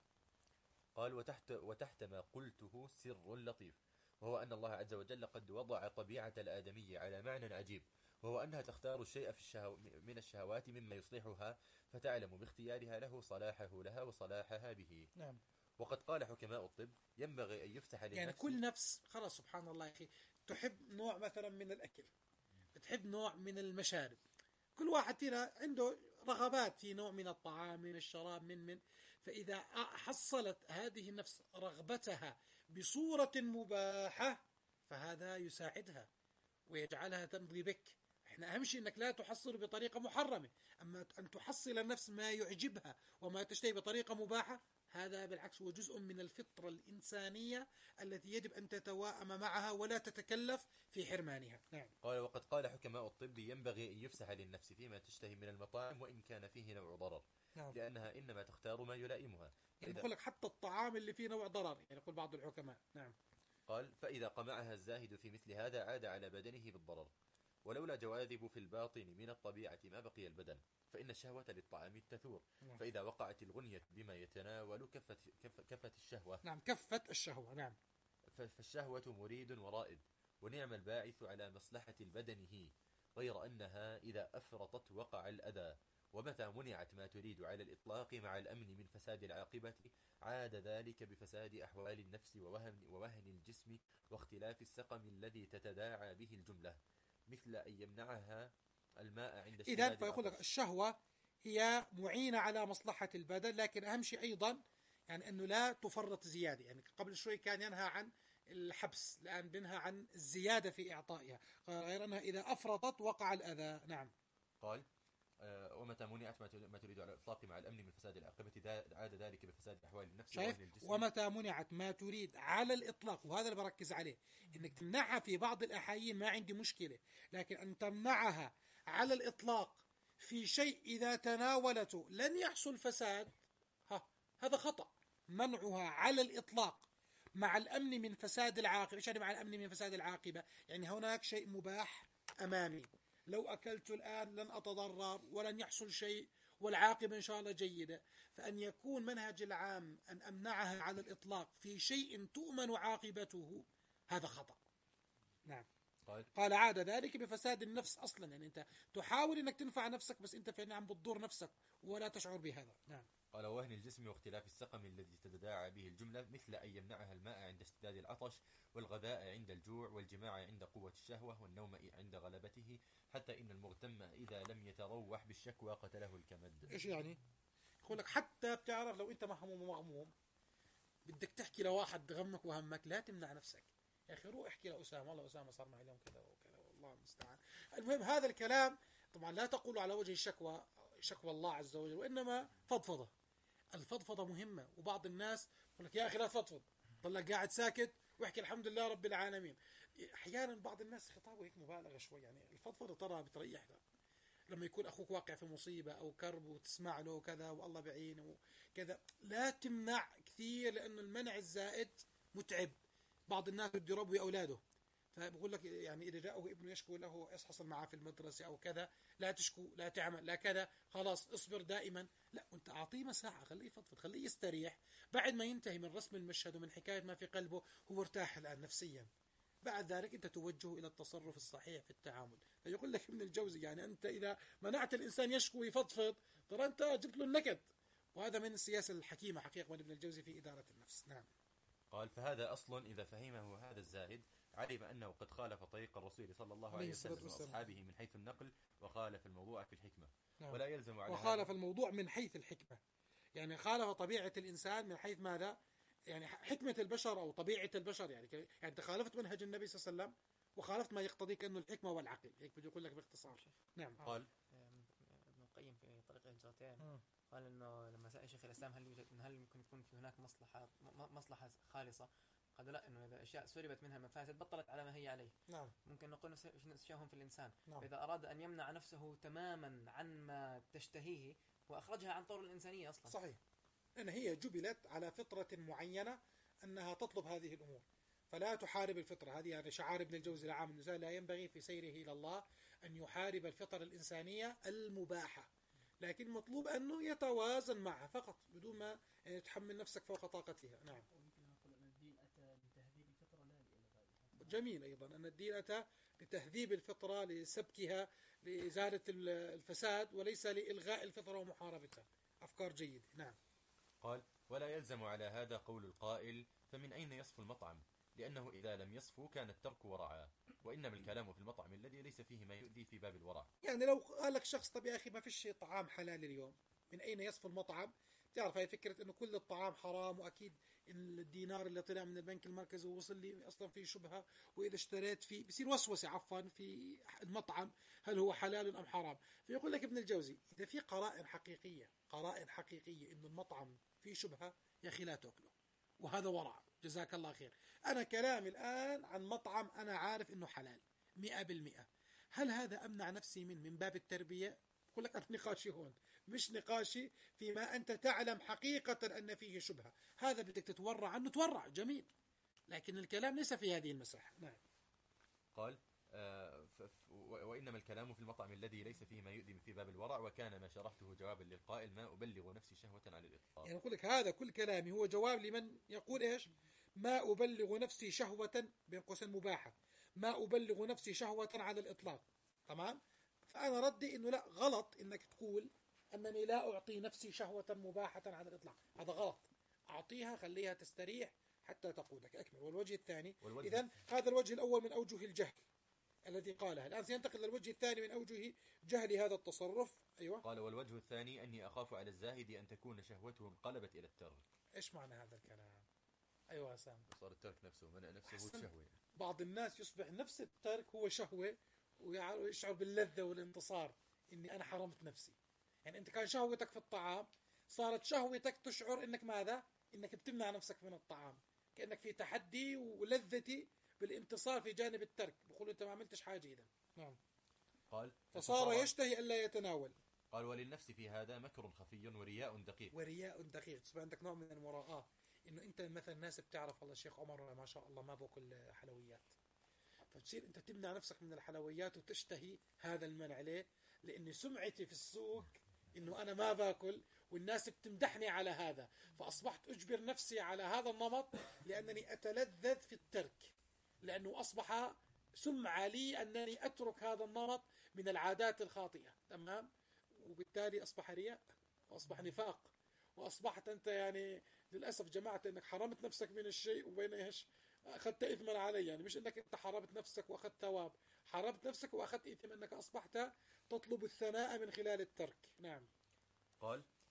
قال وتحت, وتحت ما قلته سر لطيف، وهو أن الله عز وجل قد وضع طبيعة الآدمية على معنى عجيب، وهو أنها تختار الشيء في الشهو من الشهوات مما يصلحها، فتعلم باختيارها له صلاحه لها وصلاحها به. نعم. وقد قال حكماء الطب ينبغي أن يفتح للنفس، يعني كل نفس خلاص سبحان الله يا أخي تحب نوع مثلا من الأكل، تحب نوع من المشارب، كل واحد فينا عنده رغبات في نوع من الطعام من الشراب من من فإذا حصلت هذه النفس رغبتها بصورة مباحة فهذا يساعدها ويجعلها تمضي بك. احنا اهم شيء انك لا تحصل بطريقة محرمة، اما ان تحصل النفس ما يعجبها وما تشتهي بطريقة مباحة، هذا بالعكس هو جزء من الفطرة الإنسانية التي يجب أن تتواءم معها ولا تتكلف في حرمانها. نعم. قال وقد قال حكماء الطب ينبغي أن يفسح للنفس فيما تشتهي من المطاعم وإن كان فيه نوع ضرر. نعم. لأنها إنما تختار ما يلائمها. يعني بقول لك حتى الطعام اللي فيه نوع ضرر، يعني يقول بعض الحكماء. نعم. قال فإذا قمعها الزاهد في مثل هذا عاد على بدنه بالضرر، ولولا جواذب في الباطن من الطبيعة ما بقي البدن، فإن الشهوة للطعام التثور. نعم. فإذا وقعت الغنية بما يتناول كفت, كف كفت الشهوة. نعم كفت الشهوة. نعم. فالشهوة مريد ورائد، ونعم الباعث على مصلحة البدن هي، غير أنها إذا أفرطت وقع الأذى، ومتى منعت ما تريد على الإطلاق مع الأمن من فساد العاقبة عاد ذلك بفساد أحوال النفس ووهن, ووهن الجسم واختلاف السقم الذي تتداعى به الجملة، مثل أن يمنعها الماء عند اشتداد إذن فيقول لك الشهوة هي معينة على مصلحة البدن، لكن أهم شيء أيضا يعني أنه لا تفرط زيادة. يعني قبل شوي كان ينهى عن الحبس، الآن بينهى عن الزيادة في إعطائها، غير أنها إذا أفرطت وقع الأذى. نعم. قال آه ومتى منعت ما تريد على الإطلاق مع الأمن من فساد العاقبة عاد ذلك بفساد أحوال النفس ووهن الجسم. ومتى منعت ما تريد على الإطلاق، وهذا اللي بركز عليه، إنك تمنعها في بعض الأحايين ما عندي مشكلة، لكن أن تمنعها على الإطلاق في شيء إذا تناولته لن يحصل فساد، ها هذا خطأ. منعها على الإطلاق مع الأمن من فساد العاقبة. إيش يعني مع الأمن من فساد العاقبة؟ يعني هناك شيء مباح أمامي، لو أكلت الآن لن أتضرر ولن يحصل شيء والعاقبة إن شاء الله جيدة. فأن يكون منهج العام أن أمنعها على الإطلاق في شيء تؤمن عاقبته، هذا خطأ. نعم. قال عاد ذلك بفساد النفس أصلا، يعني أنت تحاول أنك تنفع نفسك بس أنت فعلا عم بتضر نفسك ولا تشعر بهذا. نعم. قال وهن الجسم واختلاف السقم الذي تتداعى به الجملة، مثل أن يمنعها الماء عند اشتداد العطش، والغذاء عند الجوع، والجماع عند قوة الشهوة، والنوم عند غلبته، حتى إن المغتم إذا لم يتروح بالشكوى قتله الكمد. إيش يعني؟ يقول لك حتى بتعرف لو أنت مهموم ومغموم بدك تحكي لواحد غمك وهمك لا تمنع نفسك، يا أخي روح احكي لأسامة، والله أسامة صار معي اليوم كذا وكذا والله المستعان. المهم هذا الكلام طبعا لا تقول على وجه الشكوى، شكوى الله عز وجل، وإنما فضفضة. الفضفضة مهمة. وبعض الناس يقول لك يا أخي لا تفضفض، ضلك قاعد ساكت واحكي الحمد لله رب العالمين. أحيانا بعض الناس خطابه هيك مبالغة شوي، يعني الفضفضة ترى بتريحنا. لما يكون أخوك واقع في مصيبة أو كرب وتسمع له كذا والله بعينه وكذا، لا تمنع كثير، لأنه المنع الزائد متعب. بعض الناس بده يربي أولاده، فبقول لك يعني إذا جاءه ابنه يشكو له إيش حصل معاه في المدرسة أو كذا، لا تشكو، لا تعمل، لا كذا، خلاص اصبر دائما. لا، وانت أعطيه مساحة، خليه يفضفض، خليه يستريح. بعد ما ينتهي من رسم المشهد ومن حكاية ما في قلبه، هو ارتاح الآن نفسيا، بعد ذلك أنت توجهه إلى التصرف الصحيح في التعامل. فيقول لك ابن الجوزي يعني أنت إذا منعت الإنسان يشكو ويفضفض، ترى أنت جبت له النكد. وهذا من السياسة الحكيمة حقيقة من ابن الجوزي في إدارة النفس. نعم. قال فهذا أصل إذا فهمه هذا الزاهد علم أنه قد خالف طريق الرسول صلى الله عليه وسلم وأصحابه من حيث النقل، وخالف الموضوع في الحكمة. نعم. ولا يلزم على وخالف الموضوع من حيث الحكمة، يعني خالف طبيعة الإنسان من حيث ماذا؟ يعني حكمة البشر أو طبيعة البشر، يعني يعني أنت خالفت منهج النبي صلى الله عليه وسلم وخالفت ما يقتضيك أنه الحكمة والعقل. هيك بده يقول لك باختصار. نعم. قال ابن القيم في طريق الهجرتين قال انه لما سأل شيخ الاسلام هل يوجد هل ممكن يكون في هناك مصلحه مصلحه خالصه، قال لا، انه اذا اشياء سلبت منها مفاسد بطلت على ما هي عليه. نعم. ممكن نقول نفس الشيء هم في الانسان. نعم. فاذا اراد ان يمنع نفسه تماما عن ما تشتهيه واخرجها عن طور الانسانيه اصلا. صحيح، لأن هي جبلت على فطرة معينة أنها تطلب هذه الأمور، فلا تحارب الفطرة هذه. يعني شعار ابن الجوزي لعام النزال: لا ينبغي في سيره إلى الله أن يحارب الفطر الإنسانية المباحة، لكن مطلوب أنه يتوازن معها فقط بدون ما يعني تحمل نفسك فوق طاقتها. نعم. ويمكن أن نقول أن الدين أتى لتهذيب الفطرة لا لإلغائها. جميل أيضا أن الدين أتى لتهذيب الفطرة، لسبكها، لإزالة الفساد، وليس لإلغاء الفطرة ومحاربتها. أفكار جيدة. نعم. قال ولا يلزم على هذا قول القائل فمن أين يصفو المطعم، لأنه إذا لم يصفو كان الترك ورعا، وإنما الكلام في المطعم الذي ليس فيه ما يؤذي في باب الورع. يعني لو قال لك شخص طب يا أخي ما فيش طعام حلال اليوم، من أين يصفو المطعم؟ تعرف هاي فكرة إنه كل الطعام حرام، وأكيد الدينار اللي طلع من البنك المركزي ووصل لي أصلا فيه شبهة، وإذا اشتريت فيه بصير وسوسة عفوا في المطعم هل هو حلال أم حرام. فيقول لك ابن الجوزي إذا في قرائن حقيقية قرائن حقيقية إنه المطعم فيه شبهة، يا أخي لا تأكله، وهذا ورع. جزاك الله خير. أنا كلامي الآن عن مطعم أنا عارف إنه حلال مئة بالمئة، هل هذا أمنع نفسي من من باب التربية؟ أقول لك أنا نقاشي هون مش نقاشي فيما أنت تعلم حقيقة أن فيه شبهة، هذا بدك تتورع عنه، تورع جميل، لكن الكلام ليس في هذه المساحة. نعم. قال آه وإنما الكلام في المطعم الذي ليس فيه ما يؤذي في باب الورع، وكان ما شرحته جوابا للقائل ما أبلغ نفسي شهوة على الإطلاق. يعني أقول لك هذا كل كلامي هو جواب لمن يقول إيش؟ ما أبلغ نفسي شهوة بين قوسين مباحة، ما أبلغ نفسي شهوة على الإطلاق. تمام؟ فأنا ردي إنه لا، غلط إنك تقول أنني لا أعطي نفسي شهوة مباحة على الإطلاق، هذا غلط. أعطيها، خليها تستريح حتى تقودك. أكمل. والوجه الثاني، إذن هذا الوجه الأول من أوجه الجهل الذي قالها. الآن سينتقل للوجه الثاني من أوجه جهل هذا التصرف. أيوة. قال والوجه الثاني أني أخاف على الزاهد أن تكون شهوته انقلبت إلى الترك. إيش معنى هذا الكلام؟ أيوة سام. صار الترك نفسه منع نفسه هو شهوة. بعض الناس يصبح نفس الترك هو شهوة، ويشعر باللذة والانتصار إني أنا حرمت نفسي. يعني أنت كان شهوتك في الطعام، صارت شهوتك تشعر إنك ماذا؟ إنك بتمنع نفسك من الطعام، كأنك في تحدي ولذتي بالانتصار في جانب الترك. بقول أنت ما عملتش حاجة إذا. نعم. قال فصار يشتهي ألا يتناول. قال وللنفس في هذا مكر خفي ورياء دقيق. ورياء دقيق، تصبح عندك نوع من المراءة، إنه أنت مثلا الناس بتعرف والله الشيخ عمر ما شاء الله ما باكل حلويات، فتصير أنت تمنع نفسك من الحلويات وتشتهي هذا المنع. ليه؟ لأن سمعتي في السوق إنه أنا ما باكل والناس بتمدحني على هذا، فأصبحت أجبر نفسي على هذا النمط لأنني أتلذذ في الترك، لأنه أصبح سمعة لي أنني أترك هذا النمط من العادات الخاطئة. تمام؟ وبالتالي أصبح رياء وأصبح نفاق، وأصبحت أنت يعني للأسف جماعة أنك حرمت نفسك من الشيء وبين إيش أخذت إثما عليه. يعني مش أنك أنت حرمت نفسك وأخذت ثواب، حرمت نفسك وأخذت إثم أنك أصبحت تطلب الثناء من خلال الترك. نعم. قال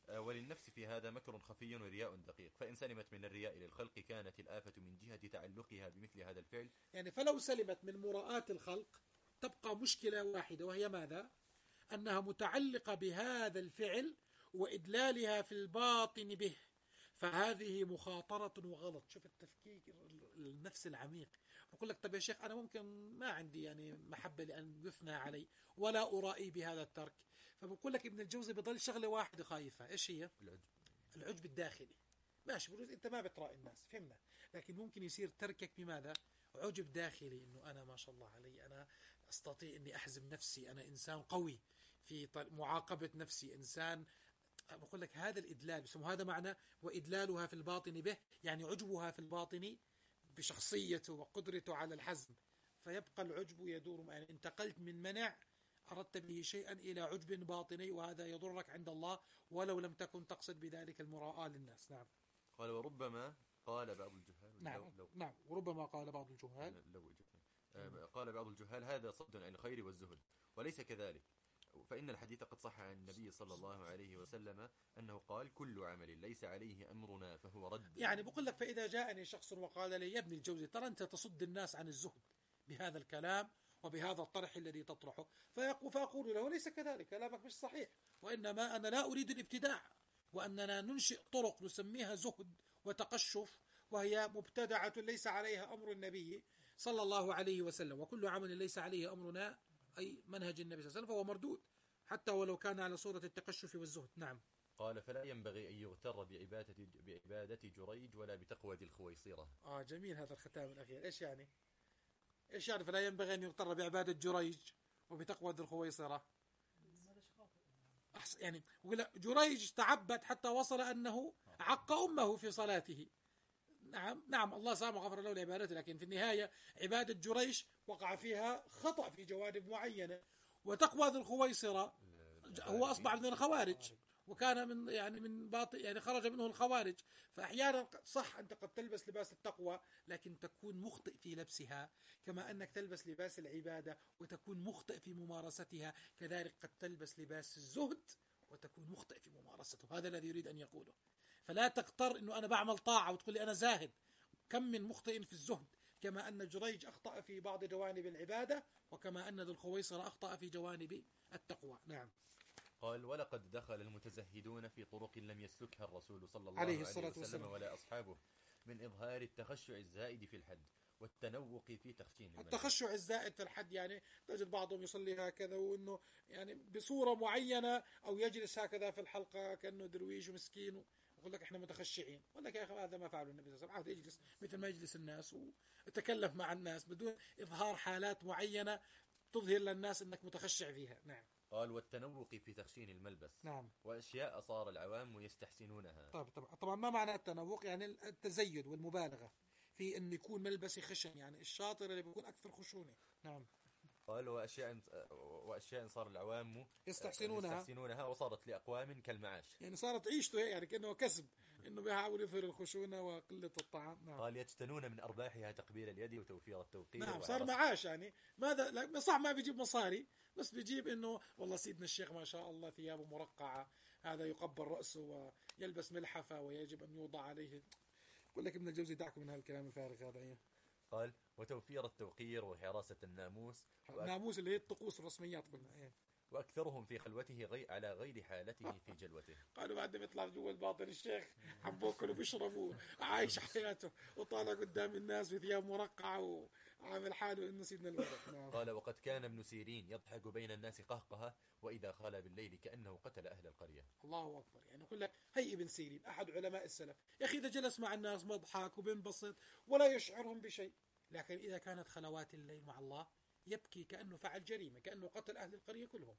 آه، وللنفس في هذا مكر خفي ورياء دقيق، فإن سلمت من الرياء للخلق كانت الآفة من جهة تعلقها بمثل هذا الفعل. يعني فلو سلمت من مراءة الخلق تبقى مشكلة واحدة، وهي ماذا؟ أنها متعلقة بهذا الفعل وإدلالها في الباطن به، فهذه مخاطرة وغلط. شوف التفكير النفس العميق. بقول لك طب يا شيخ أنا ممكن ما عندي يعني محبة لأن يثنى علي ولا أرائي بهذا الترك، فبقول لك ابن الجوزي بضل شغلة واحدة خايفة، إيش هي؟ العجب. العجب الداخلي. ماشي، بجوز أنت ما بترائي الناس، فهمنا، لكن ممكن يصير تركك بماذا؟ عجب داخلي، إنه أنا ما شاء الله علي أنا أستطيع إني أحزم نفسي، أنا إنسان قوي في معاقبة نفسي، إنسان. بقول لك هذا الإدلال بسمه، هذا معنى وإدلالها في الباطن به، يعني عجبها في الباطن بشخصيته وقدرته على الحزم، فيبقى العجب يدور. يعني انتقلت من منع أردت به شيئا إلى عجب باطني، وهذا يضرك عند الله ولو لم تكن تقصد بذلك المراءة للناس. نعم. قال وربما قال بعض الجهال. نعم. لو لو نعم وربما قال بعض الجهال. لو آه، قال بعض الجهال هذا صد عن الخير والزهد، وليس كذلك، فإن الحديث قد صح عن النبي صلى الله عليه وسلم أنه قال كل عمل ليس عليه أمرنا فهو رد. يعني بقول لك فإذا جاءني شخص وقال لي يا ابن الجوزي ترى أنت تصد الناس عن الزهد بهذا الكلام وبهذا الطرح الذي تطرحه، فأقول له ليس كذلك، كلامك مش صحيح، وإنما أنا لا أريد الابتداع، وأننا ننشئ طرق نسميها زهد وتقشف، وهي مبتدعة ليس عليها أمر النبي صلى الله عليه وسلم، وكل عمل ليس عليه أمرنا أي منهج النبي صلى الله عليه وسلم فهو مردود حتى ولو كان على صورة التقشف والزهد. نعم. قال فلا ينبغي أن يغتر بعبادة, بعبادة جريج ولا بتقوى ذي الخويصرة. آه جميل هذا الختام الأخير. إيش يعني؟ إيش يعني فلا ينبغي أن يغتر بعبادة جريج وبتقوى ذي الخويصرة؟ أحس يعني جريج تعبد حتى وصل أنه عق أمه في صلاته. نعم نعم الله سامح غفر له لعبادته، لكن في النهاية عبادة جريج وقع فيها خطأ في جوانب معينة. وتقوى ذي الخويصرة هو أصبح من الخوارج، وكان من يعني من باطل يعني خرج منه الخوارج. فأحيانا صح أنت قد تلبس لباس التقوى لكن تكون مخطئ في لبسها، كما أنك تلبس لباس العبادة وتكون مخطئ في ممارستها، كذلك قد تلبس لباس الزهد وتكون مخطئ في ممارسته. هذا الذي يريد أن يقوله. فلا تغتر أنه أنا بعمل طاعة وتقول لي أنا زاهد، كم من مخطئ في الزهد، كما أن جريج أخطأ في بعض جوانب العبادة، وكما أن ذو الخويصرة أخطأ في جوانب التقوى. نعم. قال ولقد دخل المتزهدون في طرق لم يسلكها الرسول صلى الله عليه عليه الصلاة وسلم والسلام. ولا أصحابه من إظهار التخشع الزائد في الحد والتنوق في تخشين المنهج. التخشع الزائد في الحد يعني تجد بعضهم يصلي هكذا وإنه يعني بصورة معينة، أو يجلس هكذا في الحلقة كأنه درويش ومسكين، يقول لك إحنا متخشعين. يقول لك يا أخي هذا ما فعله النبي صلى الله عليه وسلم، يجلس مثل ما يجلس الناس ويتكلم مع الناس بدون إظهار حالات معينة تظهر للناس أنك متخشع فيها. نعم. قال والتنوق في تخشين الملبس. نعم. وأشياء صار العوام يستحسنونها. طبعا طبعا طبعا ما معنى التنوق؟ يعني التزيد والمبالغة في أن يكون ملبسي خشن، يعني الشاطر اللي بيكون أكثر خشونة. نعم. قال وأشياء وأشياء صار العوام يستحسنونها يستحسنونها وصارت لأقوام كالمعاش، يعني صارت عيشته يعني كأنه كسب، إنه بيحاول يظهر الخشونة وقلة الطعام. نعم. قال يجتنون من أرباحها تقبيل اليد وتوفير التوقير. نعم صار معاش، يعني ماذا لا صح ما بيجيب مصاري، بس بيجيب إنه والله سيدنا الشيخ ما شاء الله ثيابه مرقعة، هذا يقبل رأسه ويلبس ملحفة ويجب أن يوضع عليه. يقول لك ابن الجوزي دعكم من هالكلام الفارغ هذا. إيه؟ قال وتوفير التوقير وحراسة الناموس. الناموس اللي هي الطقوس الرسميات قلنا. إيه؟ وأكثرهم في خلوته غي على غير حالته في جلوته. قالوا بعد ما يطلع جوا الباطن الشيخ عم بوكل وبيشربوا عايش حياته وطالع قدام الناس بثياب مرقعة وعامل حاله إنه سيدنا الولد. قال وقد كان ابن سيرين يضحك بين الناس قهقهة وإذا خلى بالليل كأنه قتل أهل القرية. الله أكبر. يعني يقول لك هي ابن سيرين أحد علماء السلف، يا أخي إذا جلس مع الناس مضحك وبينبسط ولا يشعرهم بشيء، لكن إذا كانت خلوات الليل مع الله يبكي كأنه فعل جريمة، كأنه قتل أهل القرية كلهم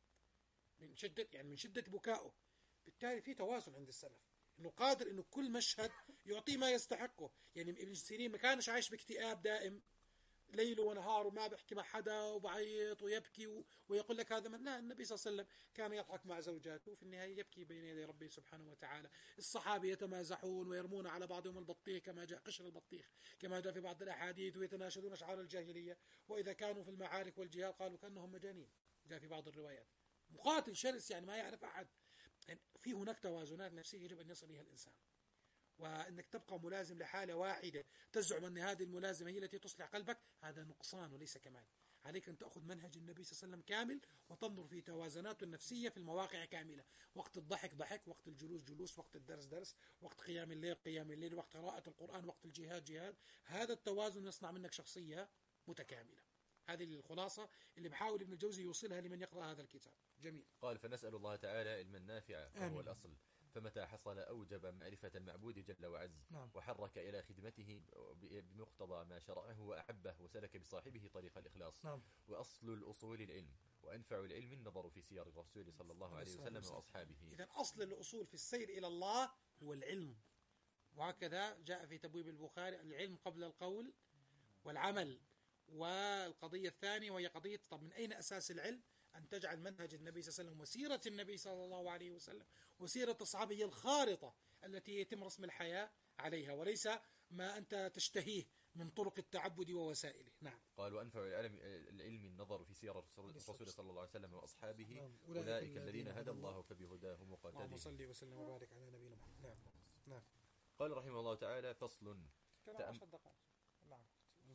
من شدة يعني من شدة بكائه. بالتالي في توازن عند السلف، إنه قادر إنه كل مشهد يعطيه ما يستحقه. يعني ابن سيرين ما كانش عايش باكتئاب دائم ليل ونهار وما بيحكي مع حدا وبعيط ويبكي ويقول لك هذا من. لا، النبي صلى الله عليه وسلم كان يضحك مع زوجاته وفي النهاية يبكي بين يدي ربه سبحانه وتعالى. الصحابة يتمازحون ويرمون على بعضهم البطيخ كما جاء قشر البطيخ كما جاء في بعض الأحاديث، ويتناشدون أشعار الجاهلية، وإذا كانوا في المعارك والجهاد قالوا كأنهم مجانين، جاء في بعض الروايات. مقاتل شرس يعني ما يعرف أحد. يعني في هناك توازنات نفسية يجب أن يصل إليها الإنسان، وأنك تبقى ملازم لحالة واحدة تزعم أن هذه الملازمة هي التي تصلح قلبك، هذا نقصان وليس كمال. عليك أن تأخذ منهج النبي صلى الله عليه وسلم كامل وتنظر في توازناته النفسية في المواقع كاملة. وقت الضحك ضحك، وقت الجلوس جلوس، وقت الدرس درس، وقت قيام الليل قيام الليل، وقت قراءة القرآن، وقت الجهاد جهاد. هذا التوازن يصنع منك شخصية متكاملة. هذه الخلاصة اللي بحاول ابن الجوزي يوصلها لمن يقرأ هذا الكتاب. جميل. قال فنسأل الله تعالى علما نافعا وهو آمين. الأصل، فمتى حصل أوجب معرفة المعبود جل وعز، نعم. وحرك إلى خدمته بمقتضى ما شرعه وأحبه، وسلك بصاحبه طريق الإخلاص. نعم. وأصل الأصول العلم، وأنفع العلم النظر في سير الرسول صلى الله عليه وسلم وأصحابه. إذن أصل الأصول في السير إلى الله هو العلم، وهكذا جاء في تبويب البخاري العلم قبل القول والعمل. والقضية الثانية وهي قضية طب من أين أساس العلم؟ أن تجعل منهج النبي صلى الله عليه وسلم وسيرة النبي صلى الله عليه وسلم وسيرة أصحابه هي الخارطة التي يتم رسم الحياة عليها، وليس ما أنت تشتهيه من طرق التعبد ووسائله. نعم. قال وأنفع العلم, العلم النظر في سيرة الرسول صلى الله عليه وسلم وأصحابه. نعم. أولئك الذين هدى الله فبهداه مقتدي. اللهم صل وسلم وبارك على نبينا محمد. نعم. نعم. قال رحمه الله تعالى فصل. تأم... نعم.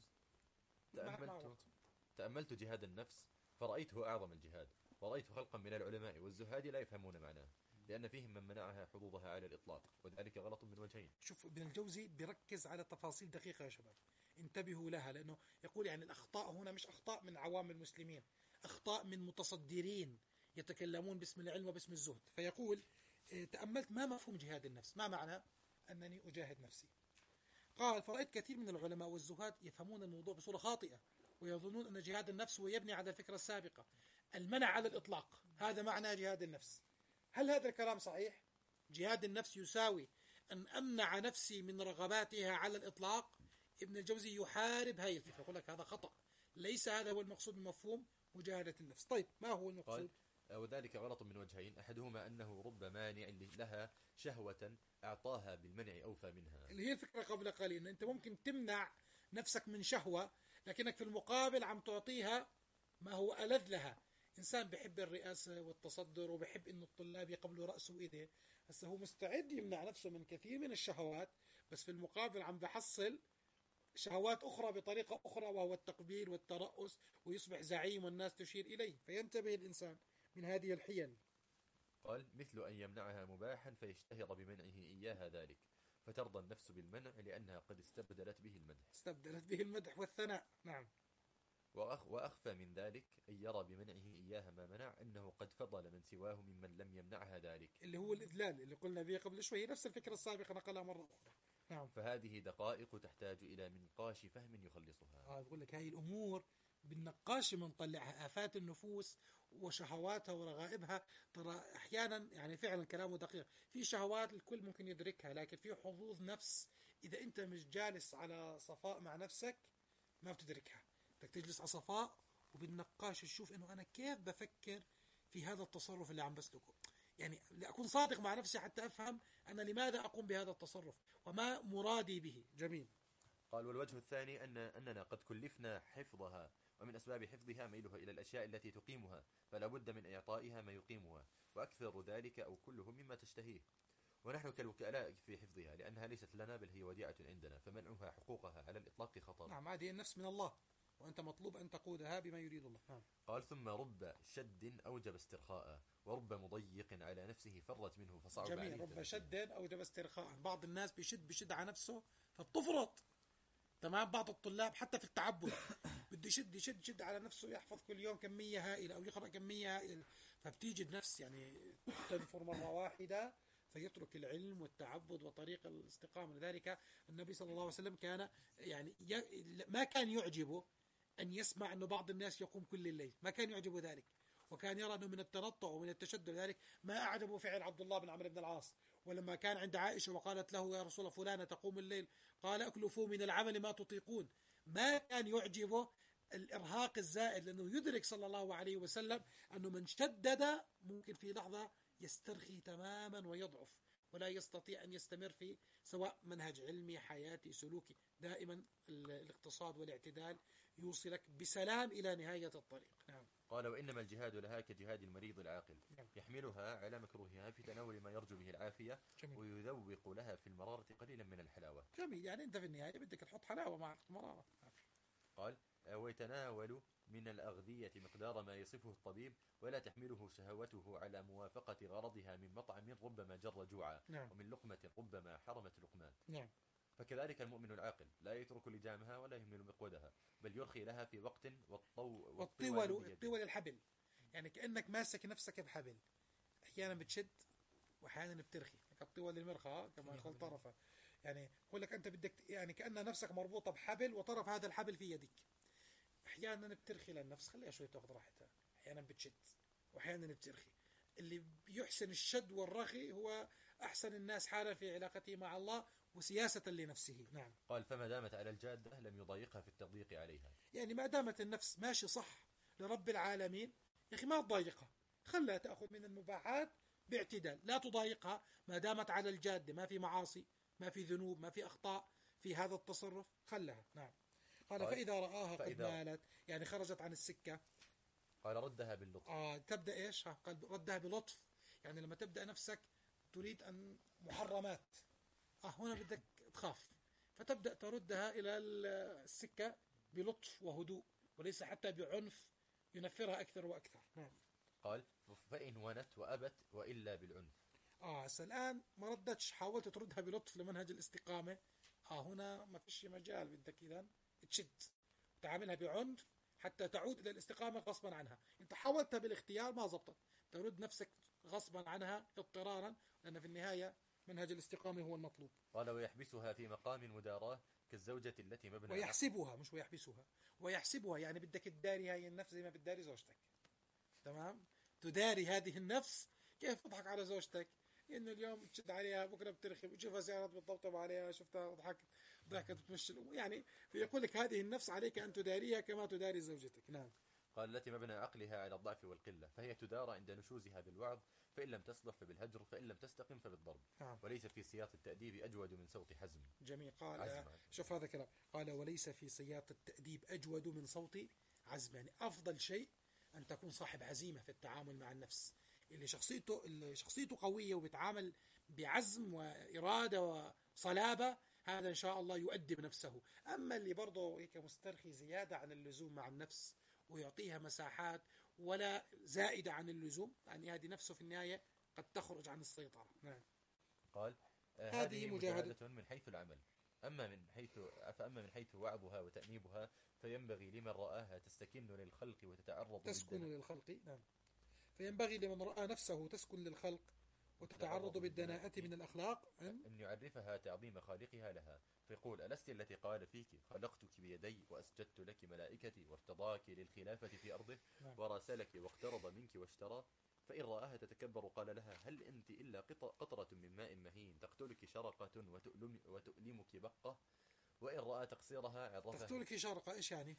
تأملت تأملت جهاد النفس فرأيته أعظم الجهاد، ورأيت خلقا من العلماء والزهاد لا يفهمون معناه، لأن فيهم من منعها حظوظها على الإطلاق، وذلك غلط من وجهين. شوف ابن الجوزي بيركز على تفاصيل دقيقة يا شباب، انتبهوا لها، لأنه يقول يعني الأخطاء هنا مش أخطاء من عوام المسلمين، أخطاء من متصدرين يتكلمون باسم العلم وباسم الزهد. فيقول تأملت ما مفهوم جهاد النفس، ما معنى أنني أجاهد نفسي؟ قال فرأيت كثير من العلماء والزهاد يفهمون الموضوع بصورة خاطئة، ويظنون أن جهاد النفس هو يبني على الفكرة السابقة، المنع على الإطلاق، هذا معنى جهاد النفس. هل هذا الكلام صحيح؟ جهاد النفس يساوي أن أمنع نفسي من رغباتها على الإطلاق؟ ابن الجوزي يحارب هاي الفكرة، يقول لك هذا خطأ، ليس هذا هو المقصود بمفهوم مجاهدة النفس. طيب ما هو المقصود؟ وذلك غلط من وجهين، أحدهما أنه رب مانع لها شهوة أعطاها بالمنع أوفى منها، اللي هي الفكرة قبل قليل، أن أنت ممكن تمنع نفسك من شهوة لكنك في المقابل عم تعطيها ما هو ألذ لها. إنسان بيحب الرئاسة والتصدر وبيحب إنه الطلاب يقبلوا رأسه وإيده، هسه هو مستعد يمنع نفسه من كثير من الشهوات، بس في المقابل عم بحصل شهوات أخرى بطريقة أخرى، وهو التقبيل والترأس، ويصبح زعيم والناس تشير إليه. فينتبه الإنسان من هذه الحيل. قال مثل أن يمنعها مباحا فيشتهر بمنعه إياها ذلك، فترضى النفس بالمنع لأنها قد استبدلت به المدح استبدلت به المدح والثناء. نعم. وأخ وأخفى من ذلك أن يرى بمنعه إياها ما منع أنه قد فضل من سواه ممن لم يمنعها ذلك، اللي هو الإذلال اللي قلنا به قبل شوي، نفس الفكرة السابقة نقلها مرة أخرى. نعم. فهذه دقائق تحتاج إلى منقاش فهم يخلصها. آه بقول لك هاي الأمور بالنقاش بنطلعها، آفات النفوس وشهواتها ورغائبها. ترى أحيانا يعني فعلا كلامه دقيق، في شهوات الكل ممكن يدركها، لكن في حظوظ نفس إذا أنت مش جالس على صفاء مع نفسك ما بتدركها. بدك تجلس على صفاء وبالنقاش تشوف إنه أنا كيف بفكر في هذا التصرف اللي عم بسلكه، يعني لأكون صادق مع نفسي حتى أفهم أنا لماذا أقوم بهذا التصرف وما مرادي به. جميل. قال والوجه الثاني أن أننا قد كلفنا حفظها، ومن أسباب حفظها ميلها إلى الأشياء التي تقيمها، فلا بد من إعطائها ما يقيمها، وأكثر ذلك أو كله مما تشتهيه، ونحن كالوكلاء في حفظها لأنها ليست لنا بل هي وديعة عندنا، فمنعها حقوقها على الإطلاق خطر. نعم. هذه النفس من الله وأنت مطلوب أن تقودها بما يريد الله. نعم. قال ثم رب شد أوجب استرخاء، ورب مضيق على نفسه فرت منه فصعب عليه. جميل. رب شد أوجب استرخاء. بعض الناس بيشد بشد على نفسه فبتفرط. تمام. بعض الطلاب حتى في التعبد بده يشد يشد يشد على نفسه، يحفظ كل يوم كمية هائلة أو يقرأ كمية هائلة، فبتيجي النفس يعني تنفر مرة واحدة فيترك العلم والتعبد وطريق الاستقامة. لذلك النبي صلى الله عليه وسلم كان يعني ما كان يعجبه أن يسمع أن بعض الناس يقوم كل الليل، ما كان يعجبه ذلك، وكان يرى أنه من التنطع ومن التشدد. ذلك ما أعجبه فعل عبد الله بن عمرو بن العاص، ولما كان عند عائشة وقالت له يا رسول الله فلانة تقوم الليل، قال أكلفوا من العمل ما تطيقون. ما كان يعجبه الإرهاق الزائد، لأنه يدرك صلى الله عليه وسلم أنه من شدد ممكن في لحظة يسترخي تماما ويضعف ولا يستطيع أن يستمر في سواء منهج علمي حياتي سلوكي. دائما الاقتصاد والاعتدال يوصلك بسلام إلى نهاية الطريق. نعم. قال وإنما الجهاد لها كجهاد المريض العاقل، نعم. يحملها على مكروهها في تناول ما يرجو به العافية، جميل. ويذوق لها في المرارة قليلا من الحلاوة. جميل، يعني أنت في النهاية بدك تحط حلاوة مع مرارة. قال ويتناول من الأغذية مقدار ما يصفه الطبيب، ولا تحمله شهوته على موافقة غرضها من مطعم ربما جر جوعا، نعم. ومن لقمة ربما حرمت لقمان. نعم. فكذلك المؤمن العاقل لا يترك لجامها ولا يهمل مقودها، بل يرخي لها في وقت والطو والطول بيده. الطول الحبل، يعني كأنك ماسك نفسك بحبل، أحيانا بتشد وأحيانا بترخي، الطول المرخى كما يقول طرفه، يعني يقول لك أنت بدك يعني كأن نفسك مربوطة بحبل وطرف هذا الحبل في يدك. أحيانا بترخي للنفس، خليها شوي تأخذ راحتها، أحيانا بتشد وأحيانا بترخي. اللي بيحسن الشد والرخي هو أحسن الناس حالا في علاقته مع الله وسياسة لنفسه. نعم. قال فما دامت على الجادة لم يضايقها في التضييق عليها، يعني ما دامت النفس ماشي صح لرب العالمين يا أخي ما تضايقها، خلها تأخذ من المباحات باعتدال، لا تضايقها ما دامت على الجادة، ما في معاصي، ما في ذنوب، ما في أخطاء في هذا التصرف، خلها. نعم. قال قال فإذا رآها قد فإذا- مالت، يعني خرجت عن السكة، قال ردها باللطف. آه تبدأ إيش؟ ها، قال ردها بلطف، يعني لما تبدأ نفسك تريد أن محرمات، آه هنا بدك تخاف، فتبدأ تردها إلى السكة بلطف وهدوء، وليس حتى بعنف ينفرها أكثر وأكثر. نعم. قال فإن ونت وأبت وإلا بالعنف. آه هسه الآن ما ردتش، حاولت تردها بلطف لمنهج الاستقامة، آه هنا ما فيش مجال، بدك إذا تشد وتعاملها بعنف حتى تعود إلى الاستقامة غصبا عنها. أنت حاولتها بالاختيار ما زبطت، ترد نفسك غصبا عنها اضطرارا، لأن في النهاية منهج الاستقامة هو المطلوب. قال ويحبسها في مقام المداراة كالزوجة التي مبنى ويحسبها، مش ويحبسها، ويحسبها، يعني بدك تداري هاي النفس زي ما بتداري زوجتك. تمام، تداري هذه النفس. كيف تضحك على زوجتك؟ انه اليوم بتشد عليها، بكره بترخي، بتشوفها سيارات بتطبطب عليها، شفتها ضحكت ضحكت بتمشي الامور، يعني فيقول لك هذه النفس عليك ان تداريها كما تداري زوجتك. نعم. قال التي مبنى عقلها على الضعف والقلة، فهي تدارى عند نشوزها بالوعظ، فإن لم تصلح فبالهجر، فإن لم تستقم فبالضرب. نعم. وليس في سياط التأديب أجود من صوت حزم. جميل. قال عزم. شوف هذا كلام، قال وليس في سياط التأديب أجود من صوت عزم، يعني أفضل شيء أن تكون صاحب عزيمة في التعامل مع النفس، اللي شخصيته اللي شخصيته قوية وبيتعامل بعزم وإرادة وصلابة، هذا إن شاء الله يؤدب نفسه. أما اللي برضه هيك مسترخي زيادة عن اللزوم مع النفس ويعطيها مساحات ولا زائدة عن اللزوم، يعني هذه نفسه في النهاية قد تخرج عن السيطرة. نعم. قال آه، هذه هذه مجاهدة. مجاهدة من حيث العمل، أما من حيث فأما من حيث وعظها وتأنيبها فينبغي لمن رآها تستكن للخلق وتتعرض تسكن بالدناء. للخلق. نعم. فينبغي لمن رأى نفسه تسكن للخلق وتتعرض بالدناءة من الأخلاق أن أن يعرفها تعظيم خالقها لها، فيقول ألست التي قال فيك خلقتك بيدي وأسجدت لك ملائكتي وارتضاك للخلافة في أرضه نعم. وراسلك واقترض منك واشترى. فإن رآها تتكبر قال لها هل أنت إلا قط- قطرة من ماء مهين تقتلك شرقة وتؤلم وتؤلمك بقة. وإن رأى تقصيرها عرفها. تقتلك شرقة، إيش يعني؟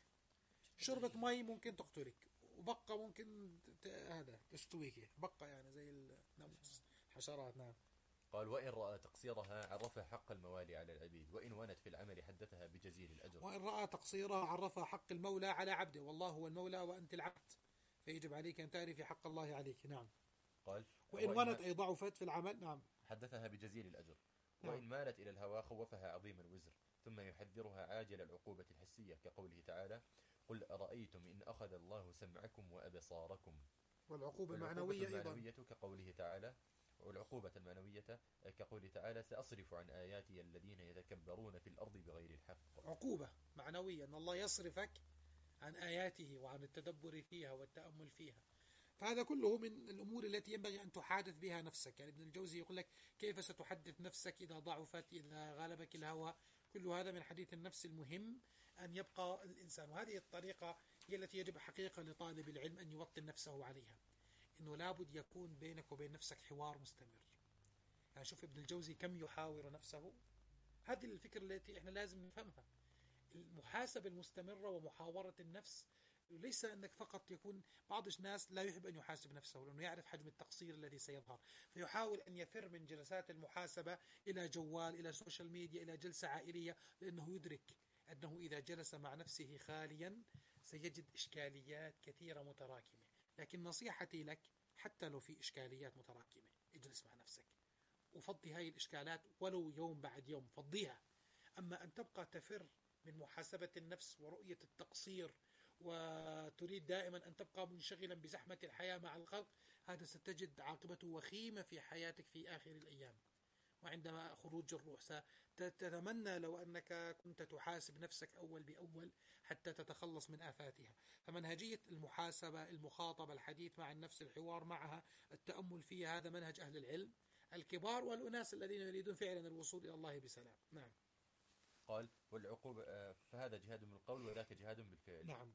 شربة مي ممكن تقتلك، وبقة ممكن ت- هذا تستويك، بقة يعني زي الناموس الحشرات. نعم. قال وإن رأى تقصيرها عرفها حق الموالي على العبيد، وإن ونت في العمل حدثها بجزيل الأجر. وإن رأى تقصيرها عرفها حق المولى على عبده، والله هو المولى وأنت العبد، فيجب عليك أن تعرفي حق الله عليك. نعم. قال وإن ونت أي ضعفت في العمل. نعم. حدثها بجزيل الأجر. نعم. وإن مالت إلى الهوى خوفها عظيم الوزر، ثم يحذرها عاجل العقوبة الحسية كقوله تعالى قل أرأيتم إن أخذ الله سمعكم وأبصاركم. والعقوبة والعقوبة المعنوية أيضا. المعنوية كقوله تعالى والعقوبة المعنوية كقوله تعالى سأصرف عن آياتي الذين يتكبرون في الأرض بغير الحق. عقوبة معنوية أن الله يصرفك عن آياته وعن التدبر فيها والتأمل فيها. فهذا كله من الأمور التي ينبغي أن تحادث بها نفسك. يعني ابن الجوزي يقول لك كيف ستحدث نفسك إذا ضعفت، إذا غلبك الهوى. كل هذا من حديث النفس المهم أن يبقى الإنسان، وهذه الطريقة هي التي يجب حقيقة لطالب العلم أن يوطن نفسه عليها، إنه لابد يكون بينك وبين نفسك حوار مستمر. يعني شوف ابن الجوزي كم يحاور نفسه، هذه الفكرة التي إحنا لازم نفهمها. المحاسبة المستمرة ومحاورة النفس، ليس أنك فقط يكون بعض الناس لا يحب أن يحاسب نفسه لأنه يعرف حجم التقصير الذي سيظهر، فيحاول أن يفر من جلسات المحاسبة إلى جوال، إلى سوشيال ميديا، إلى جلسة عائلية، لأنه يدرك أنه إذا جلس مع نفسه خاليا سيجد إشكاليات كثيرة متراكمة. لكن نصيحتي لك، حتى لو في إشكاليات متراكمة، اجلس مع نفسك وفضي هاي الإشكالات ولو يوم بعد يوم، فضيها. أما أن تبقى تفر من محاسبة النفس ورؤية التقصير وتريد دائما أن تبقى منشغلا بزحمة الحياة مع الخلق، هذا ستجد عاقبته وخيمة في حياتك في آخر الأيام. وعندما خروج الروح ستتمنى لو أنك كنت تحاسب نفسك أول بأول حتى تتخلص من آفاتها. فمنهجية المحاسبة، المخاطبة، الحديث مع النفس، الحوار معها، التأمل فيها، هذا منهج أهل العلم الكبار والأناس الذين يريدون فعلا الوصول إلى الله بسلام. نعم. قال والعقوبة آه، فهذا جهاد بالقول وذاك جهاد بالفعل. نعم.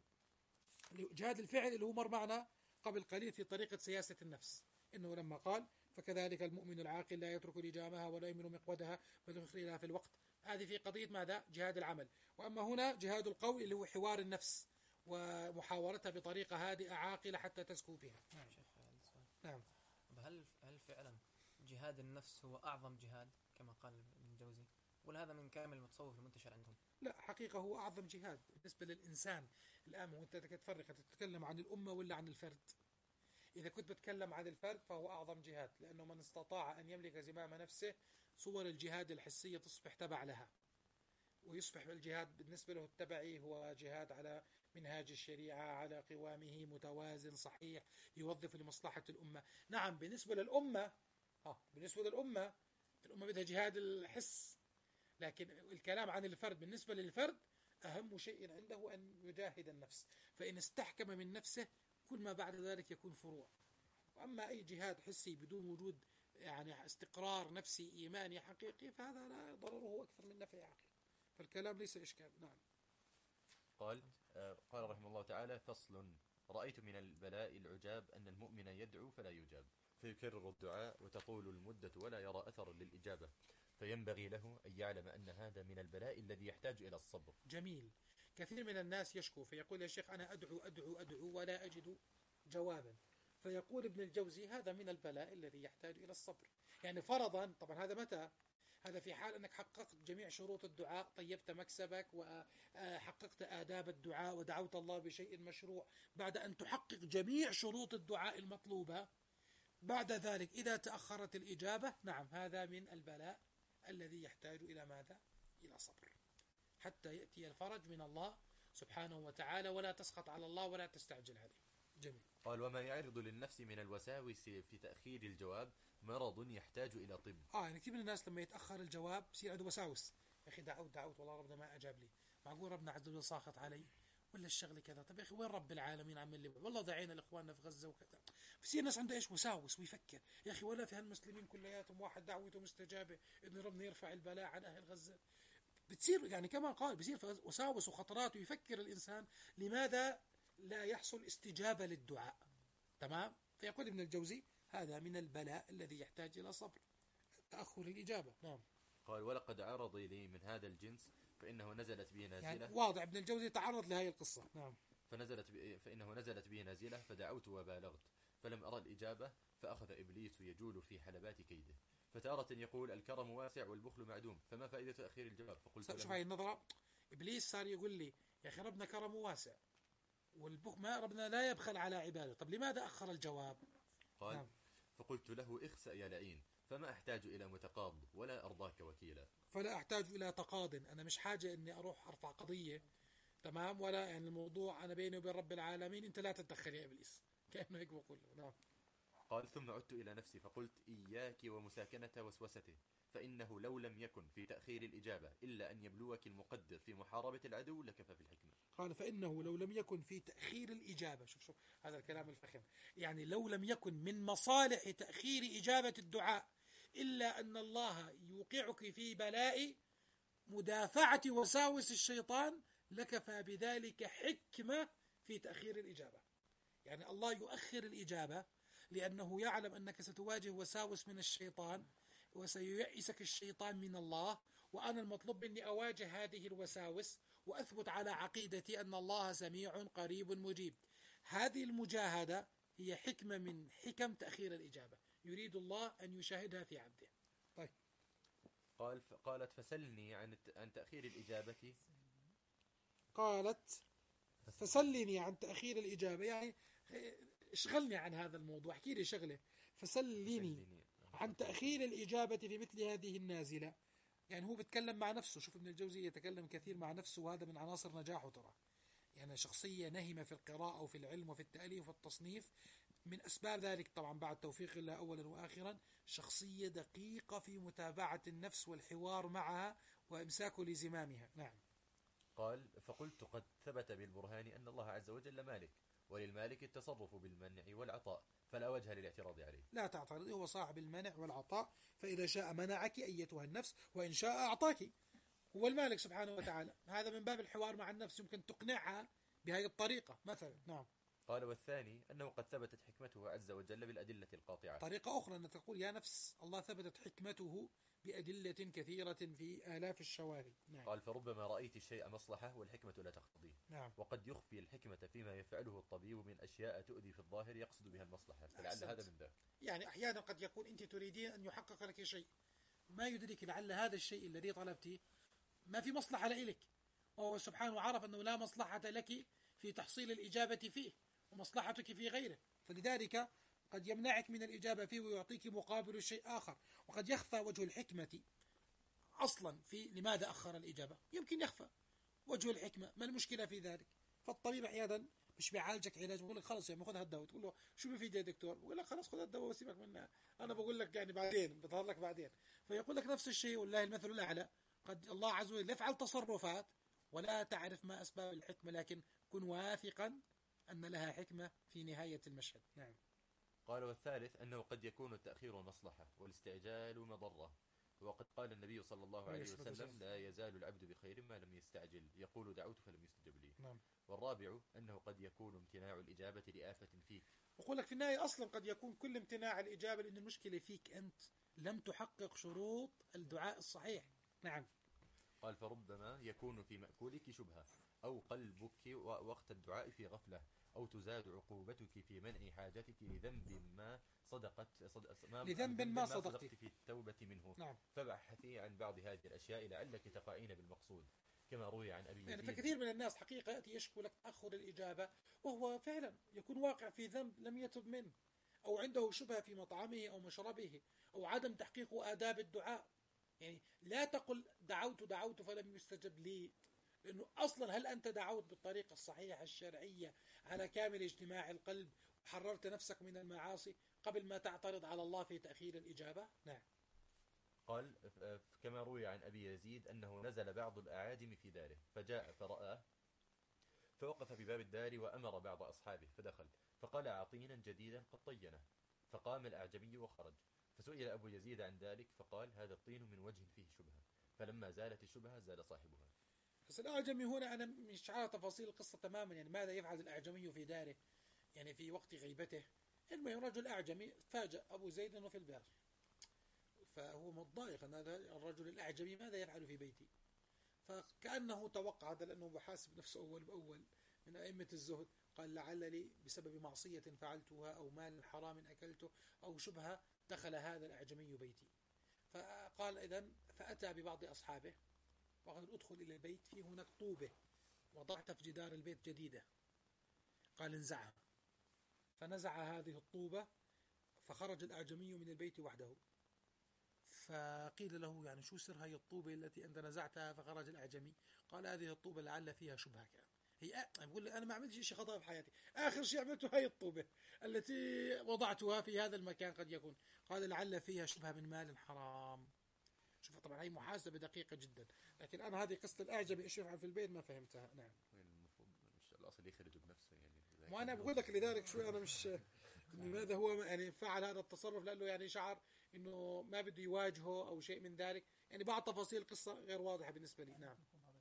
جهاد الفعل اللي هو مر معنا قبل قليل في طريقة سياسة النفس، إنه لما قال فكذلك المؤمن العاقل لا يترك لجامها ولا يمن مقودها بل يخرجها في الوقت. هذه في قضية ماذا؟ جهاد العمل. وأما هنا جهاد القول اللي هو حوار النفس ومحاورتها بطريقة هادئة عاقلة حتى تزكو بها. نعم شيخ هذا السؤال. نعم. هل هل فعلا جهاد النفس هو أعظم جهاد كما قال ابن الجوزي، ولا هذا من كامل المتصوف المنتشر عندهم؟ لا، حقيقة هو أعظم جهاد بالنسبة للإنسان. الآن وأنت تفرق تتكلم عن الأمة ولا عن الفرد؟ إذا كنت بتكلم عن الفرد فهو أعظم جهاد، لأنه من استطاع أن يملك زمام نفسه صور الجهاد الحسية تصبح تبع لها، ويصبح الجهاد بالنسبة له التبعي هو جهاد على منهاج الشريعة، على قوامه متوازن صحيح يوظف لمصلحة الأمة. نعم بالنسبة للأمة آه بالنسبة للأمة الأمة بدها جهاد الحس، لكن الكلام عن الفرد بالنسبة للفرد أهم شيء عنده أن يجاهد النفس، فإن استحكم من نفسه كل ما بعد ذلك يكون فروع. وأما أي جهاد حسي بدون وجود يعني استقرار نفسي إيماني حقيقي فهذا لا ضرره أكثر من نفعه عقلي، فالكلام ليس إشكال. نعم. قال آه، قال رحمه الله تعالى: فصل: رأيت من البلاء العجاب أن المؤمن يدعو فلا يجاب، فيكرر الدعاء وتطول المدة ولا يرى أثر للإجابة، فينبغي له أن يعلم أن هذا من البلاء الذي يحتاج إلى الصبر. جميل. كثير من الناس يشكو فيقول يا شيخ أنا أدعو أدعو أدعو ولا أجد جوابا، فيقول ابن الجوزي هذا من البلاء الذي يحتاج إلى الصبر. يعني فرضا، طبعا هذا متى؟ هذا في حال أنك حققت جميع شروط الدعاء، طيبت مكسبك وحققت آداب الدعاء ودعوت الله بشيء مشروع. بعد أن تحقق جميع شروط الدعاء المطلوبة، بعد ذلك إذا تأخرت الإجابة، نعم هذا من البلاء الذي يحتاج إلى ماذا؟ إلى صبر حتى يأتي الفرج من الله سبحانه وتعالى، ولا تسخط على الله ولا تستعجل عليه. جميل. قال: وما يعرض للنفس من الوساوس في تأخير الجواب مرض يحتاج إلى طب. آه يعني كثير من الناس لما يتأخر الجواب بصير عنده وساوس، يا أخي دعوت دعوت والله ربنا ما أجاب لي، معقول ربنا عز وجل ساخط علي ولا الشغله كذا، طب يا أخي وين رب العالمين عمل لي، والله دعينا لإخواننا في غزة وكذا. بصير الناس عنده إيش؟ وساوس، ويفكر يا أخي ولا في هالمسلمين كلياتهم واحد دعوته مستجابة إنه ربنا يرفع البلاء عن أهل غزة. بتصير يعني كما قال بصير وساوس وخطرات، ويفكر الإنسان لماذا لا يحصل استجابة للدعاء. تمام. فيقول ابن الجوزي هذا من البلاء الذي يحتاج إلى صبر، تأخر الإجابة. نعم. قال: ولقد عرض لي من هذا الجنس فإنه نزلت به نازلة. يعني واضح ابن الجوزي تعرض لهذه القصة. نعم. فنزلت ب... فإنه نزلت به نازلة فدعوت وبالغت فلم أرى الإجابة، فأخذ إبليس يجول في حلبات كيده، فتارة يقول الكرم واسع والبخل معدوم، فما فائدة تأخير الجواب؟ فقلت شوف هاي النظرة، إبليس صار يقول لي يا أخي ربنا كرمه واسع والبخل ما ربنا لا يبخل على عباده، طب لماذا أخر الجواب؟ قال: نعم. فقلت له اخسأ يا لعين، فما أحتاج إلى متقاض ولا أرضاك وكيلا. فلا أحتاج إلى تقاض، أنا مش حاجة إني أروح أرفع قضية، تمام، ولا يعني الموضوع أنا بيني وبين رب العالمين، أنت لا تتدخل يا إبليس، كأنه هيك بقول. نعم. قال: ثم عدت إلى نفسي فقلت إياك ومساكنة وسوسته، فإنه لو لم يكن في تأخير الإجابة إلا أن يبلوك المقدر في محاربة العدو لكفى في الحكمة. قال فإنه لو لم يكن في تأخير الإجابة، شوف شوف هذا الكلام الفخم، يعني لو لم يكن من مصالح تأخير إجابة الدعاء إلا أن الله يوقعك في بلاء مدافعة وساوس الشيطان لكفى بذلك حكمة في تأخير الإجابة. يعني الله يؤخر الإجابة لأنه يعلم أنك ستواجه وساوس من الشيطان وسييئسك الشيطان من الله، وأنا المطلوب مني أواجه هذه الوساوس وأثبت على عقيدتي أن الله سميع قريب مجيب. هذه المجاهدة هي حكمة من حكم تأخير الإجابة يريد الله أن يشاهدها في عبده. طيب. قال قالت: فسلني عن عن تأخير الإجابة. قالت فسلني عن تأخير الإجابة، يعني اشغلني عن هذا الموضوع، احكي لي شغلة. فسلني عن تأخير الإجابة في مثل هذه النازلة. يعني هو بيتكلم مع نفسه. شوف ابن الجوزي يتكلم كثير مع نفسه، وهذا من عناصر نجاحه ترى. يعني شخصية نهمة في القراءة وفي العلم وفي التأليف وفي التصنيف. من أسباب ذلك طبعا بعد توفيق الله أولا وآخرا شخصية دقيقة في متابعة النفس والحوار معها وإمساكه لزمامها. نعم. قال: فقلت قد ثبت بالبرهان أن الله عز وجل مالك، وللمالك التصرف بالمنع والعطاء، فلا وجه للاعتراض عليه. لا تعترض، هو صاحب المنع والعطاء، فإذا شاء منعك أيتها النفس، وإن شاء أعطاك. هو المالك سبحانه وتعالى. هذا من باب الحوار مع النفس، يمكن تقنعها بهذه الطريقة مثلا. نعم. قال: والثاني أنه قد ثبتت حكمته عز وجل بالأدلة القاطعة. طريقة أخرى أن تقول يا نفس الله ثبتت حكمته بأدلة كثيرة في آلاف الشواهد. نعم. قال: فربما رأيت الشيء مصلحة والحكمة لا تقتضيه. نعم. وقد يخفي الحكمة فيما يفعله الطبيب من أشياء تؤذي في الظاهر يقصد بها المصلحة، فلعل هذا من ذاك. يعني أحيانا قد يكون أنت تريدين أن يحقق لك شيء، ما يدرك لعل هذا الشيء الذي طلبتيه ما في مصلحة لإلك، وهو سبحانه عرف أنه لا مصلحة لك في تحصيل الإجابة فيه، ومصلحتك في غيره، فلذلك قد يمنعك من الإجابة فيه ويعطيك مقابل شيء آخر. وقد يخفى وجه الحكمة أصلا في لماذا أخر الإجابة، يمكن يخفى وجه الحكمة، ما المشكلة في ذلك؟ فالطبيب أحيانا مش بيعالجك علاج، بقول لك خلص يعني خذ هالدواء، تقول له شو بفيد يا دكتور؟ بقول لك خلاص خذ الدواء وسيبك منها، أنا بقول لك يعني بعدين بظهر لك بعدين. فيقول لك نفس الشيء، والله المثل الأعلى. قد الله عز وجل يفعل تصرفات ولا تعرف ما أسباب الحكمة، لكن كن واثقا أن لها حكمة في نهاية المشهد. نعم. قال: والثالث أنه قد يكون التأخير مصلحة والاستعجال مضرة، وقد قال النبي صلى الله عليه وسلم: لا يزال العبد بخير ما لم يستعجل، يقول دعوت فلم يستجب لي. نعم. والرابع أنه قد يكون امتناع الإجابة لآفة فيك. وقول لك في النهاية أصلا قد يكون كل امتناع الإجابة لأن المشكلة فيك أنت، لم تحقق شروط الدعاء الصحيح. نعم. قال: فربما يكون في مأكولك شبهة، أو قلبك وقت الدعاء في غفلة، أو تزاد عقوبتك في منع حاجتك لذنب ما صدقت صدق ما لذنب ما صدقت. صدقت في التوبة منه. نعم. فابحثي عن بعض هذه الأشياء لعلك تقعين بالمقصود، كما روي عن أبي يعني يزيد. فكثير من الناس حقيقة يأتي يشكو لك تأخر الإجابة، وهو فعلا يكون واقع في ذنب لم يتب منه، أو عنده شبهة في مطعمه أو مشربه، أو عدم تحقيق آداب الدعاء. يعني لا تقل دعوت دعوت فلم يستجب لي، لأنه أصلا هل أنت دعوت بالطريقة الصحيحة الشرعية على كامل اجتماع القلب وحررت نفسك من المعاصي قبل ما تعترض على الله في تأخير الإجابة؟ نعم. قال: كما روي عن أبي يزيد أنه نزل بعض الأعاجم في داره، فجاء فرآه، فوقف بباب الدار وأمر بعض أصحابه فدخل، فقال: عطينا جديدا قد طينه. فقام الأعجمي وخرج، فسئل أبو يزيد عن ذلك فقال: هذا الطين من وجه فيه شبهة، فلما زالت الشبهة زال صاحبها. بس الأعجمي هنا أنا مش عارف تفاصيل القصة تماما، يعني ماذا يفعل الأعجمي في داره يعني في وقت غيبته. المهم رجل أعجمي فاجأ أبو زيد أنه في البار، فهو متضايق أن هذا الرجل الأعجمي ماذا يفعل في بيتي، فكأنه توقع هذا لأنه بحاسب نفسه أول بأول من أئمة الزهد، قال لعل لي بسبب معصية فعلتها أو مال حرام أكلته أو شبهة دخل هذا الأعجمي بيتي. فقال إذن، فأتى ببعض أصحابه وقال: ادخل إلى البيت، في هناك طوبة وضعت في جدار البيت جديدة. قال: انزعها. فنزع هذه الطوبة، فخرج الأعجمي من البيت وحده. فقيل له: يعني شو سر هي الطوبة التي أنت نزعتها فخرج الأعجمي؟ قال: هذه الطوبة لعل فيها شبهة. كان هي بقول أنا ما عملتش شيء خطأ في حياتي، آخر شيء عملته هي الطوبة التي وضعتها في هذا المكان قد يكون. قال: لعل فيها شبهة من مال حرام. شوف طبعا هي محاسبة دقيقة جدا، لكن أنا هذه قصة الأعجمي إيش يفعل في البيت ما فهمتها. نعم. المفروض مش الأصل يخرج بنفسه يعني. وأنا بقول لك لذلك شوي أنا مش لماذا هو يعني فعل هذا التصرف، لأنه يعني شعر إنه ما بده يواجهه أو شيء من ذلك. يعني بعض تفاصيل القصة غير واضحة بالنسبة لي. نعم.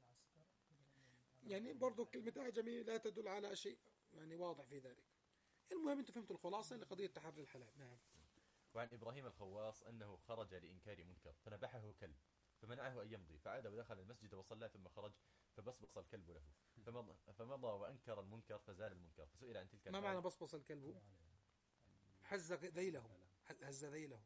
يعني برضو كلمة أعجمي لا تدل على شيء يعني واضح في ذلك. المهم أنتم فهمتوا الخلاصة لقضية تحري الحلال. نعم. وعن إبراهيم الخواص أنه خرج لإنكار منكر فنبحه كلب فمنعه أن يمضي، فعاد ودخل المسجد وصلى ثم خرج فبصبص الكلب له، فمضى, فمضى وأنكر المنكر فزال المنكر، فسئل عن تلك ما معنى بصبص الكلب؟ حز ذيله، هز ذيله.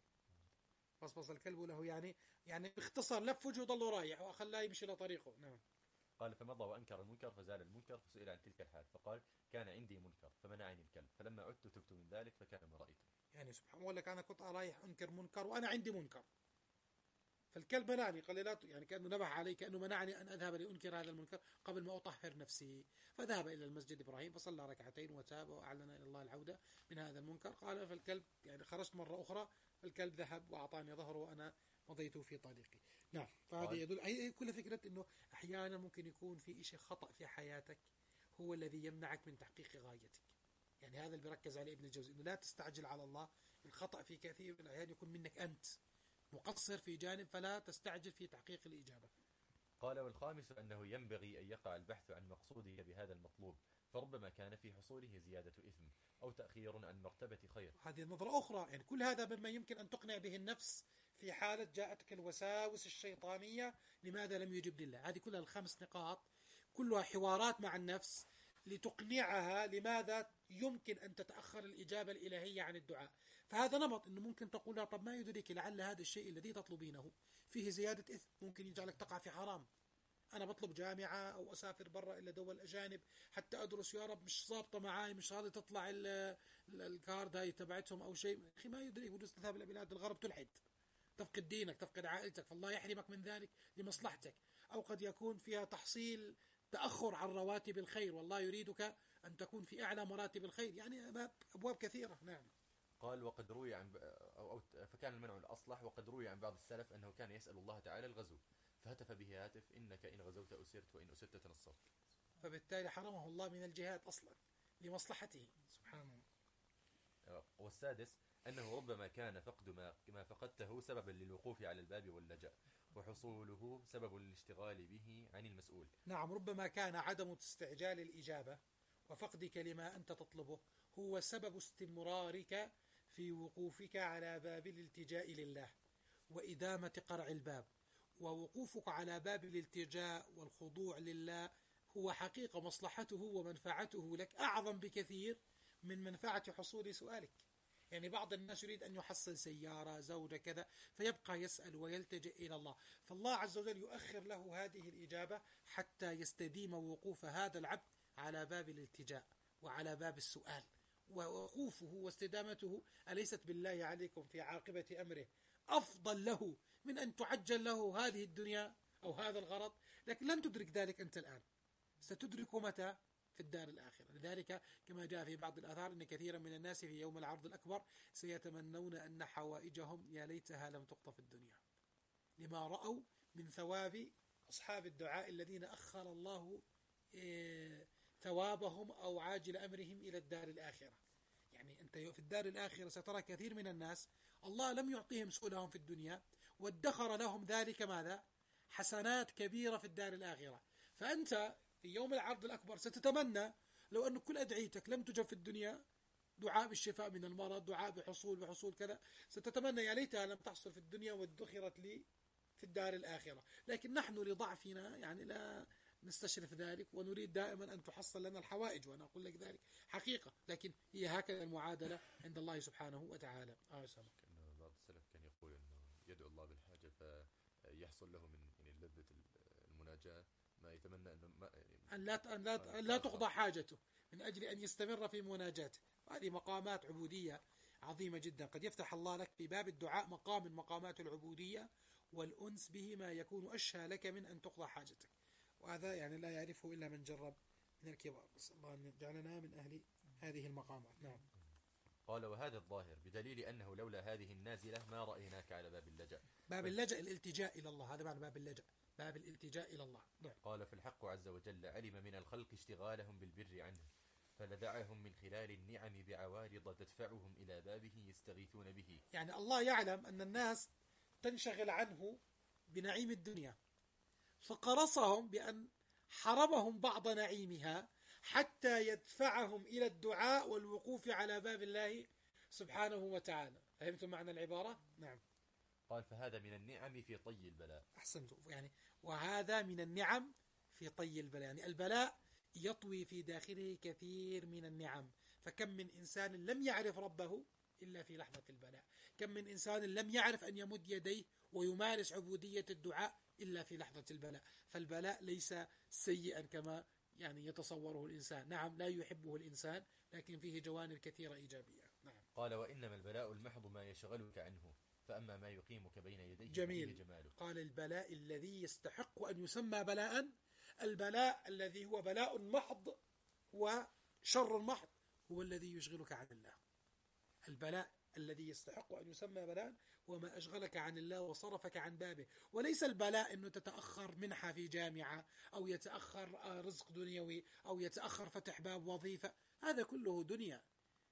بصبص الكلب له يعني يعني باختصار لف وجهه وضل رايح وخلاه يمشي لطريقه. نعم. قال فمضى وأنكر المنكر فزال المنكر، فسئل عن تلك الحال فقال كان عندي منكر فمنعني الكلب، فلما عدت تبت من ذلك فكان ما رأيته. يعني سبحان الله، لك أنا كنت رايح أنكر منكر وأنا عندي منكر، فالكلب منعني، قال لي لا ت... يعني كأنه نبه علي، كأنه منعني أن أذهب لأنكر هذا المنكر قبل ما أطهر نفسي. فذهب إلى المسجد إبراهيم فصلى ركعتين وتاب وأعلن إلى الله العودة من هذا المنكر. قال فالكلب يعني خرجت مرة أخرى، فالكلب ذهب وأعطاني ظهره وأنا مضيت في طريقي. نعم، فهذا يدل أي كل فكرة أنه أحيانا ممكن يكون في شيء خطأ في حياتك هو الذي يمنعك من تحقيق غايتك. يعني هذا اللي بيركز عليه ابن الجوزي، أنه لا تستعجل على الله. الخطأ في كثير من الأحيان يكون منك أنت مقصر في جانب، فلا تستعجل في تحقيق الإجابة. قال والخامس أنه ينبغي أن يقع البحث عن مقصوده بهذا المطلوب، فربما كان في حصوله زيادة إثم أو تأخير عن مرتبة خير. هذه نظرة أخرى، يعني كل هذا مما يمكن أن تقنع به النفس في حالة جاءتك الوساوس الشيطانية لماذا لم يجب لله. هذه كلها الخمس نقاط كلها حوارات مع النفس لتقنعها لماذا يمكن أن تتأخر الإجابة الإلهية عن الدعاء. فهذا نمط، أنه ممكن تقول لها طب ما يدرك لعل هذا الشيء الذي تطلبينه فيه زيادة إثم، ممكن يجعلك تقع في حرام. أنا بطلب جامعة أو أسافر برا إلى دول أجانب حتى أدرس، يا رب مش ضابطة معاي، مش راضي تطلع الكارد هاي تبعتهم أو شيء. أخي ما يدرك، بدوس تذهب إلى بلاد الغرب تلحد، تفقد دينك، تفقد عائلتك، فالله يحرمك من ذلك لمصلحتك. أو قد يكون فيها تحصيل تأخر عن رواتب الخير، والله يريدك أن تكون في أعلى مراتب الخير. يعني أبواب, أبواب كثيرة. نعم. قال وقد روي عن أو, أو فكان المنع الأصلح، وقد روي عن بعض السلف أنه كان يسأل الله تعالى الغزو فهتف به هاتف إنك إن غزوت أسرت وإن أسرت تنصرت، فبالتالي حرمه الله من الجهاد أصلا لمصلحته سبحانه. والسادس أنه ربما كان فقد ما, ما فقدته سببا للوقوف على الباب واللجأ، وحصوله سبب للاشتغال به عن المسؤول. نعم، ربما كان عدم استعجال الإجابة وفقدك لما أنت تطلبه هو سبب استمرارك في وقوفك على باب الالتجاء لله وإدامة قرع الباب. ووقوفك على باب الالتجاء والخضوع لله هو حقيقة مصلحته ومنفعته لك أعظم بكثير من منفعة حصول سؤالك. يعني بعض الناس يريد أن يحصل سيارة، زوجة، كذا، فيبقى يسأل ويلتجئ إلى الله، فالله عز وجل يؤخر له هذه الإجابة حتى يستديم وقوف هذا العبد على باب الالتجاء وعلى باب السؤال. ووقوفه واستدامته أليست بالله عليكم في عاقبة أمره أفضل له من أن تعجل له هذه الدنيا أو هذا الغرض؟ لكن لن تدرك ذلك أنت الآن، ستدرك متى؟ في الدار الآخرة. لذلك كما جاء في بعض الآثار أن كثيرا من الناس في يوم العرض الأكبر سيتمنون أن حوائجهم يا ليتها لم تقضى في الدنيا، لما رأوا من ثواب أصحاب الدعاء الذين أخر الله ثوابهم أو عاجل أمرهم إلى الدار الآخرة. يعني أنت في الدار الآخرة سترى كثير من الناس الله لم يعطيهم سؤلهم في الدنيا وادخر لهم ذلك ماذا؟ حسنات كبيرة في الدار الآخرة. فأنت في يوم العرض الأكبر ستتمنى لو أن كل أدعيتك لم تجب في الدنيا، دعاء بالشفاء من المرض، دعاء بحصول بحصول كذا، ستتمنى يا ليتها لم تحصل في الدنيا وادخرت لي في الدار الآخرة. لكن نحن لضعفنا يعني لا نستشرف ذلك ونريد دائما أن تحصل لنا الحوائج، وأنا أقول لك ذلك حقيقة، لكن هي هكذا المعادلة عند الله سبحانه وتعالى. آه سامك. إنه بعض السلف كان يقول إنه يدعو الله بالحاجة فيحصل له من يعني لذة المناجاة ما يتمنى إنه ما يعني أن لا أن لا, أن لا تقضى حاجته من أجل أن يستمر في مناجاته. هذه مقامات عبودية عظيمة جدا. قد يفتح الله لك في باب الدعاء مقام من مقامات العبودية والأنس به ما يكون أشهى لك من أن تقضى حاجتك، وهذا يعني لا يعرفه إلا من جرب من الكبار. نسأل الله أن يجعلنا من أهل هذه المقامات. نعم. قال وهذا الظاهر بدليل أنه لولا هذه النازلة ما رأيناك على باب اللجأ. باب اللجأ الالتجاء إلى الله، هذا معنى باب اللجأ، باب الالتجاء إلى الله. نعم. قال فالحق عز وجل علم من الخلق اشتغالهم بالبر عنه فلدعهم من خلال النعم بعوارض تدفعهم إلى بابه يستغيثون به. يعني الله يعلم أن الناس تنشغل عنه بنعيم الدنيا فقرصهم بأن حرمهم بعض نعيمها حتى يدفعهم إلى الدعاء والوقوف على باب الله سبحانه وتعالى. فهمتم معنى العبارة؟ نعم. قال فهذا من النعم في طي البلاء. أحسنتم. يعني وهذا من النعم في طي البلاء، يعني البلاء يطوي في داخله كثير من النعم. فكم من إنسان لم يعرف ربه إلا في لحظة البلاء، كم من إنسان لم يعرف أن يمد يديه ويمارس عبودية الدعاء إلا في لحظة البلاء. فالبلاء ليس سيئا كما يعني يتصوره الإنسان. نعم لا يحبه الإنسان، لكن فيه جوانب كثيرة إيجابية. نعم. قال وإنما البلاء المحض ما يشغلك عنه، فأما ما يقيمك بين يديه جميل. ففيه جماله. قال البلاء الذي يستحق أن يسمى بلاء، البلاء الذي هو بلاء محض وشر محض، هو الذي يشغلك عن الله. البلاء الذي يستحق أن يسمى بلاء وما أشغلك عن الله وصرفك عن بابه. وليس البلاء أنه تتأخر منحة في جامعة، أو يتأخر رزق دنيوي، أو يتأخر فتح باب وظيفة، هذا كله دنيا.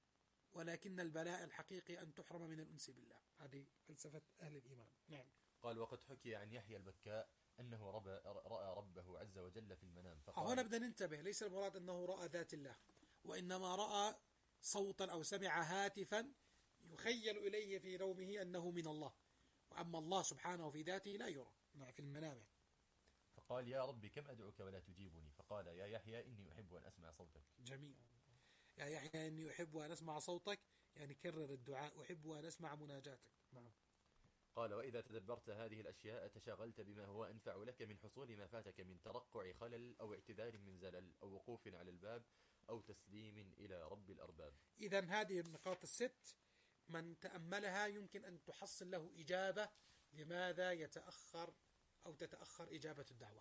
ولكن البلاء الحقيقي أن تحرم من الأنس بالله. هذه فلسفة أهل الإيمان. نعم. قال وقد حكي عن يحيى البكاء أنه رب رأى ربه عز وجل في المنام فقال. هنا بدنا ننتبه، ليس المراد أنه رأى ذات الله، وإنما رأى صوتا أو سمع هاتفا يخيل إليه في نومه أنه من الله، وأما الله سبحانه في ذاته لا يرى في المنام. فقال يا ربي كم أدعوك ولا تجيبني، فقال يا يحيى إني أحب أن أسمع صوتك. جميل. يا يحيى إني أحب أن أسمع صوتك، يعني كرر الدعاء، أحب أن أسمع مناجاتك. نعم. قال وإذا تدبرت هذه الأشياء تشاغلت بما هو أنفع لك من حصول ما فاتك من ترقع خلل أو اعتذار من زلل أو وقوف على الباب أو تسليم إلى رب الأرباب. إذن هذه النقاط الست من تأملها يمكن أن تحصل له إجابة لماذا يتأخر أو تتأخر إجابة الدعوة.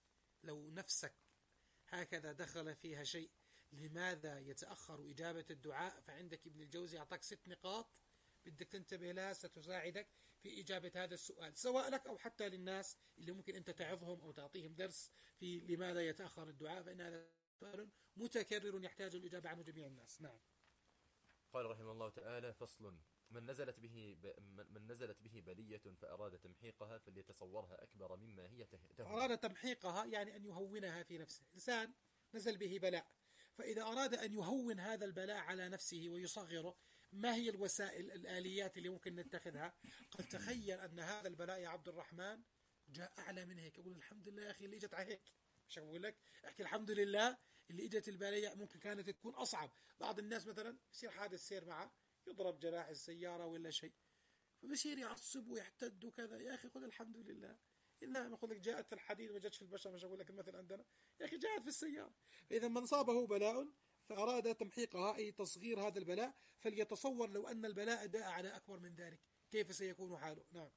لو نفسك هكذا دخل فيها شيء لماذا يتأخر إجابة الدعاء، فعندك ابن الجوزي أعطاك ست نقاط بدك تنتبه لها، ستساعدك في إجابة هذا السؤال، سواء لك أو حتى للناس اللي ممكن أنت تعظهم أو تعطيهم درس في لماذا يتأخر الدعاء، فإن هذا سؤال متكرر يحتاج الإجابة عنه جميع الناس. نعم. قال رحمه الله تعالى فصل من نزلت به ب... من نزلت به بلية فأراد تمحيقها فليتصورها أكبر مما هي تهم. أراد تمحيقها يعني أن يهونها في نفسه. إنسان نزل به بلاء، فإذا أراد أن يهون هذا البلاء على نفسه ويصغره، ما هي الوسائل الآليات اللي ممكن نتخذها؟ قد تخيل أن هذا البلاء يا عبد الرحمن جاء أعلى من هيك، أقول الحمد لله يا أخي اللي إجت على هيك، مش أقول لك احكي الحمد لله اللي إجت البلايا ممكن كانت تكون أصعب. بعض الناس مثلا يصير حادث سير معه، يضرب جناح السيارة ولا شيء، فبصير يعصب ويحتد وكذا. يا أخي قل الحمد لله، إنها نقول لك جاءت في الحديد وما جاتش في البشر، مش أقول لك المثل عندنا، يا أخي جاءت في السيارة. فإذا من صابه بلاء فأراد تمحيقها أي تصغير هذا البلاء، فليتصور لو أن البلاء جاء على أكبر من ذلك كيف سيكون حاله. نعم.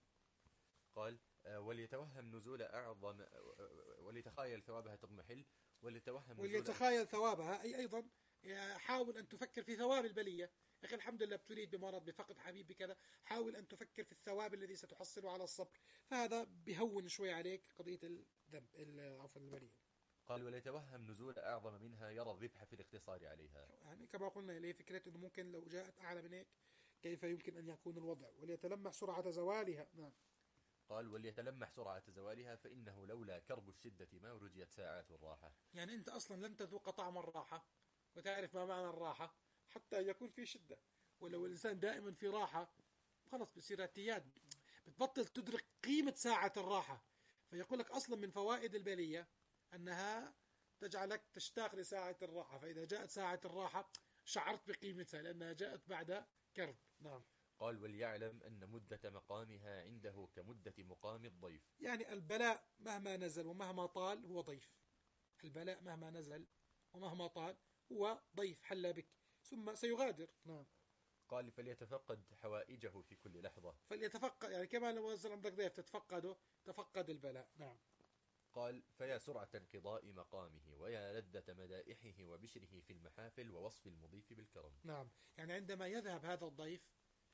قال وليتوهم نزول أعظم وليتخيل ثوابها تضمحل وليتوهم وليتخيل ثوابها أي أيضا حاول أن تفكر في ثواب البلية. يا أخي الحمد لله ابتليت بمرض بفقد حبيب بكذا، حاول أن تفكر في الثواب الذي ستحصله على الصبر، فهذا بيهون شوي عليك قضية الذنب عفوا البلية. قال وليتوهم نزول أعظم منها يرى الربح في الاقتصار عليها، يعني كما قلنا إليه فكرة أنه ممكن لو جاءت أعلى من هيك كيف يمكن أن يكون الوضع. وليتلمح سرعة زوالها. نعم. قال وليتلمح سرعة زوالها فإنه لولا كرب الشدة ما رجيت ساعات الراحة. يعني أنت أصلا لن تذوق طعم الراحة وتعرف ما معنى الراحة حتى يكون في شدة. ولو الإنسان دائما في راحة خلص بصير اعتياد، بتبطل تدرك قيمة ساعة الراحة. فيقول لك أصلا من فوائد البلية أنها تجعلك تشتاق لساعة الراحة، فإذا جاءت ساعة الراحة شعرت بقيمتها لأنها جاءت بعد كرب. نعم. قال وليعلم أن مدة مقامها عنده كمدة مقام الضيف. يعني البلاء مهما نزل ومهما طال هو ضيف. البلاء مهما نزل ومهما طال هو ضيف حل بك ثم سيغادر. نعم. قال فليتفقد حوائجه في كل لحظة. فليتفقد يعني كما لو نزل عندك ضيف تتفقده، تفقد البلاء. نعم. قال فيا سرعة انقضاء مقامه ويا لذة مدائحه وبشره في المحافل ووصف المضيف بالكرم. نعم. يعني عندما يذهب هذا الضيف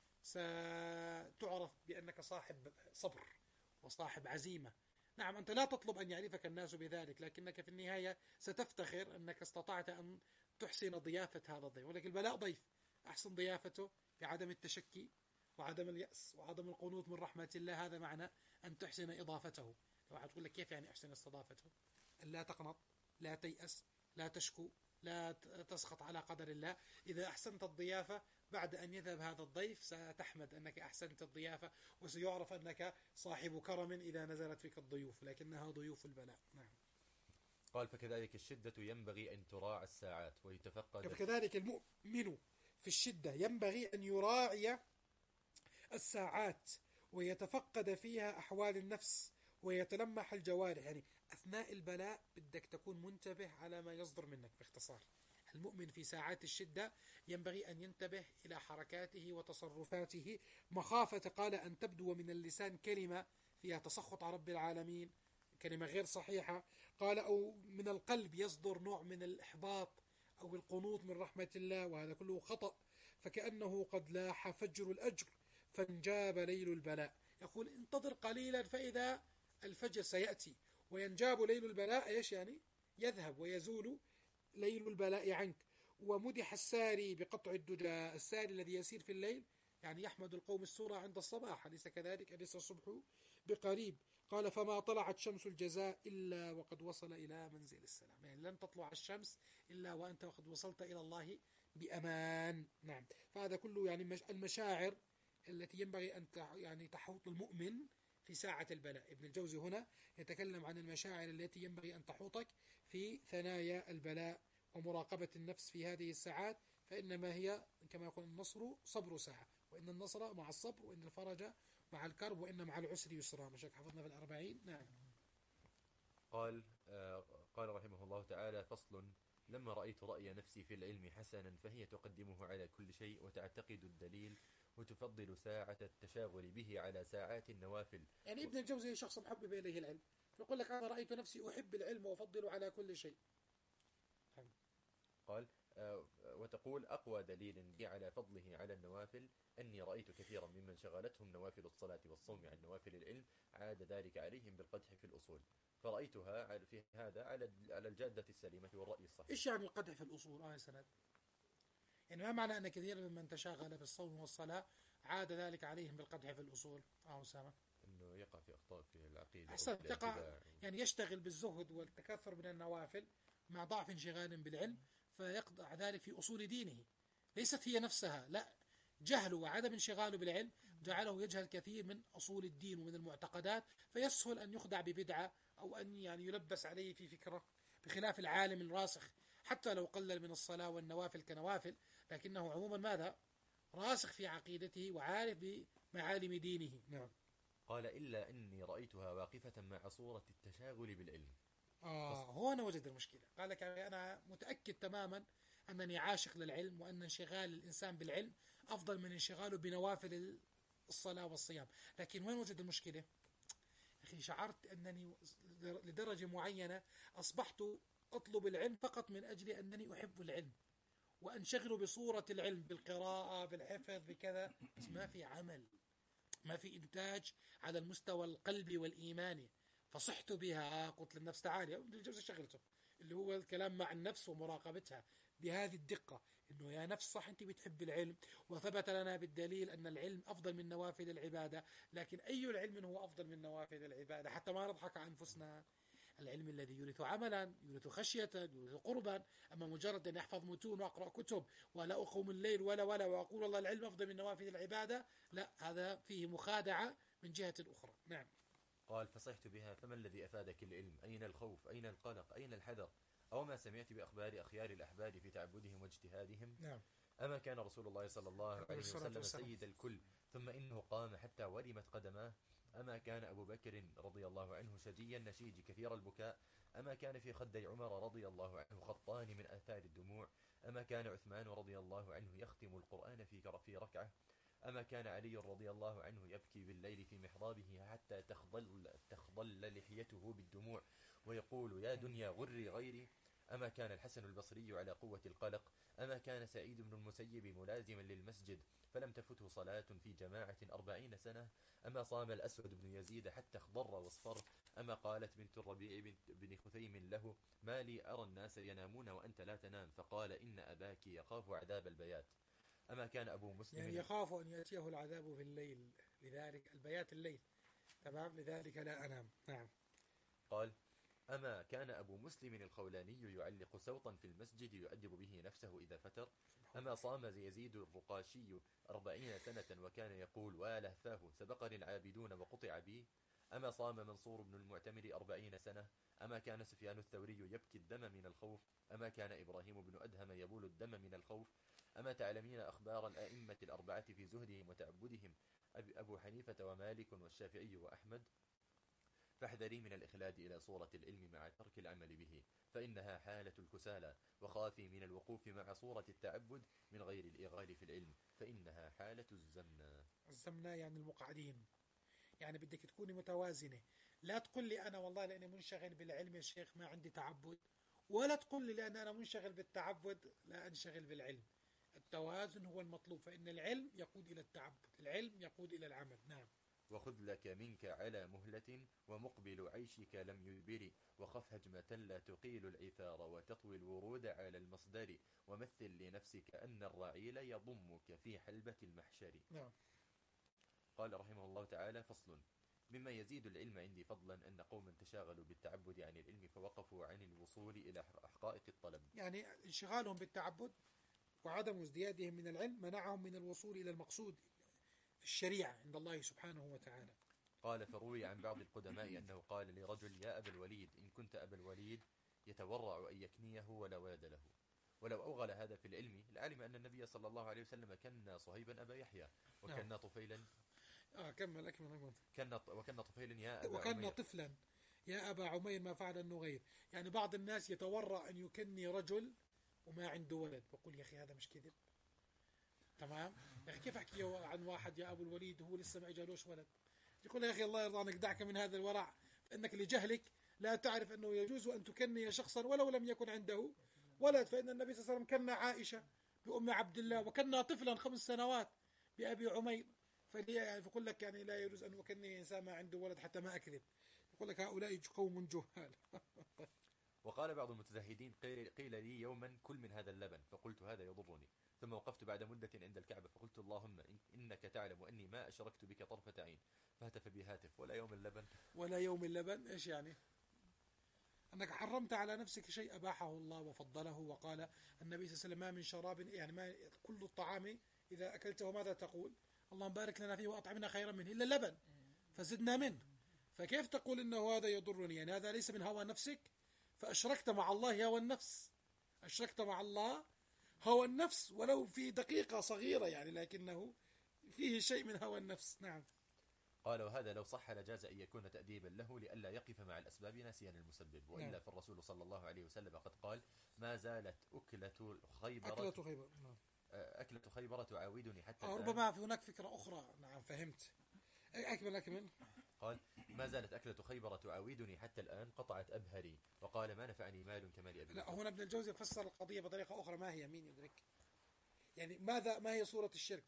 ستعرف بأنك صاحب صبر وصاحب عزيمة. نعم أنت لا تطلب أن يعرفك الناس بذلك، لكنك في النهاية ستفتخر أنك استطعت أن تحسن ضيافة هذا الضيف. ولكن البلاء ضيف، أحسن ضيافته بعدم التشكي وعدم اليأس وعدم القنوط من رحمة الله. هذا معنى أن تحسن إضافته. واحد تقول لك كيف يعني أحسن استضافته؟ لا تقنط، لا تيأس، لا تشكو، لا تسخط على قدر الله. إذا أحسنت الضيافة بعد أن يذهب هذا الضيف ستحمد أنك أحسنت الضيافة، وسيعرف أنك صاحب كرم إذا نزلت فيك الضيوف، لكنها ضيوف البلاء. نعم. قال فكذلك الشدة ينبغي أن تراعى الساعات ويتفقد. فكذلك المؤمن في الشدة ينبغي أن يراعي الساعات ويتفقد فيها أحوال النفس ويتلمح الجوارح. يعني أثناء البلاء بدك تكون منتبه على ما يصدر منك. باختصار، المؤمن في ساعات الشدة ينبغي أن ينتبه إلى حركاته وتصرفاته، مخافة قال أن تبدو من اللسان كلمة فيها تسخط على رب العالمين، كلمة غير صحيحة، قال أو من القلب يصدر نوع من الإحباط أو القنوط من رحمة الله، وهذا كله خطأ. فكأنه قد لاح فجر الأجر فانجاب ليل البلاء. يقول انتظر قليلا فإذا الفجر سيأتي، وينجاب ليل البلاء إيش يعني؟ يذهب ويزول ليل البلاء عنك. ومدح الساري بقطع الدجى، الساري الذي يسير في الليل يعني يحمد القوم السورة عند الصباح، أليس كذلك؟ أليس الصبح بقريب؟ قال فما طلعت شمس الجزاء إلا وقد وصل إلى منزل السلام. يعني لن تطلع الشمس إلا وأنت وقد وصلت إلى الله بأمان. نعم. فهذا كله يعني المشاعر التي ينبغي أن يعني تحوط المؤمن في ساعة البلاء. ابن الجوزي هنا يتكلم عن المشاعر التي ينبغي أن تحوطك في ثنايا البلاء ومراقبة النفس في هذه الساعات، فإنما هي كما يقول النصر صبر ساعة، وإن النصر مع الصبر، وإن الفرج مع الكرب، وإن مع العسر يسرا. مشاك حفظنا في الأربعين. نعم. قال آه قال رحمه الله تعالى: فصل: لما رأيت رأي نفسي في العلم حسنا فهي تقدمه على كل شيء وتعتقد الدليل وتفضل ساعة التشاغل به على ساعات النوافل. يعني ابن الجوزي شخص محبب إليه العلم، فيقول لك أنا رأيت نفسي أحب العلم وأفضله على كل شيء. قال آه وتقول: أقوى دليل لي على فضله على النوافل أني رأيت كثيرا ممن شغلتهم نوافل الصلاة والصوم عن نوافل العلم عاد ذلك عليهم بالقدح في الأصول، فرأيتها في هذا على على الجادة السليمة والرأي الصحيح. إيش يعني القدح في الأصول؟ آه سند. يعني ما معنى أن كثير ممن تشاغل بالصوم والصلاة عاد ذلك عليهم بالقدح في الأصول؟ آه أسامة. إنه يقع في أخطاء في العقيدة. أحسن، يقع يعني يشتغل بالزهد والتكثر من النوافل مع ضعف انشغال بالعلم، فيقطع ذلك في أصول دينه. ليست هي نفسها، لا، جهله وعدم انشغاله بالعلم جعله يجهل كثير من أصول الدين ومن المعتقدات، فيسهل أن يخدع ببدعة أو أن يعني يلبس عليه في فكرة، بخلاف العالم الراسخ حتى لو قلل من الصلاة والنوافل كنوافل، لكنه عموما ماذا؟ راسخ في عقيدته وعارف بمعالم دينه. نعم. قال: إلا أني رأيتها واقفة مع صورة التشاغل بالعلم. آه هنا وجد المشكلة. قال لك أنا متأكد تماما أنني عاشق للعلم، وأن انشغال الإنسان بالعلم أفضل من انشغاله بنوافل الصلاة والصيام. لكن وين وجد المشكلة؟ أخي شعرت أنني لدرجة معينة أصبحت أطلب العلم فقط من أجل أنني أحب العلم وأنشغل بصورة العلم، بالقراءة، بالحفظ، بكذا، بس ما في عمل، ما في إنتاج على المستوى القلبي والإيماني. فصحت بها، قلت للنفس تعالي، الجزء شغلته اللي هو الكلام مع النفس ومراقبتها بهذه الدقة، إنه يا نفس صح أنت بتحب العلم، وثبت لنا بالدليل أن العلم أفضل من نوافل العبادة، لكن أي العلم هو أفضل من نوافل العبادة؟ حتى ما نضحك على أنفسنا. العلم الذي يورث عملا، يورث خشية، يورث قربا. أما مجرد أن أحفظ متون وأقرأ كتب ولا أقوم الليل ولا ولا وأقول الله العلم أفضل من نوافل العبادة، لا، هذا فيه مخادعة من جهة أخرى. نعم. قال: فصحت بها فما الذي أفادك العلم؟ أين الخوف؟ أين القلق؟ أين الحذر؟ أو ما سمعت بأخبار أخيار الأحبار في تعبدهم واجتهادهم؟ نعم. أما كان رسول الله صلى الله عليه وسلم سيد الكل ثم إنه قام حتى ورمت قدماه؟ أما كان أبو بكر رضي الله عنه شجي النشيج كثير البكاء؟ أما كان في خدي عمر رضي الله عنه خطان من آثار الدموع؟ أما كان عثمان رضي الله عنه يختم القرآن في في ركعة؟ أما كان علي رضي الله عنه يبكي بالليل في محرابه حتى تخضل, تخضل لحيته بالدموع ويقول: يا دنيا غري غيري؟ أما كان الحسن البصري على قوة القلق؟ أما كان سعيد بن المسيب ملازما للمسجد فلم تفته صلاة في جماعة أربعين سنة؟ أما صام الأسود بن يزيد حتى اخضر واصفر؟ أما قالت بنت الربيع بن خثيم له: ما لي أرى الناس ينامون وأنت لا تنام؟ فقال: إن أباك يخاف عذاب البيات. أما كان أبو مسلم يعني يخاف أن يأتيه العذاب في الليل، لذلك البيات الليل، تمام، لذلك لا أنام. نعم. قال: أما كان أبو مسلم الخولاني يعلق سوطا في المسجد يؤدب به نفسه إذا فتر؟ أما صام يزيد الرقاشي أربعين سنة وكان يقول: والهفاه سبقني العابدون وقطع بي؟ أما صام منصور بن المعتمر أربعين سنة؟ أما كان سفيان الثوري يبكي الدم من الخوف؟ أما كان إبراهيم بن أدهم يبول الدم من الخوف؟ أما تعلمين أخبار الأئمة الأربعة في زهدهم وتعبدهم، أبو حنيفة ومالك والشافعي وأحمد؟ فاحذري من الإخلاد إلى صورة العلم مع ترك العمل به، فإنها حالة الكسالى، وخافي من الوقوف مع صورة التعبد من غير الإغال في العلم، فإنها حالة الزمنة. الزمنة يعني المقعدين، يعني بدك تكوني متوازنة. لا تقول لي أنا والله لأني منشغل بالعلم يا شيخ ما عندي تعبد، ولا تقول لي لأن أنا منشغل بالتعبد لا أنشغل بالعلم. التوازن هو المطلوب، فإن العلم يقود إلى التعبد، العلم يقود إلى العمل. نعم. وخذ لك منك على مهلة، ومقبل عيشك لم يدبر، وخف هجمة لا تقيل العثار، وتطوي الورود على المصدر، ومثل لنفسك أن الرعيل يضمك في حلبة المحشر. نعم. قال رحمه الله تعالى: فصل: مما يزيد العلم عندي فضلا أن قوما تشاغلوا بالتعبد عن العلم فوقفوا عن الوصول إلى حقائق الطلب. يعني انشغالهم بالتعبد وعدم ازديادهم من العلم منعهم من الوصول إلى المقصود في الشريعة عند الله سبحانه وتعالى. قال: فروي عن بعض القدماء أنه قال لرجل: يا أبا الوليد، إن كنت أبا الوليد يتورع أن يكنيه ولا ولد له. ولو أوغل هذا في العلم لعلم أن النبي صلى الله عليه وسلم كان صهيبا أبا يحيى، وكان طفيلا آه كمل أكمل كان وكان طفيلا يا أبا وكان عمير. طفلا يا أبا عمير ما فعل النغير. يعني بعض الناس يتورع أن يكني رجل وما عنده ولد، بقول يا أخي هذا مش كذب. تمام. يا أخي كيف أحكي عن واحد يا أبو الوليد وهو لسه ما إجالوش ولد؟ يقول يا أخي الله يرضى عنك دعك من هذا الورع، فإنك لجهلك لا تعرف أنه يجوز أن تكني شخصا ولو لم يكن عنده ولد. فإن النبي صلى الله عليه وسلم كنى عائشة بأم عبد الله، وكنى طفلا خمس سنوات بأبي عمير. فيقول لك يعني لا يجوز أن أكني إنسان ما عنده ولد حتى ما أكذب. يقول لك هؤلاء قوم جهال. وقال بعض المتزهدين: قيل لي يوما: كل من هذا اللبن، فقلت هذا يضرني. ثم وقفت بعد مدة عند الكعبة فقلت: اللهم إنك تعلم أني ما أشركت بك طرفة عين. فهتف بي هاتف: ولا يوم اللبن ولا يوم اللبن. إيش يعني؟ أنك حرمت على نفسك شيء أباحه الله وفضله. وقال النبي صلى الله عليه وسلم: ما من شراب يعني ما كل الطعام إذا أكلته ماذا تقول؟ اللهم بارك لنا فيه وأطعمنا خيرا منه إلا اللبن فزدنا منه. فكيف تقول إنه هذا يضرني؟ يعني هذا ليس من هوى نفسك، فأشركت مع الله هوى النفس. أشركت مع الله هوى النفس ولو في دقيقة صغيرة يعني، لكنه فيه شيء من هوى النفس. نعم. قال: وهذا لو صح لجاز أن يكون تأديبا له لئلا يقف مع الأسباب ناسيا المسبب، وإلا نعم. فالرسول صلى الله عليه وسلم قد قال: ما زالت أكلة خيبر أكلة خيبر. نعم. أكلة خيبر تعاودني حتى آه الآن. ربما في هناك فكرة أخرى. نعم فهمت. أكمل أكمل. قال: ما زالت أكلة خيبر تعاودني حتى الآن، قطعت أبهري. وقال: ما نفعني مال كمال أبي. لا هنا ابن الجوزي فسر القضية بطريقة أخرى. ما هي؟ مين يدرك؟ يعني ماذا ما هي صورة الشرك؟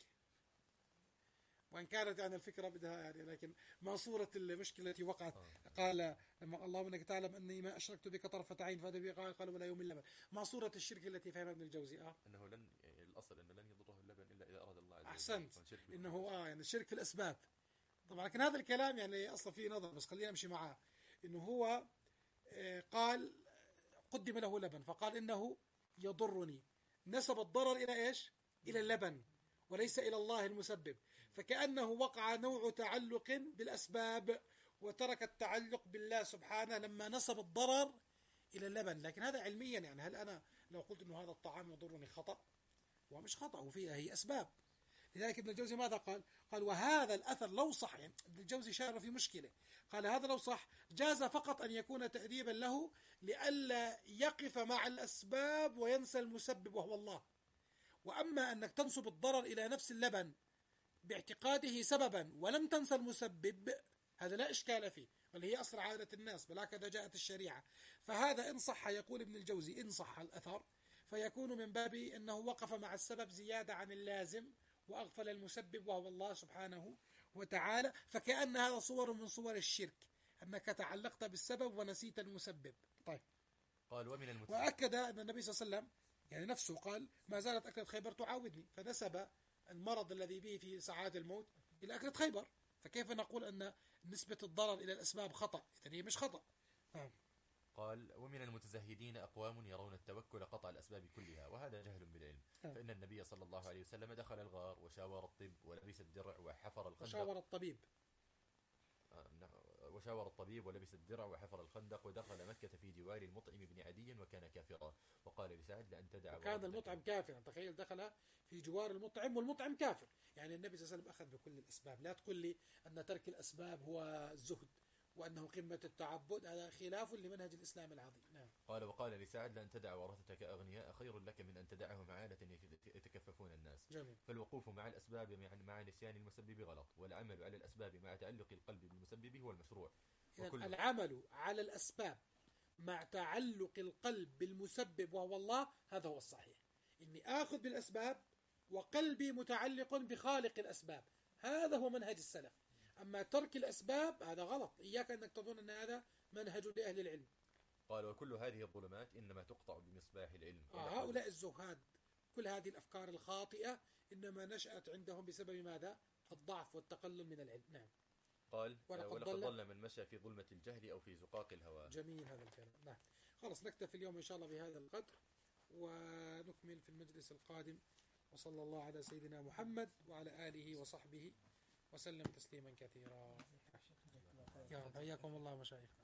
وإن كانت يعني الفكرة بدها يعني، لكن ما صورة المشكلة التي وقعت؟ آه. قال لما اللهم إنك تعلم أني ما أشركت بك طرفة عين، فهذا قال قال ولا يوم اللبن. ما صورة الشرك التي فهمها ابن الجوزي؟ آه أنه لن يعني الأصل أنه لن يضره اللبن إلا إذا أراد الله عز وجل. أحسنت. والشرك إنه آه يعني الشرك في الأسباب. طبعا لكن هذا الكلام يعني أصلا فيه نظر، بس خلينا نمشي معاه. إنه هو آه قال قدم له لبن فقال إنه يضرني، نسب الضرر إلى إيش؟ إلى اللبن وليس إلى الله المسبب. فكأنه وقع نوع تعلق بالأسباب وترك التعلق بالله سبحانه لما نسب الضرر إلى اللبن. لكن هذا علميا يعني هل أنا لو قلت أنه هذا الطعام يضرني خطأ؟ ومش خطأ، وفيها هي أسباب. لذلك ابن الجوزي ماذا قال؟ قال وهذا الأثر لو صح، يعني ابن الجوزي شار في مشكلة، قال هذا لو صح جاز فقط أن يكون تأديبا له لئلا يقف مع الأسباب وينسى المسبب وهو الله. وأما أنك تنسب الضرر إلى نفس اللبن باعتقاده سببا ولم تنسى المسبب، هذا لا إشكال فيه، بل هي أصل عادة الناس، بل هكذا جاءت الشريعة. فهذا إن صح، يقول ابن الجوزي إن صح الأثر، فيكون من باب أنه وقف مع السبب زيادة عن اللازم وأغفل المسبب وهو الله سبحانه وتعالى. فكأن هذا صور من صور الشرك، أنك تعلقت بالسبب ونسيت المسبب. طيب. قال: ومن المتسبب. وأكد أن النبي صلى الله عليه وسلم يعني نفسه قال ما زالت أكلة خيبر تعاودني، فنسب المرض الذي به في ساعات الموت إلى أكلة خيبر. فكيف نقول أن نسبة الضرر إلى الأسباب خطأ؟ إذن هي مش خطأ. نعم. قال: ومن المتزهدين أقوام يرون التوكل قطع الأسباب كلها، وهذا جهل بالعلم. آه. فإن النبي صلى الله عليه وسلم دخل الغار وشاور الطب ولبس الدرع وحفر الخندق. وشاور الطبيب. آه، نعم. وشاور الطبيب ولبس الدرع وحفر الخندق، ودخل مكة في جوار المطعم بن عدي وكان كافرا. وقال لسعد: لأن تدع. كان المطعم كافرا. تخيل دخل في جوار المطعم والمطعم كافر. يعني النبي صلى الله عليه وسلم أخذ بكل الأسباب. لا تقول لي أن ترك الأسباب هو الزهد، وأنه قمة التعبد، هذا خلاف لمنهج الإسلام العظيم. نعم. قال وقال لسعد لأن تدع ورثتك أغنياء خير لك من أن تدعهم عالة يتكففون الناس. جميل. فالوقوف مع الأسباب مع نسيان المسبب غلط، والعمل على الأسباب مع تعلق القلب بالمسبب هو المشروع. وكل العمل على الأسباب مع تعلق القلب بالمسبب وهو الله، هذا هو الصحيح. إني آخذ بالأسباب وقلبي متعلق بخالق الأسباب، هذا هو منهج السلف. أما ترك الأسباب هذا غلط، إياك أنك تظن أن هذا منهج لأهل العلم. قال وكل هذه الظلمات إنما تقطع بمصباح العلم. آه هؤلاء الزهاد كل هذه الأفكار الخاطئة إنما نشأت عندهم بسبب ماذا؟ الضعف والتقلل من العلم. نعم. قال ولقد ولقد ضل ضل من مشى في ظلمة الجهل أو في زقاق الهوى. جميل هذا الكلام. نعم. خلاص نكتفي اليوم إن شاء الله بهذا القدر، ونكمل في المجلس القادم. وصلى الله على سيدنا محمد وعلى آله وصحبه وسلم تسليما كثيرا. يا رب حياكم الله مشايخ.